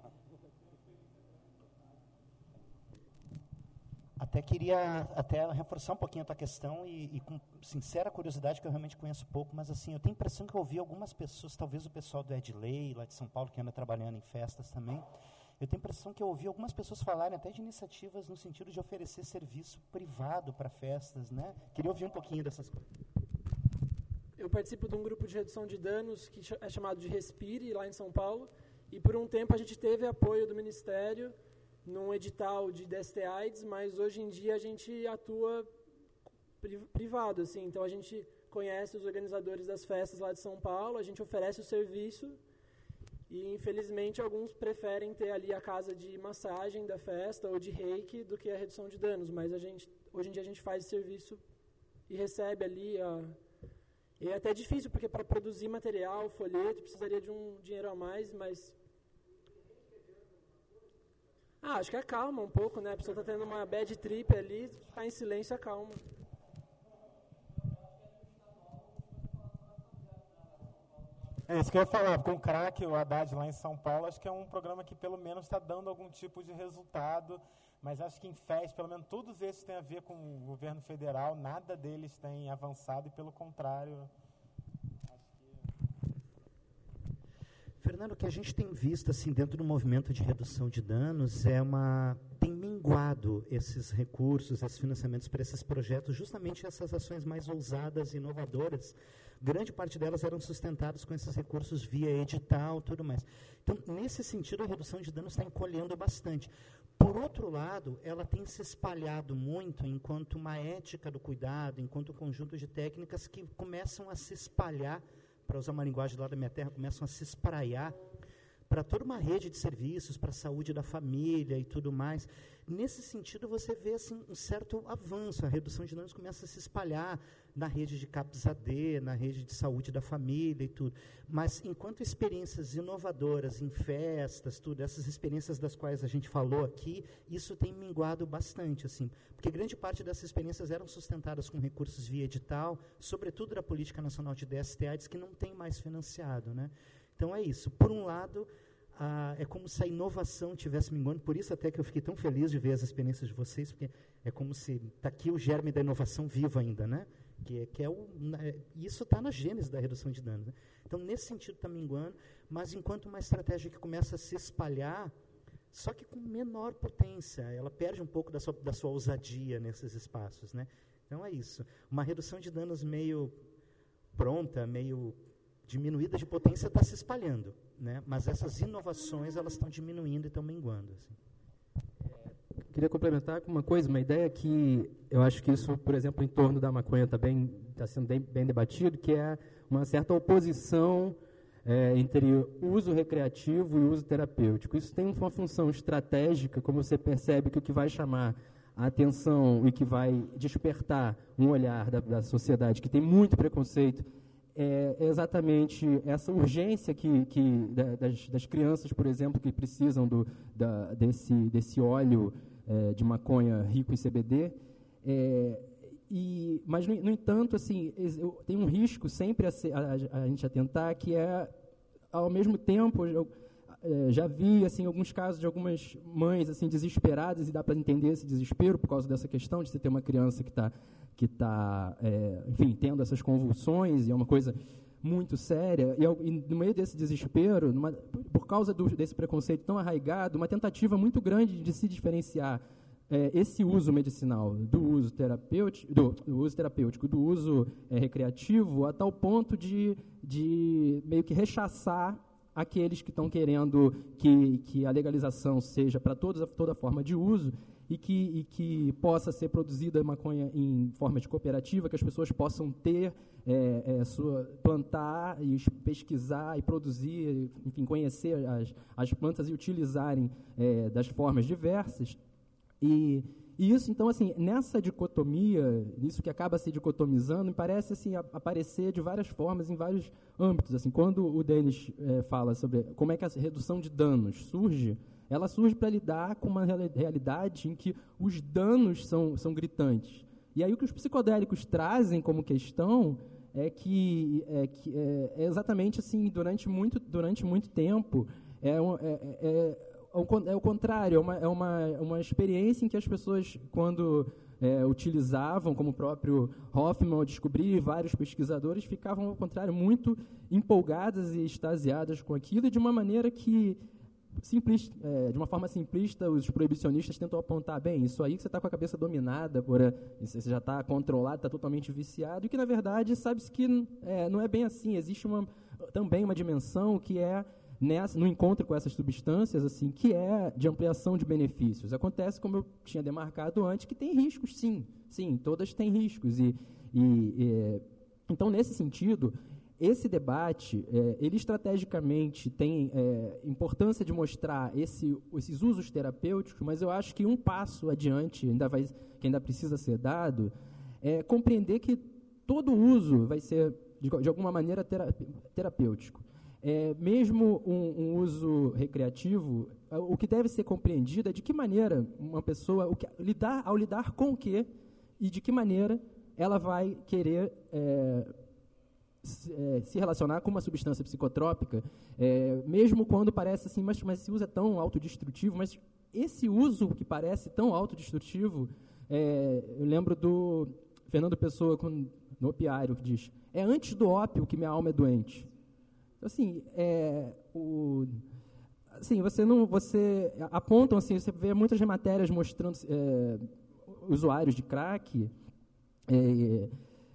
Até queria até reforçar um pouquinho a tua questão e, e com sincera curiosidade, que eu realmente conheço pouco, mas assim, eu tenho a impressão que eu ouvi algumas pessoas, talvez o pessoal do Edley, lá de São Paulo, que anda trabalhando em festas também, eu tenho a impressão que eu ouvi algumas pessoas falarem até de iniciativas no sentido de oferecer serviço privado para festas, né? Queria ouvir um pouquinho dessas coisas. Eu participo de um grupo de redução de danos que é chamado de Respire, lá em São Paulo, e por um tempo a gente teve apoio do Ministério num edital de D S T AIDS, mas hoje em dia a gente atua pri- privado, assim, então a gente conhece os organizadores das festas lá de São Paulo, a gente oferece o serviço e, infelizmente, alguns preferem ter ali a casa de massagem da festa ou de reiki do que a redução de danos, mas a gente, hoje em dia a gente faz esse serviço e recebe ali a... E é até difícil, porque para produzir material, folheto, precisaria de um dinheiro a mais, mas... Ah, acho que acalma um pouco, né? A pessoa está tendo uma bad trip ali, ficar em silêncio acalma. É isso que eu ia falar, com o crack, o Haddad lá em São Paulo, acho que é um programa que pelo menos está dando algum tipo de resultado, mas acho que em F E S, pelo menos todos esses têm a ver com o governo federal, nada deles tem avançado e pelo contrário... Fernando, o que a gente tem visto assim dentro do movimento de redução de danos é uma tem minguado esses recursos, esses financiamentos para esses projetos, justamente essas ações mais ousadas e inovadoras. Grande parte delas eram sustentadas com esses recursos via edital, tudo mais. Então, nesse sentido, a redução de danos está encolhendo bastante. Por outro lado, ela tem se espalhado muito enquanto uma ética do cuidado, enquanto um conjunto de técnicas que começam a se espalhar, para usar uma linguagem lá da minha terra, começam a se espraiar para toda uma rede de serviços, para a saúde da família e tudo mais. Nesse sentido, você vê assim, um certo avanço, a redução de danos começa a se espalhar na rede de CAPS A D, na rede de saúde da família e tudo. Mas, enquanto experiências inovadoras em festas, tudo, essas experiências das quais a gente falou aqui, isso tem minguado bastante, assim, porque grande parte dessas experiências eram sustentadas com recursos via edital, sobretudo da Política Nacional de D S T AIDS, que não tem mais financiado, né? Então, é isso. Por um lado, ah, é como se a inovação tivesse minguando, por isso até que eu fiquei tão feliz de ver as experiências de vocês, porque é como se está aqui o germe da inovação vivo ainda, né? Que é, que é o, é, isso está na gênese da redução de danos, né? Então, nesse sentido, está minguando, mas enquanto uma estratégia que começa a se espalhar, só que com menor potência, ela perde um pouco da sua, da sua ousadia nesses espaços, né? Então, é isso. Uma redução de danos meio pronta, meio diminuída de potência está se espalhando, né? Mas essas inovações elas estão diminuindo e estão minguando. Assim. Queria complementar com uma coisa, uma ideia que eu acho que isso, por exemplo, em torno da maconha também está sendo bem, bem debatido, que é uma certa oposição é, entre uso recreativo e uso terapêutico. Isso tem uma função estratégica, como você percebe que o que vai chamar a atenção e que vai despertar um olhar da, da sociedade que tem muito preconceito é exatamente essa urgência que, que da, das, das crianças, por exemplo, que precisam do, da, desse, desse óleo é, de maconha rico em C B D. É, e, mas, no, no entanto, assim, tem um risco sempre a, a, a gente atentar, que é, ao mesmo tempo, eu é, já vi assim, alguns casos de algumas mães assim, desesperadas, e dá para entender esse desespero por causa dessa questão de você ter uma criança que está que está, é, enfim, tendo essas convulsões, e é uma coisa muito séria, e, e no meio desse desespero, numa, por causa do, desse preconceito tão arraigado, uma tentativa muito grande de se diferenciar é, esse uso medicinal do uso terapêutico, do, do uso terapêutico, do uso é, recreativo, a tal ponto de, de meio que rechaçar aqueles que estão querendo que, que a legalização seja para toda, toda forma de uso, e que, e que possa ser produzida maconha em forma de cooperativa, que as pessoas possam ter, é, é, sua, plantar, e pesquisar e produzir, enfim, conhecer as, as plantas e utilizarem é, das formas diversas. E, e isso, então, assim, nessa dicotomia, isso que acaba se dicotomizando, me parece assim, a, aparecer de várias formas em vários âmbitos. Assim, quando o Denis é, fala sobre como é que a redução de danos surge, ela surge para lidar com uma realidade em que os danos são, são gritantes. E aí o que os psicodélicos trazem como questão é que é, que é, é exatamente assim, durante muito, durante muito tempo, é, é, é é o contrário, é uma, é uma, uma experiência em que as pessoas, quando é, utilizavam, como o próprio Hoffman descobriu, e vários pesquisadores, ficavam, ao contrário, muito empolgadas e extasiadas com aquilo, de uma maneira que, simplista, é, de uma forma simplista, os proibicionistas tentam apontar, bem, isso aí que você está com a cabeça dominada, por, você já está controlado, está totalmente viciado, e que, na verdade, sabe-se que é, não é bem assim, existe uma, também uma dimensão que é Nessa, no encontro com essas substâncias, assim, que é de ampliação de benefícios. Acontece, como eu tinha demarcado antes, que tem riscos, sim. Sim, todas têm riscos. E, e, é, então, nesse sentido, esse debate, é, ele estrategicamente tem é, importância de mostrar esse, esses usos terapêuticos, mas eu acho que um passo adiante, ainda vai, que ainda precisa ser dado, é compreender que todo uso vai ser, de, de alguma maneira, tera, terapêutico. É, mesmo um, um uso recreativo, o que deve ser compreendido é de que maneira uma pessoa, o que, lidar, ao lidar com o quê e de que maneira ela vai querer é, se, é, se relacionar com uma substância psicotrópica, é, mesmo quando parece assim, mas, mas esse uso é tão autodestrutivo, mas esse uso que parece tão autodestrutivo, é, eu lembro do Fernando Pessoa, com, no Opiário, que diz, é antes do ópio que minha alma é doente. Assim, é, o, assim, você não, você apontam assim, você vê muitas matérias mostrando é, usuários de crack, é,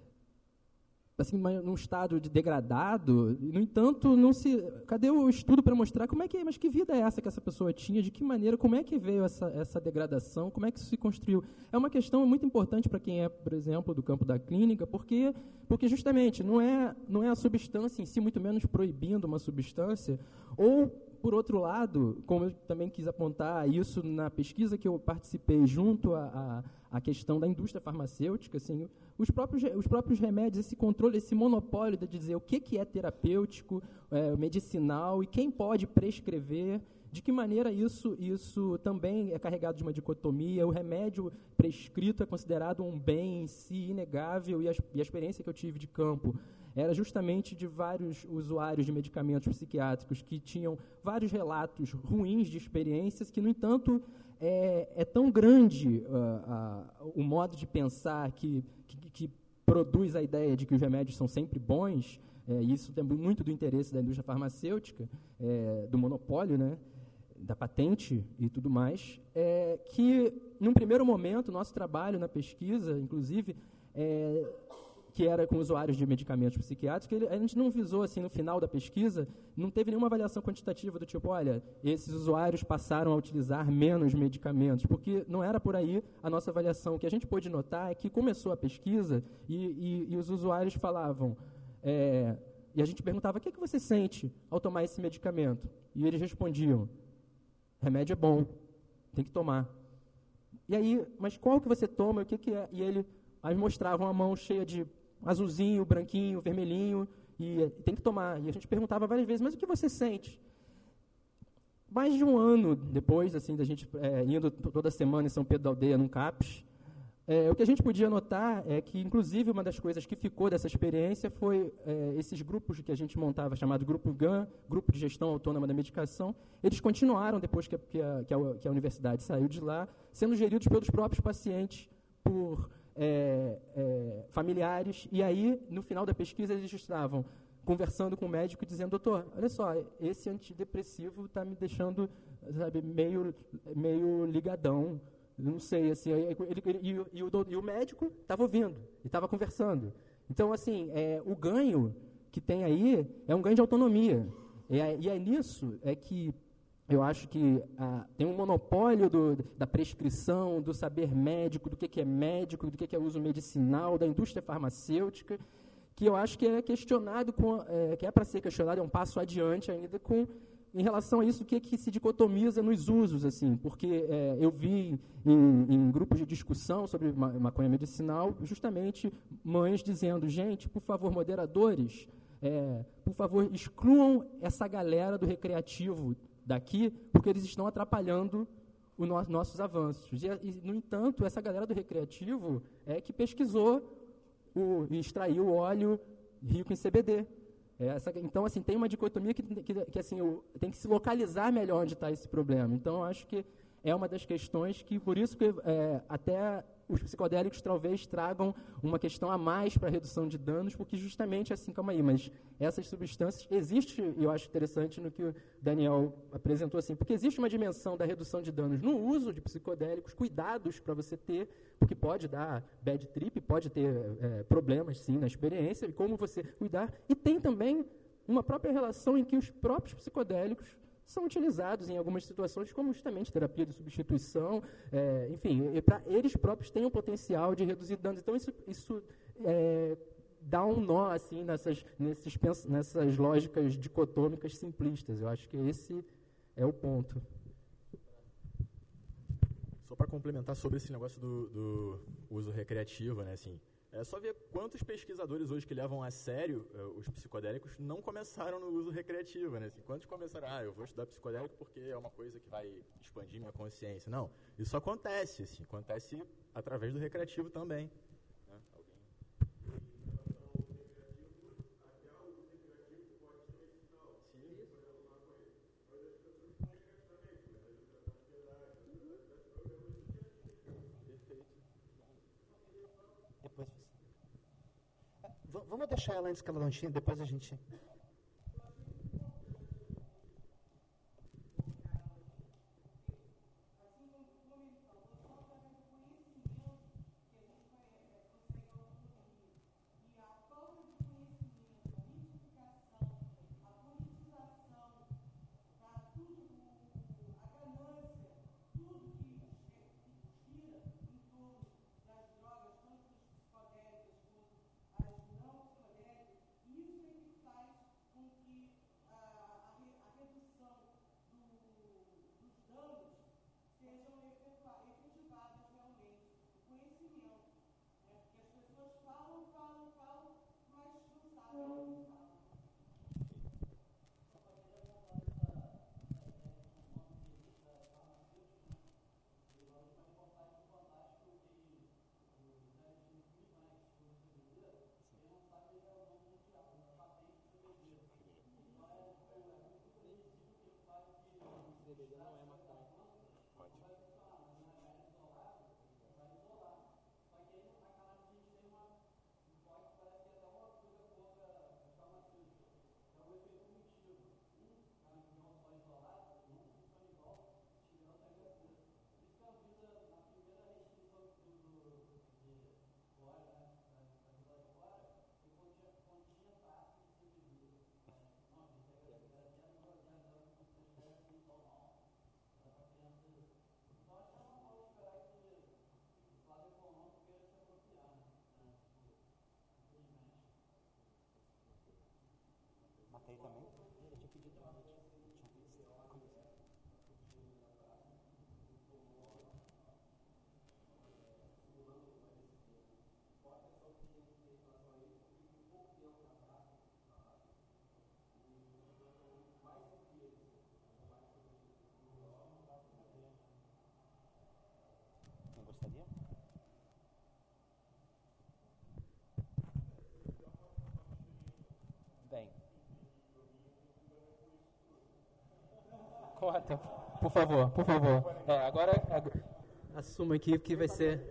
assim, num estado de degradado. No entanto, não se, cadê o estudo para mostrar como é que, mas que vida é essa que essa pessoa tinha, de que maneira, como é que veio essa, essa degradação, como é que isso se construiu? É uma questão muito importante para quem é, por exemplo, do campo da clínica, porque, porque justamente não é, não é a substância em si, muito menos proibindo uma substância, ou, por outro lado, como eu também quis apontar isso na pesquisa que eu participei junto à a, a questão da indústria farmacêutica, assim, os próprios, os próprios remédios, esse controle, esse monopólio de dizer o que, que é terapêutico, é, medicinal, e quem pode prescrever, de que maneira isso, isso também é carregado de uma dicotomia, o remédio prescrito é considerado um bem em si inegável, e a, e a experiência que eu tive de campo era justamente de vários usuários de medicamentos psiquiátricos que tinham vários relatos ruins de experiências que, no entanto, é, é tão grande uh, uh, o modo de pensar que, que, que produz a ideia de que os remédios são sempre bons, é, isso tem muito do interesse da indústria farmacêutica, é, do monopólio, né, da patente e tudo mais, é, que, num primeiro momento, nosso trabalho na pesquisa, inclusive, é, que era com usuários de medicamentos psiquiátricos, que ele, a gente não visou, assim, no final da pesquisa, não teve nenhuma avaliação quantitativa do tipo, olha, esses usuários passaram a utilizar menos medicamentos, porque não era por aí a nossa avaliação. O que a gente pôde notar é que começou a pesquisa e, e, e os usuários falavam, é, e a gente perguntava, o que, é que você sente ao tomar esse medicamento? E eles respondiam, remédio é bom, tem que tomar. E aí, mas qual que você toma, o que, que é? E ele, aí mostravam a mão cheia de azulzinho, branquinho, vermelhinho, e tem que tomar. E a gente perguntava várias vezes, mas o que você sente? Mais de um ano depois, assim, da gente é, indo toda semana em São Pedro da Aldeia, num CAPS, é, o que a gente podia notar é que, inclusive, uma das coisas que ficou dessa experiência foi é, esses grupos que a gente montava, chamado Grupo GAN, Grupo de Gestão Autônoma da Medicação, eles continuaram, depois que a, que a, que a, que a universidade saiu de lá, sendo geridos pelos próprios pacientes, por É, é, familiares, e aí, no final da pesquisa, eles estavam conversando com o médico, dizendo, doutor, olha só, esse antidepressivo está me deixando, sabe, meio, meio ligadão, não sei, assim, ele, ele, e, e, o, e o médico estava ouvindo, e estava conversando. Então, assim, é, o ganho que tem aí é um ganho de autonomia, e é, e é nisso é que eu acho que ah, tem um monopólio do, da prescrição, do saber médico, do que, que é médico, do que, que é uso medicinal, da indústria farmacêutica, que eu acho que é questionado, com, é, que é para ser questionado, é um passo adiante ainda com, em relação a isso, o que, que se dicotomiza nos usos, assim, porque é, eu vi em, em grupos de discussão sobre ma maconha medicinal, justamente mães dizendo, gente, por favor, moderadores, é, por favor, excluam essa galera do recreativo daqui, porque eles estão atrapalhando os no nossos avanços. E, e, no entanto, essa galera do recreativo é que pesquisou o, e extraiu o óleo rico em C B D. É essa, então, assim, tem uma dicotomia que, que, que assim, o, tem que se localizar melhor onde está esse problema. Então, eu acho que é uma das questões que, por isso que é, até os psicodélicos talvez tragam uma questão a mais para a redução de danos, porque justamente assim, calma aí, mas essas substâncias, existe, e eu acho interessante no que o Daniel apresentou, assim, porque existe uma dimensão da redução de danos no uso de psicodélicos, cuidados para você ter, porque pode dar bad trip, pode ter é, problemas, sim, na experiência, e como você cuidar, e tem também uma própria relação em que os próprios psicodélicos são utilizados em algumas situações como justamente terapia de substituição, é, enfim, para eles próprios têm o potencial de reduzir danos. Então, isso, isso é, dá um nó assim, nessas, nesses, nessas lógicas dicotômicas simplistas. Eu acho que esse é o ponto. Só para complementar sobre esse negócio do, do uso recreativo, né, assim, é só ver quantos pesquisadores hoje que levam a sério uh, os psicodélicos não começaram no uso recreativo, né? Assim, quantos começaram, ah, eu vou estudar psicodélico porque é uma coisa que vai expandir minha consciência. Não, isso acontece, assim, acontece através do recreativo também. Né? Alguém? Vamos deixar ela antes que ela não tinha, depois a gente... Matei também? Eu tinha pedido uma noite. Não gostaria? Bem. Corta, por favor, por favor. É, agora, agora assuma aqui que vai ser...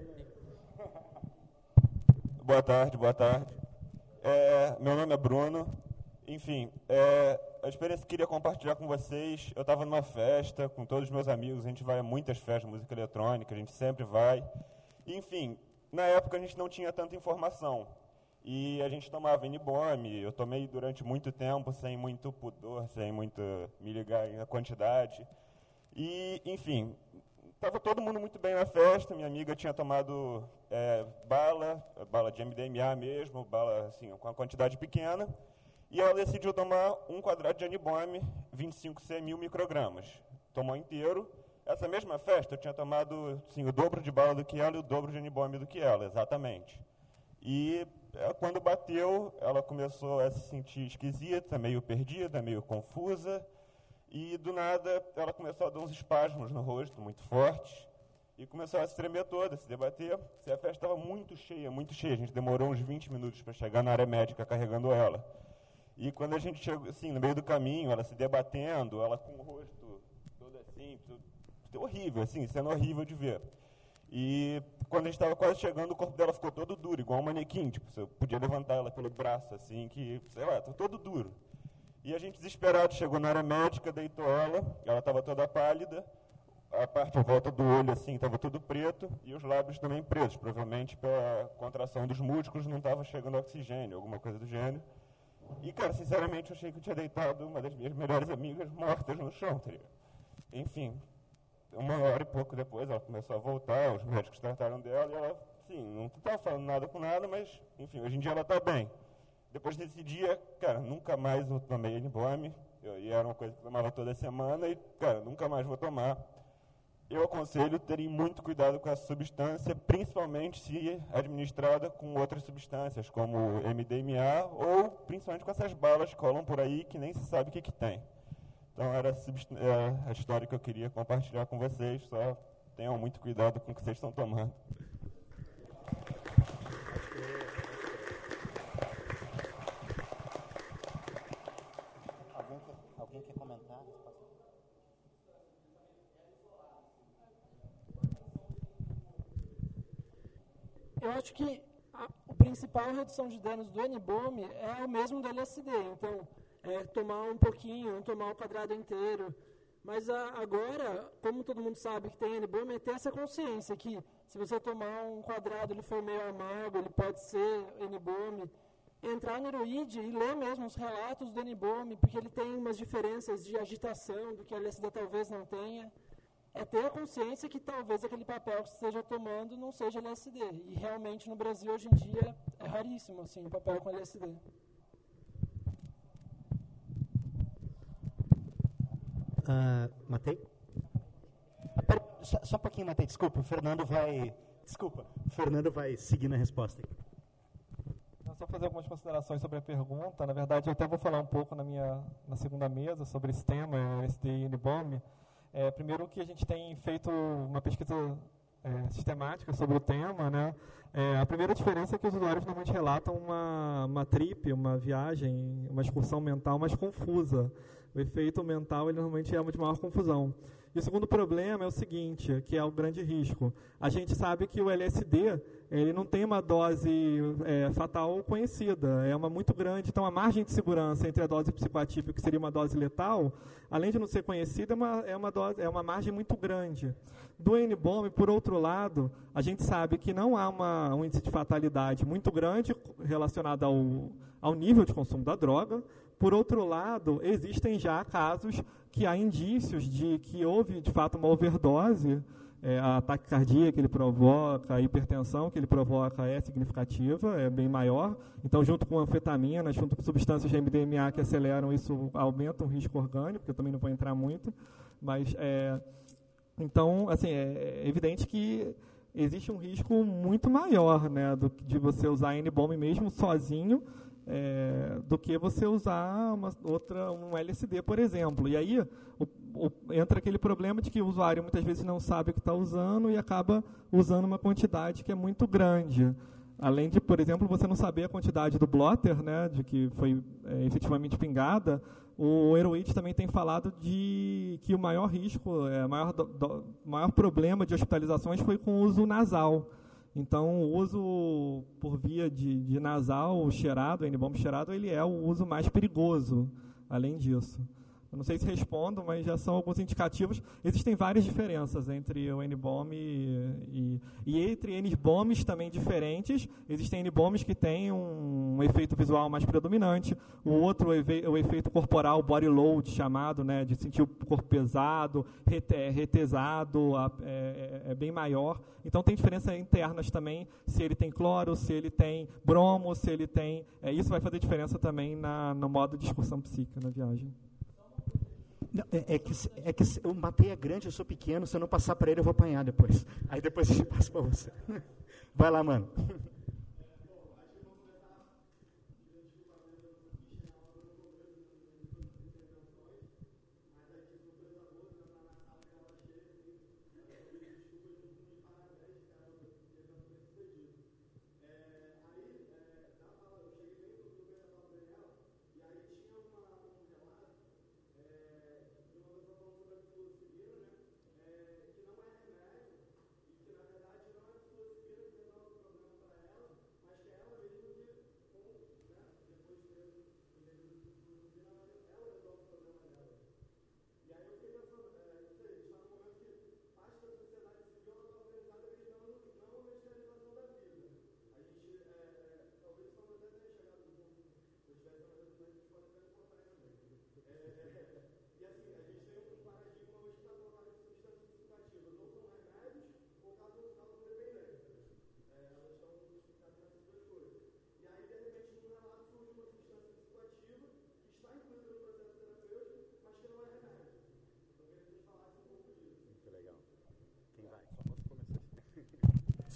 Boa tarde, boa tarde. É, meu nome é Bruno. Enfim, é, a experiência que eu queria compartilhar com vocês, eu estava numa festa com todos os meus amigos, a gente vai a muitas festas de música eletrônica, a gente sempre vai. Enfim, na época a gente não tinha tanta informação. E a gente tomava N-Bomb, eu tomei durante muito tempo, sem muito pudor, sem muito me ligar na quantidade. E, enfim, estava todo mundo muito bem na festa, minha amiga tinha tomado é, bala, bala de M D M A mesmo, bala assim, com uma quantidade pequena, e ela decidiu tomar um quadrado de N-Bomb, vinte e cinco C, mil microgramas. Tomou inteiro. Essa mesma festa eu tinha tomado assim, o dobro de bala do que ela e o dobro de N-Bomb do que ela, exatamente. E quando bateu, ela começou a se sentir esquisita, meio perdida, meio confusa, e do nada ela começou a dar uns espasmos no rosto muito fortes, e começou a se tremer toda, a se debater. A festa estava muito cheia, muito cheia, a gente demorou uns vinte minutos para chegar na área médica carregando ela. E quando a gente chegou, assim, no meio do caminho, ela se debatendo, ela com o rosto todo assim, tudo, tudo horrível, assim, sendo horrível de ver. E quando a gente estava quase chegando, o corpo dela ficou todo duro, igual um manequim, tipo, você podia levantar ela pelo braço, assim, que, sei lá, tá todo duro. E a gente, desesperado, chegou na área médica, deitou ela, ela estava toda pálida, a parte em volta do olho, assim, estava tudo preto, e os lábios também pretos, provavelmente pela contração dos músculos, não estava chegando oxigênio, alguma coisa do gênero. E, cara, sinceramente, eu achei que eu tinha deitado uma das minhas melhores amigas mortas no chão, tá ligado? Enfim, uma hora e pouco depois, ela começou a voltar, os médicos trataram dela, e ela, assim, não estava falando nada com nada, mas, enfim, hoje em dia ela está bem. Depois desse dia, cara, nunca mais eu tomei N-Bomb, e era uma coisa que eu tomava toda semana, e, cara, nunca mais vou tomar. Eu aconselho terem muito cuidado com essa substância, principalmente se administrada com outras substâncias, como M D M A, ou principalmente com essas balas que rolam por aí, que nem se sabe o que, que tem. Então, era a história que eu queria compartilhar com vocês. Só tenham muito cuidado com o que vocês estão tomando. Alguém quer, alguém quer comentar? Eu acho que a, a principal redução de danos do N-Bomb é o mesmo do L S D. Então, é, tomar um pouquinho, não tomar o quadrado inteiro. Mas a, agora, como todo mundo sabe que tem N-Bomb, é ter essa consciência que se você tomar um quadrado, ele for meio amargo, ele pode ser N-Bomb. Entrar no Neuride e ler mesmo os relatos do N-Bomb, porque ele tem umas diferenças de agitação do que o L S D talvez não tenha. É ter a consciência que talvez aquele papel que você esteja tomando não seja L S D. E realmente no Brasil hoje em dia é raríssimo assim, o papel com L S D. Uh, Matei? Ah, pera, só, só um pouquinho, Matei, desculpa, o Fernando vai... Desculpa, o Fernando vai seguir na resposta. Eu só fazer algumas considerações sobre a pergunta. Na verdade, eu até vou falar um pouco na minha na segunda mesa sobre esse tema, L S D e N-Bomb. É, primeiro que a gente tem feito uma pesquisa é, sistemática sobre o tema, né? É, a primeira diferença é que os usuários normalmente relatam uma, uma trip, uma viagem, uma excursão mental mais confusa. O efeito mental ele normalmente é uma de maior confusão. E o segundo problema é o seguinte, que é o grande risco. A gente sabe que o L S D ele não tem uma dose é, fatal conhecida, é uma muito grande. Então, a margem de segurança entre a dose psicoatípica, que seria uma dose letal, além de não ser conhecida, é uma, é uma, dose, é uma margem muito grande. Do N-Bomb, por outro lado, a gente sabe que não há uma, um índice de fatalidade muito grande relacionado ao, ao nível de consumo da droga. Por outro lado, existem já casos que há indícios de que houve, de fato, uma overdose. É, a taquicardia que ele provoca, a hipertensão que ele provoca é significativa, é bem maior. Então, junto com anfetamina, junto com substâncias de M D M A que aceleram, isso aumenta o risco orgânico, que eu também não vou entrar muito. Mas, é, então, assim, é evidente que existe um risco muito maior, né, do, de você usar N-Bomb mesmo sozinho, É, do que você usar uma outra, um L S D, por exemplo. E aí o, o, entra aquele problema de que o usuário muitas vezes não sabe o que está usando e acaba usando uma quantidade que é muito grande. Além de, por exemplo, você não saber a quantidade do blotter, né, de que foi é, efetivamente pingada, o Heroid também tem falado de que o maior risco, é, maior, do, do, maior problema de hospitalizações foi com o uso nasal. Então, o uso por via de, de nasal cheirado, N-Bomb cheirado, ele é o uso mais perigoso, além disso. Eu não sei se respondo, mas já são alguns indicativos. Existem várias diferenças entre o N-Bomb e, e, e entre N-Bombs também diferentes. Existem N-Bombs que têm um, um efeito visual mais predominante, o outro o efeito corporal, body load, chamado, né, de sentir o corpo pesado, rete, retesado, é, é, é bem maior. Então, tem diferenças internas também, se ele tem cloro, se ele tem bromo, se ele tem... É, isso vai fazer diferença também na, no modo de excursão psíquica na viagem. Não, é, é, que, é que o Matei é grande, eu sou pequeno, se eu não passar para ele eu vou apanhar depois. Aí depois a gente passa para você. Vai lá, mano. Aí, é, na fala, eu cheguei bem no, no meio da fala do Daniel, e aí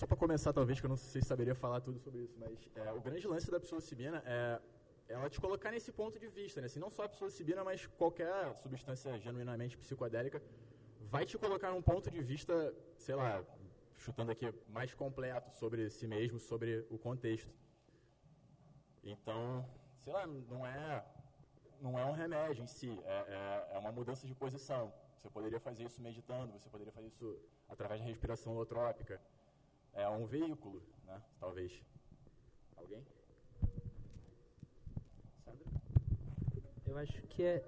só para começar, talvez, que eu não sei se saberia falar tudo sobre isso, mas é, o grande lance da psilocibina é ela te colocar nesse ponto de vista, né? Assim, não só a psilocibina, mas qualquer substância genuinamente psicodélica vai te colocar num ponto de vista, sei lá, chutando aqui, mais completo sobre si mesmo, sobre o contexto. Então, sei lá, não é, não é um remédio em si, é, é, é uma mudança de posição. Você poderia fazer isso meditando, você poderia fazer isso através da respiração holotrópica. É um veículo, né? Talvez. Alguém? Sandra? Eu acho que é...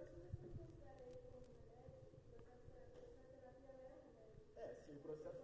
É, sim, o processo...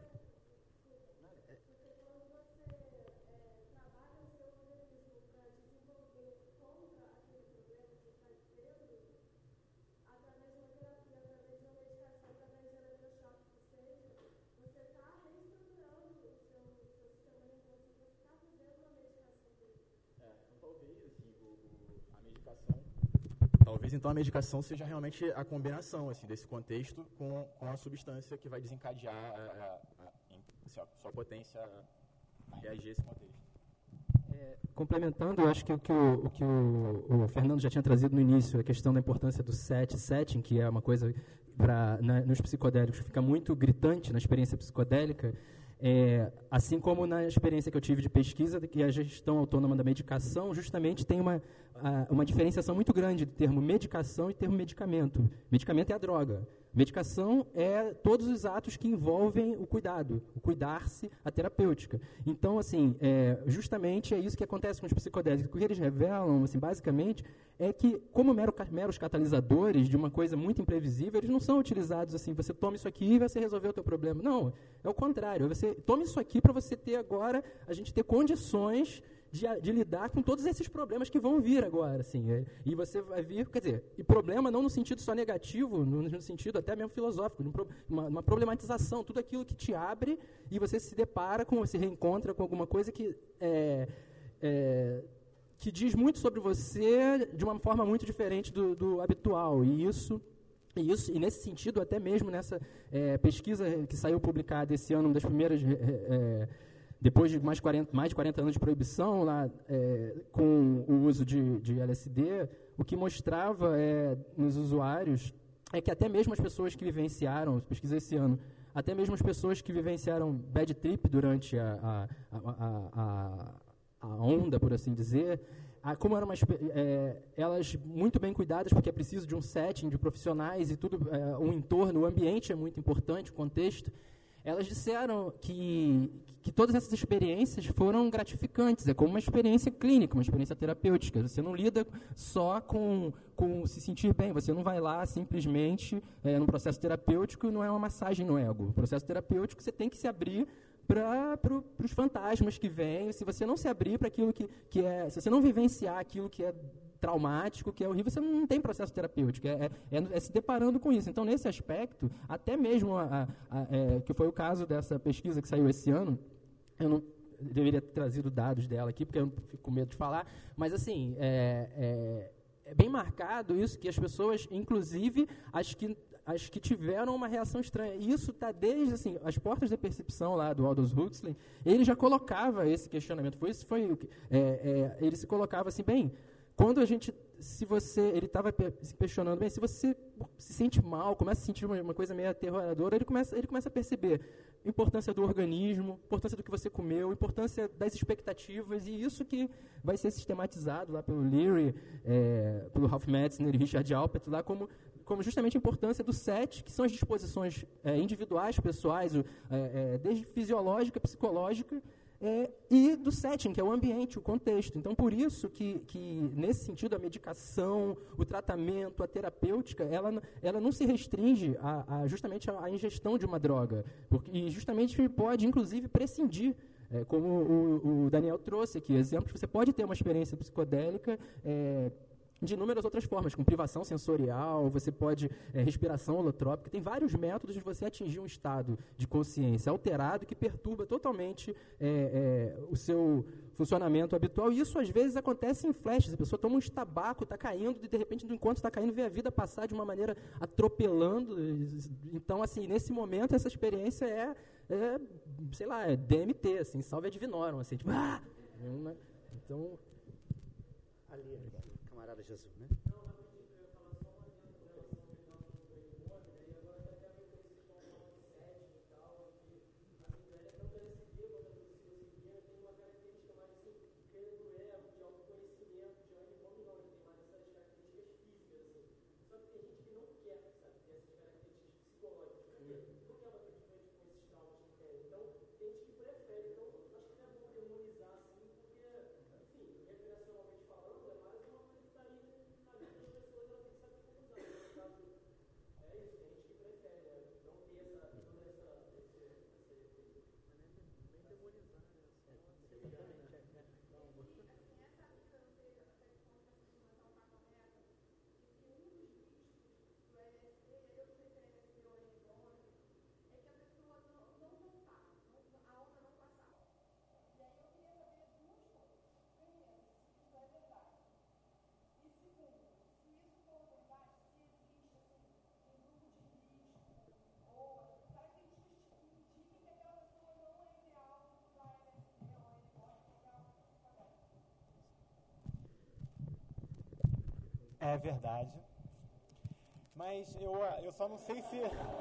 Talvez, então, a medicação seja realmente a combinação assim, desse contexto com, com a substância que vai desencadear a, a, a, assim, a sua potência a, a reagir a esse contexto. É, complementando, eu acho que o que, o, o, que o, o Fernando já tinha trazido no início, a questão da importância do set, setting, que é uma coisa pra, na, nos psicodélicos fica muito gritante na experiência psicodélica, é, assim como na experiência que eu tive de pesquisa, que a gestão autônoma da medicação justamente tem uma, a, uma diferenciação muito grande do termo medicação e termo medicamento. Medicamento é a droga. Medicação é todos os atos que envolvem o cuidado, o cuidar-se, a terapêutica. Então, assim, é, justamente é isso que acontece com os psicodélicos. O que eles revelam, assim, basicamente, é que, como mero, meros catalisadores de uma coisa muito imprevisível, eles não são utilizados assim, você toma isso aqui e você resolveu o teu problema. Não, é o contrário. Você toma isso aqui para você ter agora, a gente ter condições De, de lidar com todos esses problemas que vão vir agora, assim, é, e você vai vir, quer dizer, e problema não no sentido só negativo, no, no sentido até mesmo filosófico, uma, uma problematização, tudo aquilo que te abre e você se depara com, se reencontra com alguma coisa que é, é, que diz muito sobre você de uma forma muito diferente do, do habitual, e isso E, isso, e nesse sentido, até mesmo nessa é, pesquisa que saiu publicada esse ano, uma das primeiras, é, é, depois de mais, quarenta, mais de quarenta anos de proibição, lá, é, com o uso de, de L S D, o que mostrava é, nos usuários é que até mesmo as pessoas que vivenciaram, pesquisei esse ano, até mesmo as pessoas que vivenciaram bad trip durante a, a, a, a, a onda, por assim dizer, a, como eram mais, é, elas muito bem cuidadas, porque é preciso de um setting, de profissionais e tudo, é, o entorno, o ambiente é muito importante, o contexto, elas disseram que, que todas essas experiências foram gratificantes, é como uma experiência clínica, uma experiência terapêutica. Você não lida só com, com se sentir bem, você não vai lá simplesmente é, num processo terapêutico, não é uma massagem no ego. O processo terapêutico você tem que se abrir para pro, os fantasmas que vêm, se você não se abrir para aquilo que, que é, se você não vivenciar aquilo que é traumático, que é horrível, você não tem processo terapêutico, é, é, é, é se deparando com isso. Então, nesse aspecto, até mesmo, a, a, a, é, que foi o caso dessa pesquisa que saiu esse ano, eu não deveria ter trazido dados dela aqui, porque eu fico com medo de falar, mas, assim, é, é, é bem marcado isso, que as pessoas, inclusive, as que as que tiveram uma reação estranha. E isso está desde, assim, as portas da percepção lá do Aldous Huxley, ele já colocava esse questionamento. Foi, isso foi, é, é, ele se colocava assim, bem, quando a gente, se você, ele estava se questionando, bem, se você se sente mal, começa a sentir uma, uma coisa meio aterroradora, ele começa, ele começa a perceber a importância do organismo, a importância do que você comeu, a importância das expectativas, e isso que vai ser sistematizado lá pelo Leary, é, pelo Ralph Metzner e Richard Alpert, lá como como justamente a importância do set, que são as disposições é, individuais, pessoais, o, é, é, desde fisiológica, psicológica, é, e do setting, que é o ambiente, o contexto. Então, por isso que, que nesse sentido, a medicação, o tratamento, a terapêutica, ela, ela não se restringe a, a justamente à ingestão de uma droga, porque, e justamente pode, inclusive, prescindir. É, como o, o Daniel trouxe aqui, exemplos, você pode ter uma experiência psicodélica é, de inúmeras outras formas, com privação sensorial, você pode, é, respiração holotrópica, tem vários métodos de você atingir um estado de consciência alterado que perturba totalmente é, é, o seu funcionamento habitual, e isso às vezes acontece em flashes, a pessoa toma um estabaco, está caindo, e de repente, enquanto está caindo, vê a vida passar de uma maneira atropelando. Então, assim, nesse momento, essa experiência é, é sei lá, é D M T, assim, salve divinorum, assim, tipo, ah! Então... Ali, camarada Jesus, né? É verdade. Mas eu, eu só não sei se...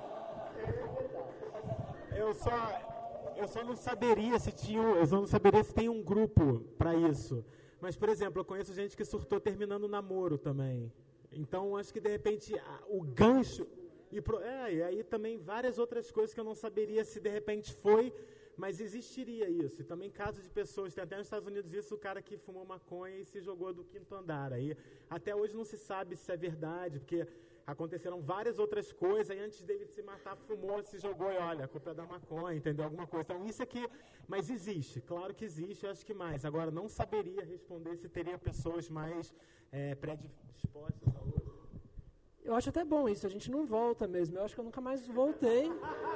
Eu só, eu só não saberia se tinha, eu só não saberia se tem um grupo para isso. Mas, por exemplo, eu conheço gente que surtou terminando o namoro também. Então, acho que, de repente, o gancho... E, pro, é, e aí também várias outras coisas que eu não saberia se, de repente, foi... Mas existiria isso. E também casos de pessoas, tem até nos Estados Unidos isso, o cara que fumou maconha e se jogou do quinto andar. Aí, até hoje não se sabe se é verdade, porque aconteceram várias outras coisas, e antes dele se matar, fumou, se jogou e olha, a culpa é da maconha, entendeu? Alguma coisa. Então, isso aqui, mas existe, claro que existe, eu acho que mais. Agora, não saberia responder se teria pessoas mais é, predispostas a outro. Eu acho até bom isso, a gente não volta mesmo. Eu acho que eu nunca mais voltei.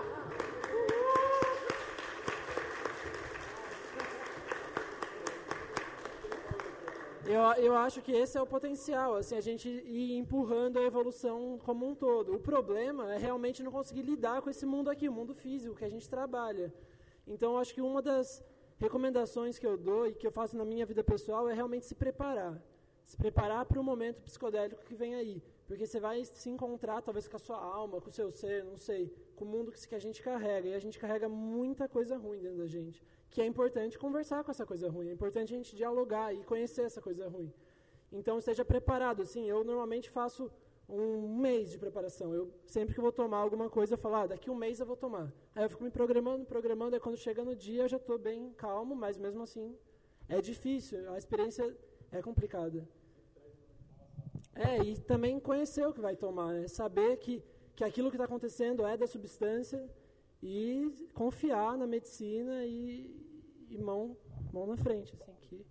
Eu, eu acho que esse é o potencial, assim, a gente ir empurrando a evolução como um todo. O problema é realmente não conseguir lidar com esse mundo aqui, o mundo físico que a gente trabalha. Então, eu acho que uma das recomendações que eu dou e que eu faço na minha vida pessoal é realmente se preparar. Se preparar para o momento psicodélico que vem aí. Porque você vai se encontrar, talvez, com a sua alma, com o seu ser, não sei, com o mundo que a gente carrega. E a gente carrega muita coisa ruim dentro da gente. Que é importante conversar com essa coisa ruim, é importante a gente dialogar e conhecer essa coisa ruim. Então, esteja preparado. Assim, eu normalmente faço um mês de preparação. Eu, sempre que eu vou tomar alguma coisa, eu falo, ah, daqui um mês eu vou tomar. Aí eu fico me programando, programando, aí quando chega no dia eu já estou bem calmo, mas mesmo assim é difícil, a experiência é complicada. É, e também conhecer o que vai tomar, né? Saber que, que aquilo que está acontecendo é da substância e confiar na medicina e, e mão, mão na frente, assim, que...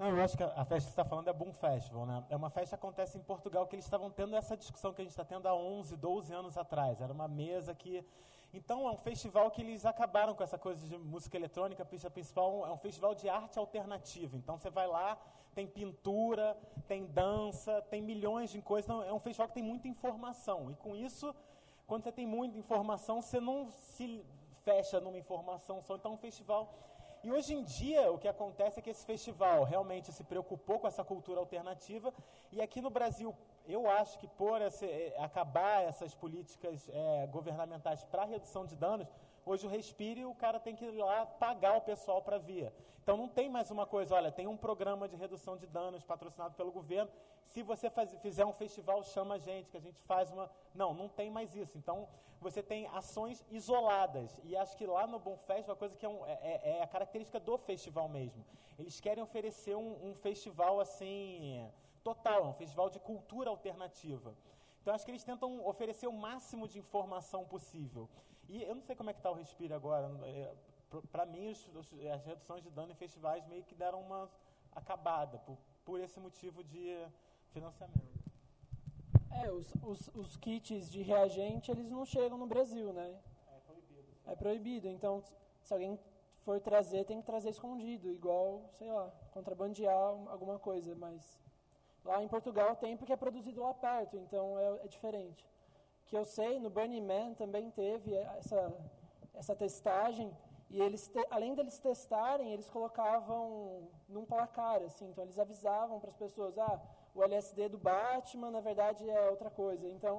Não, eu acho que a, a festa que você está falando é Boom Festival, né? É uma festa que acontece em Portugal, que eles estavam tendo essa discussão que a gente está tendo há onze, doze anos atrás. Era uma mesa que... Então, é um festival que eles acabaram com essa coisa de música eletrônica, a pista principal é um festival de arte alternativa. Então, você vai lá, tem pintura, tem dança, tem milhões de coisas. Então, é um festival que tem muita informação. E, com isso, quando você tem muita informação, você não se fecha numa informação só. Então, é um festival... E hoje em dia, o que acontece é que esse festival realmente se preocupou com essa cultura alternativa, e aqui no Brasil, eu acho que por esse, acabar essas políticas é, governamentais para redução de danos, hoje o Respire, o cara tem que ir lá pagar o pessoal para vir. Então não tem mais uma coisa, olha, tem um programa de redução de danos patrocinado pelo governo, se você faz, fizer um festival, chama a gente, que a gente faz uma... Não, não tem mais isso. Então, você tem ações isoladas. E acho que lá no Boom Festival, a coisa que é, um, é, é a característica do festival mesmo. Eles querem oferecer um, um festival, assim, total, um festival de cultura alternativa. Então, acho que eles tentam oferecer o máximo de informação possível. E eu não sei como é que está o Respire agora. Para mim, os, os, as reduções de dano em festivais meio que deram uma acabada, por, por esse motivo de financiamento. É, os, os, os kits de reagente, eles não chegam no Brasil, né? É proibido. É proibido, então, se alguém for trazer, tem que trazer escondido, igual, sei lá, contrabandear alguma coisa, mas lá em Portugal tem porque é produzido lá perto, então é, é diferente. Que eu sei, no Burning Man também teve essa, essa testagem, e eles, te, além deles testarem, eles colocavam num placar, assim, então eles avisavam para as pessoas, ah, o L S D do Batman, na verdade, é outra coisa. Então,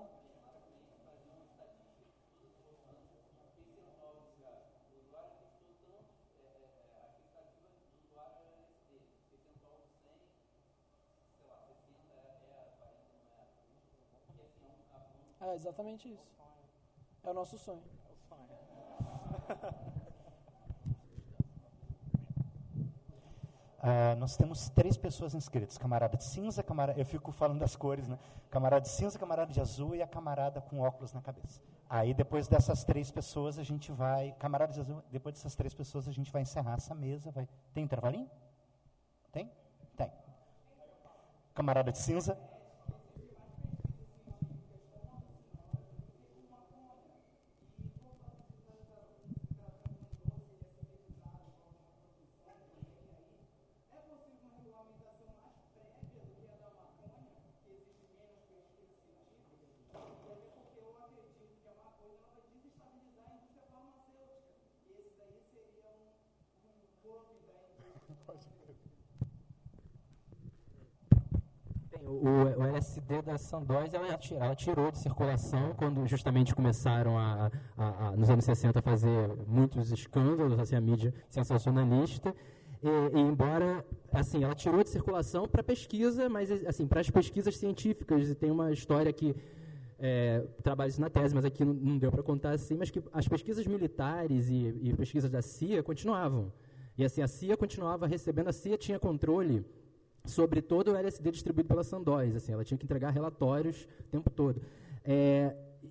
é exatamente isso. É o nosso sonho. Uh, nós temos três pessoas inscritas, camarada de cinza, camarada, eu fico falando das cores, né? Camarada de cinza, camarada de azul e a camarada com óculos na cabeça. Aí depois dessas três pessoas a gente vai, camarada de azul, depois dessas três pessoas a gente vai encerrar essa mesa, vai. Tem intervalinho? Tem? Tem. Camarada de cinza. O, o L S D da Sandoz, ela, ela tirou de circulação quando justamente começaram a, a, a, nos anos sessenta a fazer muitos escândalos, assim, a mídia sensacionalista, e, e embora, assim, ela tirou de circulação para pesquisa, mas assim, para as pesquisas científicas, e tem uma história que é, trabalho isso na tese, mas aqui não, não deu para contar assim, mas que as pesquisas militares e, e pesquisas da C I A continuavam, e assim, a C I A continuava recebendo, a C I A tinha controle sobre todo o L S D distribuído pela Sandoz, assim, ela tinha que entregar relatórios o tempo todo. É,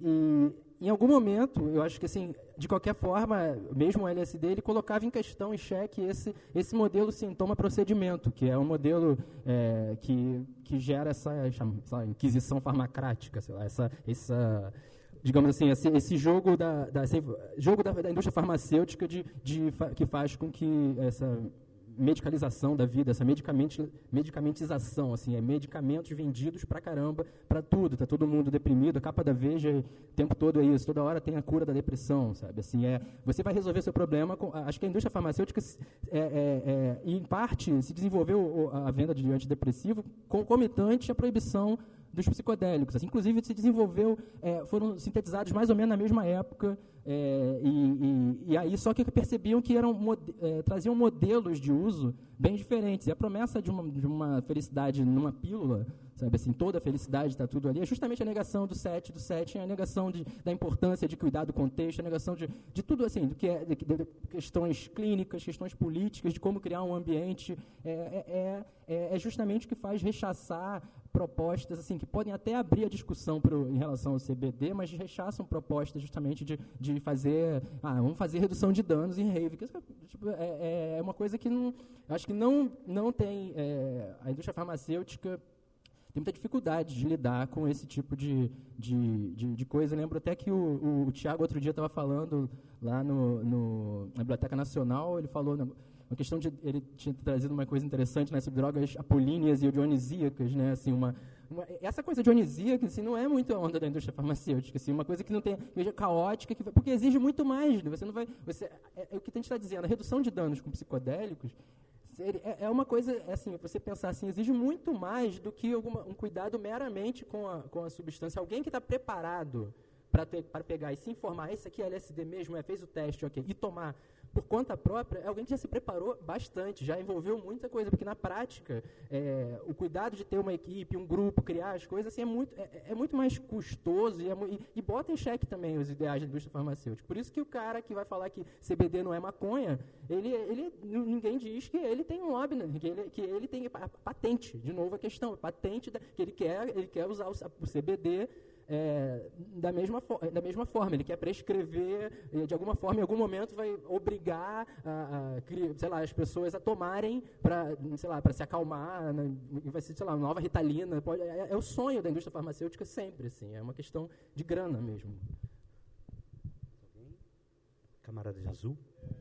e em algum momento, eu acho que, assim, de qualquer forma, mesmo o L S D, ele colocava em questão, em xeque, esse, esse modelo sintoma-procedimento, que é um modelo é, que, que gera essa, essa inquisição farmacrática, sei lá, essa, essa, digamos assim, esse, esse jogo, da, da, esse jogo da, da indústria farmacêutica de, de, que faz com que essa medicalização da vida, essa medicamenti, medicamentização, assim, é medicamentos vendidos pra caramba, pra tudo, tá todo mundo deprimido, a capa da Veja o tempo todo é isso, toda hora tem a cura da depressão, sabe, assim, é, você vai resolver seu problema, com, acho que a indústria farmacêutica, é, é, é, em parte, se desenvolveu a venda de antidepressivo concomitante à proibição dos psicodélicos, assim, inclusive se desenvolveu, é, foram sintetizados mais ou menos na mesma época, é, e, e, e aí só que percebiam que eram, é, traziam modelos de uso bem diferentes, e a promessa de uma, de uma felicidade numa pílula, sabe, assim, toda a felicidade está tudo ali, é justamente a negação do set, do setting, a negação de, da importância de cuidar do contexto, a negação de, de tudo, assim, do que é, de, de questões clínicas, questões políticas, de como criar um ambiente, é, é, é, é justamente o que faz rechaçar propostas assim que podem até abrir a discussão pro, em relação ao C B D, mas rechaçam propostas justamente de, de fazer, ah, vamos fazer redução de danos em rave. Que, tipo, é, é uma coisa que não, acho que não, não tem, é, a indústria farmacêutica tem muita dificuldade de lidar com esse tipo de, de, de, de coisa. Eu lembro até que o, o, o Tiago outro dia estava falando lá no, no, na Biblioteca Nacional, ele falou uma questão de, ele tinha trazido uma coisa interessante, né, sobre drogas apolíneas e dionisíacas, né, assim, uma, uma, essa coisa dionisíaca, assim, não é muito a onda da indústria farmacêutica, assim, uma coisa que não tem, veja, caótica, que, porque exige muito mais, né, você não vai, você, é, é o que a gente está dizendo, a redução de danos com psicodélicos é uma coisa, assim, você pensar assim, exige muito mais do que alguma, um cuidado meramente com a, com a substância. Alguém que está preparado para pegar e se informar, esse aqui é L S D mesmo, é, fez o teste, ok, e tomar por conta própria, é alguém que já se preparou bastante, já envolveu muita coisa, porque na prática, é, o cuidado de ter uma equipe, um grupo, criar as coisas, assim, é, muito, é, é muito mais custoso e, é, e, e bota em xeque também os ideais da indústria farmacêutica. Por isso que o cara que vai falar que C B D não é maconha, ele, ele, ninguém diz que ele tem um lobby, né? que, ele, que ele tem a patente, de novo a questão, a patente da, que ele quer, ele quer usar o, o C B D É, da, mesma da mesma forma, ele quer prescrever, de alguma forma, em algum momento vai obrigar a, a, sei lá, as pessoas a tomarem para, sei lá, para se acalmar, né? Vai ser, sei lá, uma nova Ritalina, pode, é, é o sonho da indústria farmacêutica sempre, assim, é uma questão de grana mesmo. Camarada de azul.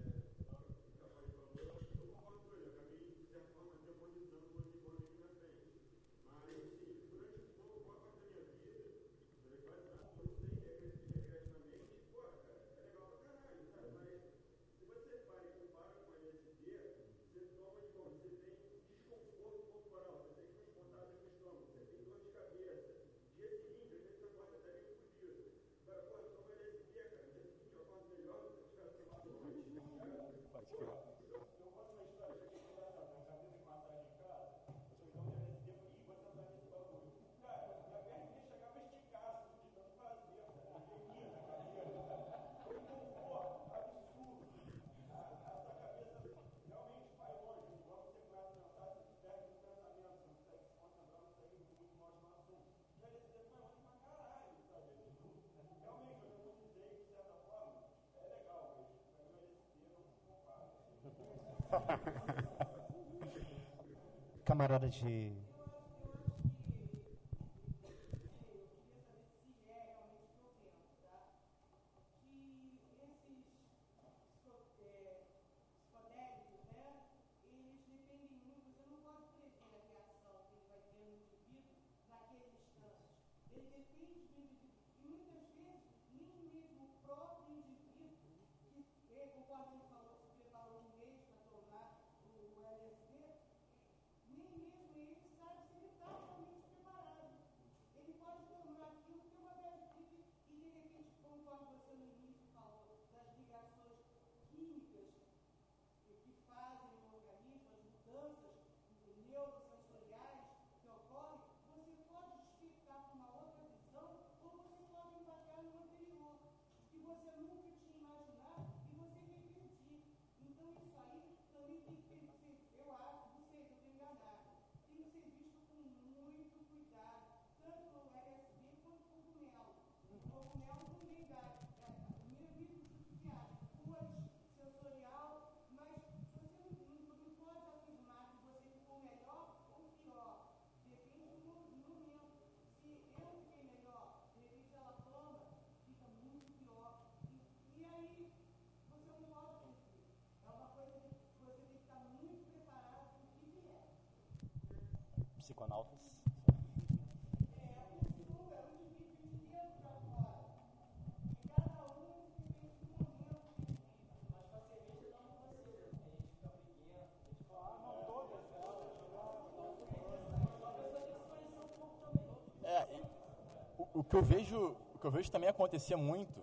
Camarada de... Psiconautas. É, o, o que eu vejo, o que eu vejo também acontecer muito.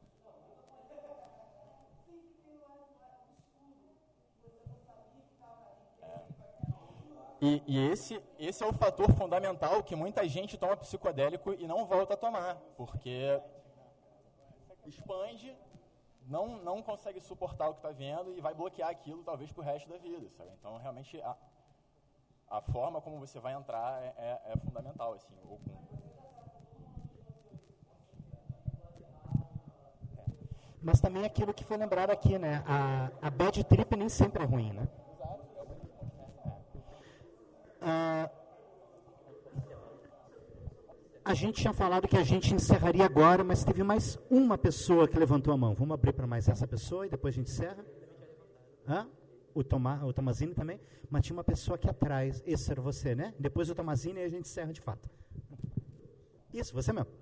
E, e esse, esse é o fator fundamental que muita gente toma psicodélico e não volta a tomar, porque expande, não, não consegue suportar o que está vendo e vai bloquear aquilo talvez para o resto da vida, sabe? Então, realmente, a, a forma como você vai entrar é, é, é fundamental, assim, ou com... Mas também aquilo que foi lembrado aqui, né? A, a bad trip nem sempre é ruim, né? Ah, a gente tinha falado que a gente encerraria agora, mas teve mais uma pessoa que levantou a mão. Vamos abrir para mais essa pessoa e depois a gente encerra? Hã? O, Toma, o Tomazini também? Mas tinha uma pessoa aqui atrás. Esse era você, né? Depois o Tomazini e a gente encerra de fato. Isso, você mesmo.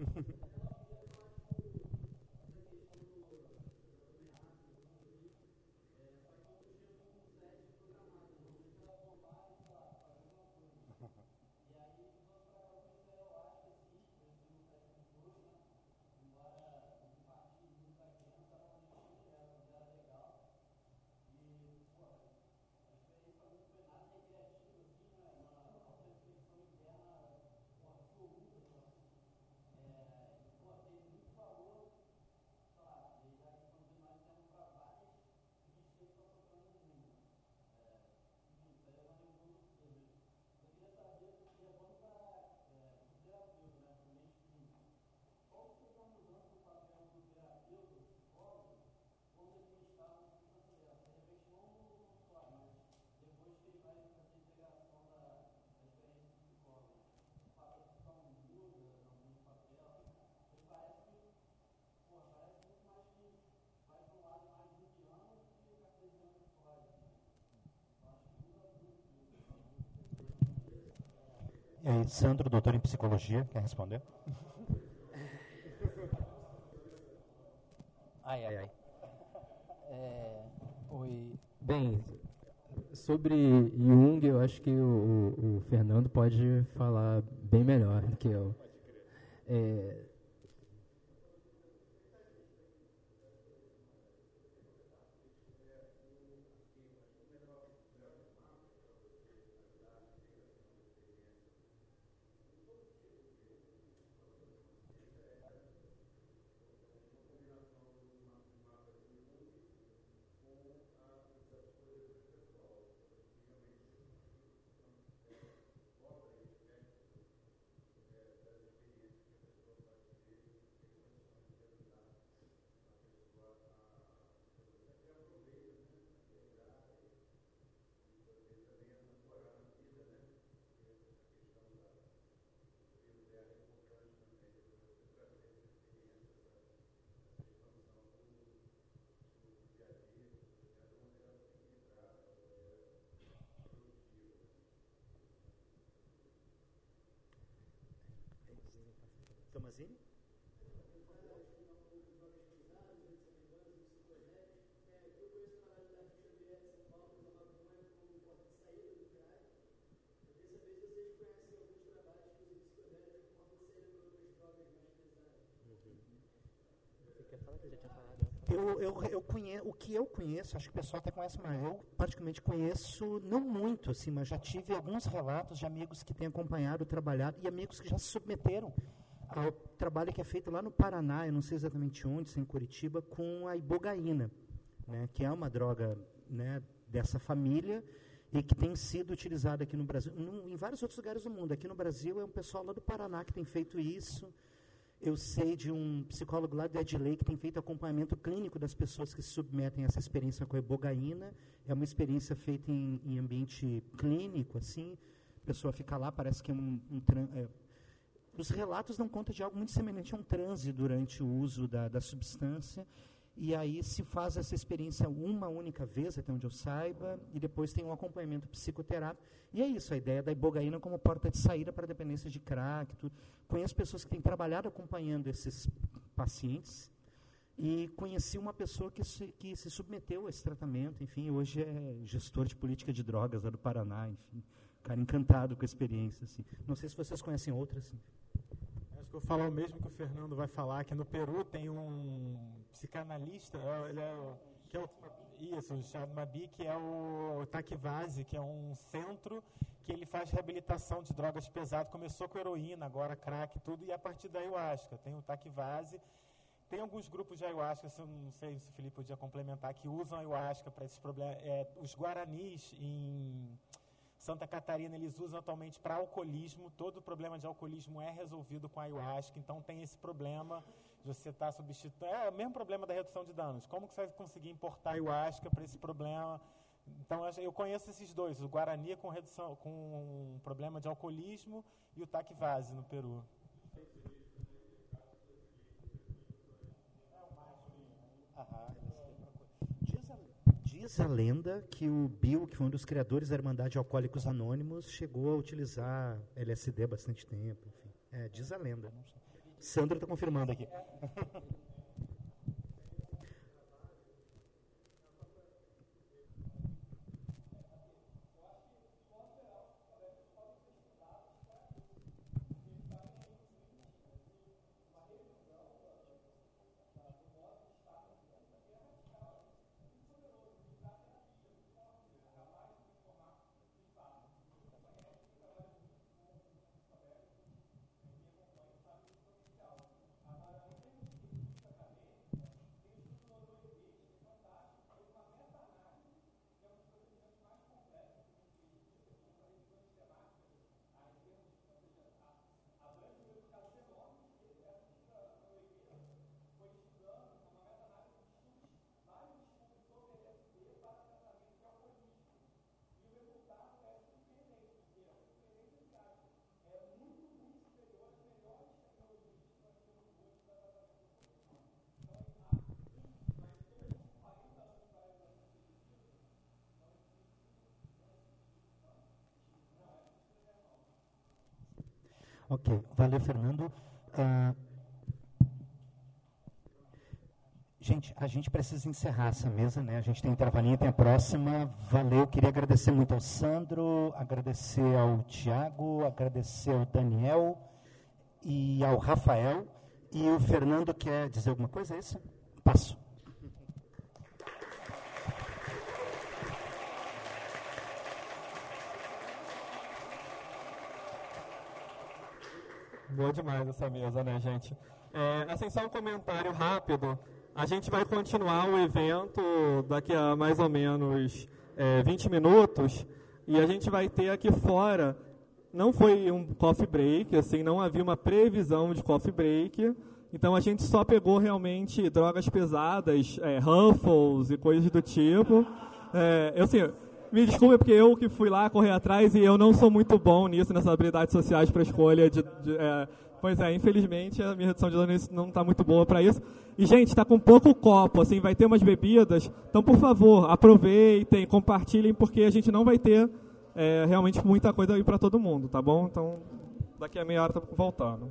E aí, Sandro, doutor em psicologia, quer responder? Ai, ai, ai. É, oi. Bem, sobre Jung, eu acho que o, o, o Fernando pode falar bem melhor do que eu. É, Tomazini? Eu, eu, eu conheço, o que eu conheço, acho que o pessoal até conhece, mas eu particularmente conheço, não muito, assim, mas já tive alguns relatos de amigos que têm acompanhado, trabalhado, e amigos que já se submeteram ao trabalho que é feito lá no Paraná, eu não sei exatamente onde, se é em Curitiba, com a ibogaína, né, que é uma droga, né, dessa família e que tem sido utilizada aqui no Brasil, num, em vários outros lugares do mundo. Aqui no Brasil é um pessoal lá do Paraná que tem feito isso. Eu sei de um psicólogo lá do Edley que tem feito acompanhamento clínico das pessoas que se submetem a essa experiência com a ibogaína. É uma experiência feita em, em ambiente clínico, assim. A pessoa fica lá, parece que é um... um é, os relatos dão conta de algo muito semelhante a um transe durante o uso da, da substância. E aí se faz essa experiência uma única vez, até onde eu saiba, e depois tem um acompanhamento psicoterápico. E é isso, a ideia da ibogaína como porta de saída para a dependência de crack. Tudo. Conheço pessoas que têm trabalhado acompanhando esses pacientes e conheci uma pessoa que se, que se submeteu a esse tratamento, enfim, hoje é gestor de política de drogas lá do Paraná, enfim, cara encantado com a experiência. Assim. Não sei se vocês conhecem outras. Assim. Acho que eu vou falar o mesmo que o Fernando vai falar, que no Peru tem um psicanalista, ele é, que é o, isso, o Chad Mabi, que é o Takivasi, que é um centro que ele faz reabilitação de drogas pesadas, começou com heroína, agora crack, tudo, e a partir da ayahuasca, tem o Takivasi, tem alguns grupos de ayahuasca, se eu não sei se o Felipe podia complementar, que usam ayahuasca para esses problemas, é, os guaranis em Santa Catarina, eles usam atualmente para alcoolismo. Todo problema de alcoolismo é resolvido com a ayahuasca, então tem esse problema de você estar substituindo. É o mesmo problema da redução de danos. Como que você vai conseguir importar a ayahuasca para esse problema? Então, eu conheço esses dois, o Guarani com, redução, com um problema de alcoolismo e o Taquivase no Peru. Diz a, diz a lenda que o Bill, que foi um dos criadores da Irmandade Alcoólicos Anônimos, chegou a utilizar L S D há bastante tempo. Enfim. É, diz a lenda. Sandra está confirmando aqui. Ok, valeu, Fernando. Uh, gente, a gente precisa encerrar essa mesa, né? A gente tem intervalinho, tem a próxima. Valeu, queria agradecer muito ao Sandro, agradecer ao Tiago, agradecer ao Daniel e ao Rafael. E o Fernando quer dizer alguma coisa, é isso? Passo. Boa demais essa mesa, né, gente? É, assim, só um comentário rápido. A gente vai continuar o evento daqui a mais ou menos é, vinte minutos e a gente vai ter aqui fora, não foi um coffee break, assim, não havia uma previsão de coffee break, então a gente só pegou realmente drogas pesadas, é, Ruffles e coisas do tipo. É, eu, assim, me desculpe porque eu que fui lá correr atrás e eu não sou muito bom nisso, nessas habilidades sociais para escolha de... de é, pois é, infelizmente a minha redução de danos não está muito boa para isso. E, gente, está com pouco copo, assim, vai ter umas bebidas. Então, por favor, aproveitem, compartilhem, porque a gente não vai ter é, realmente muita coisa aí para todo mundo, tá bom? Então, daqui a meia hora tá voltando.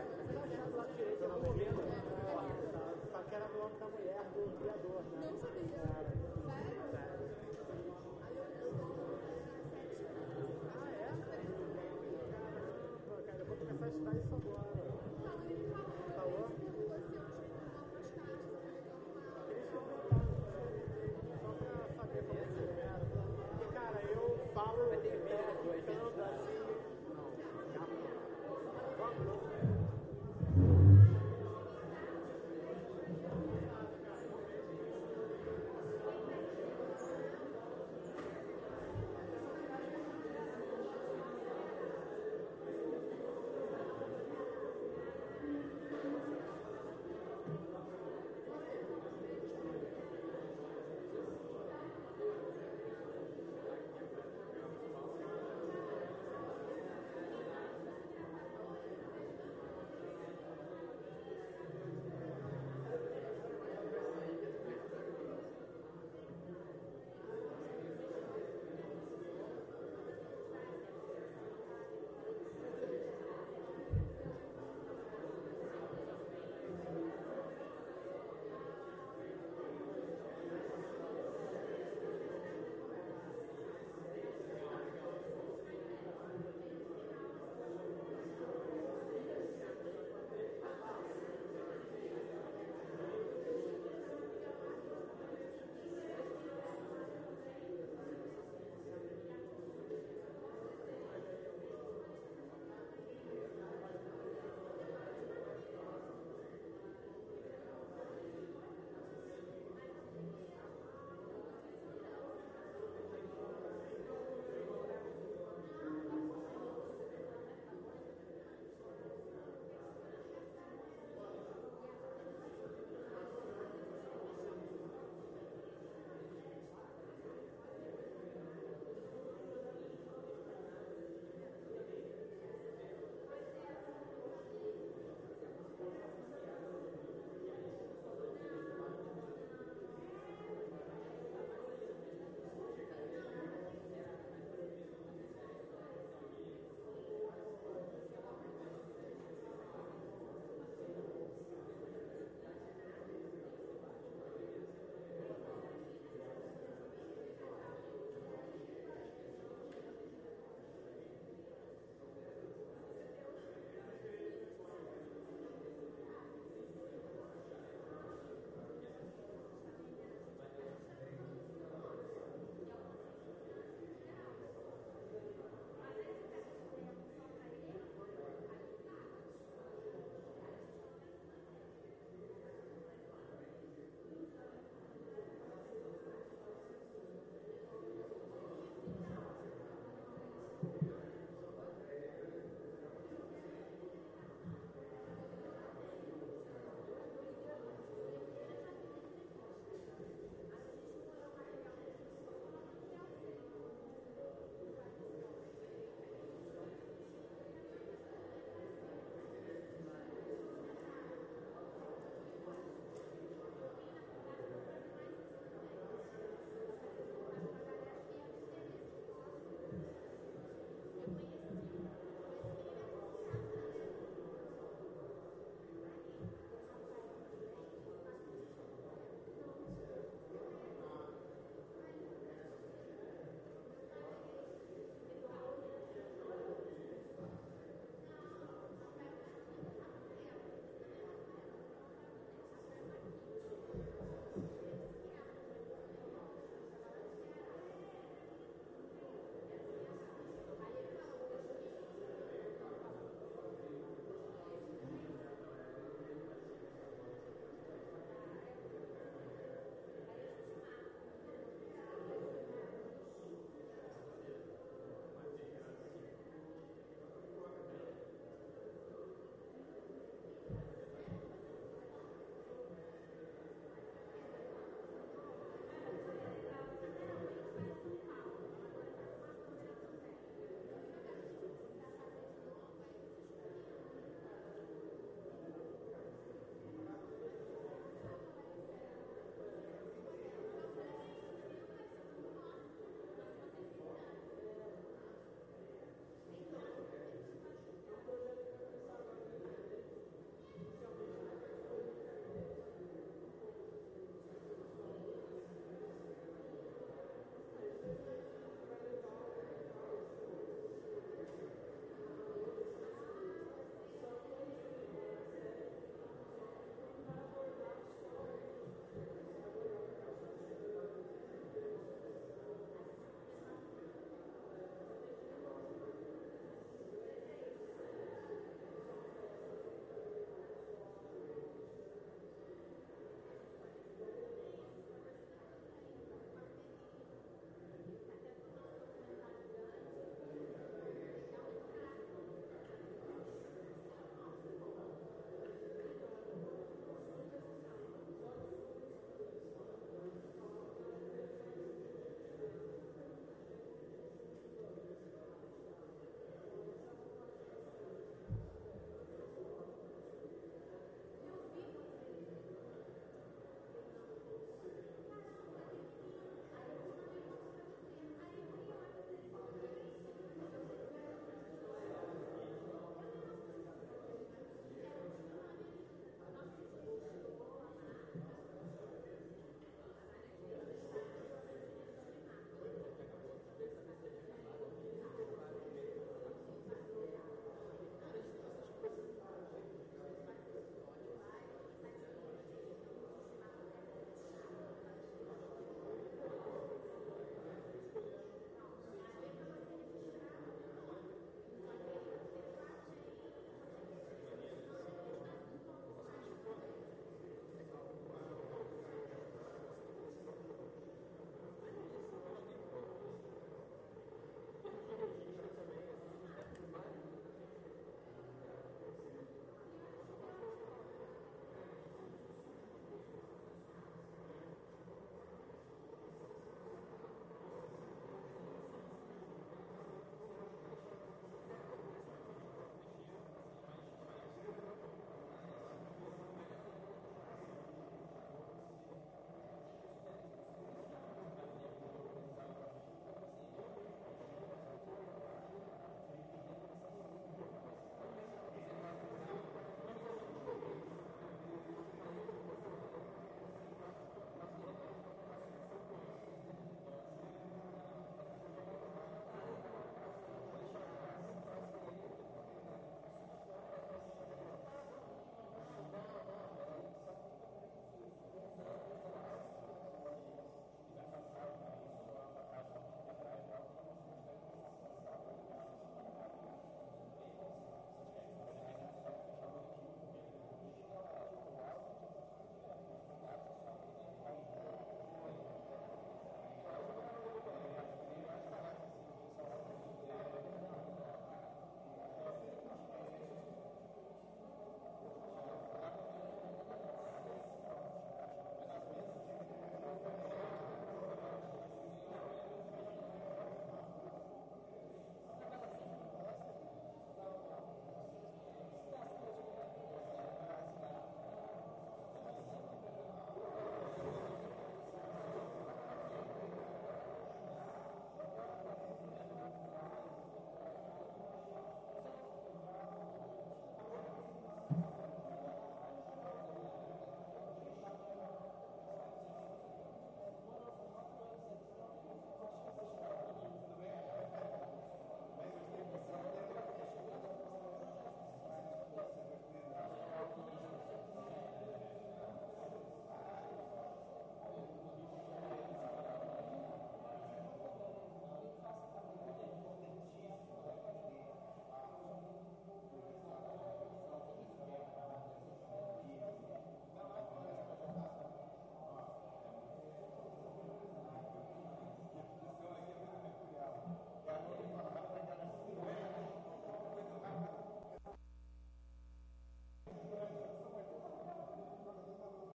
Era o nome da mulher do criador, né?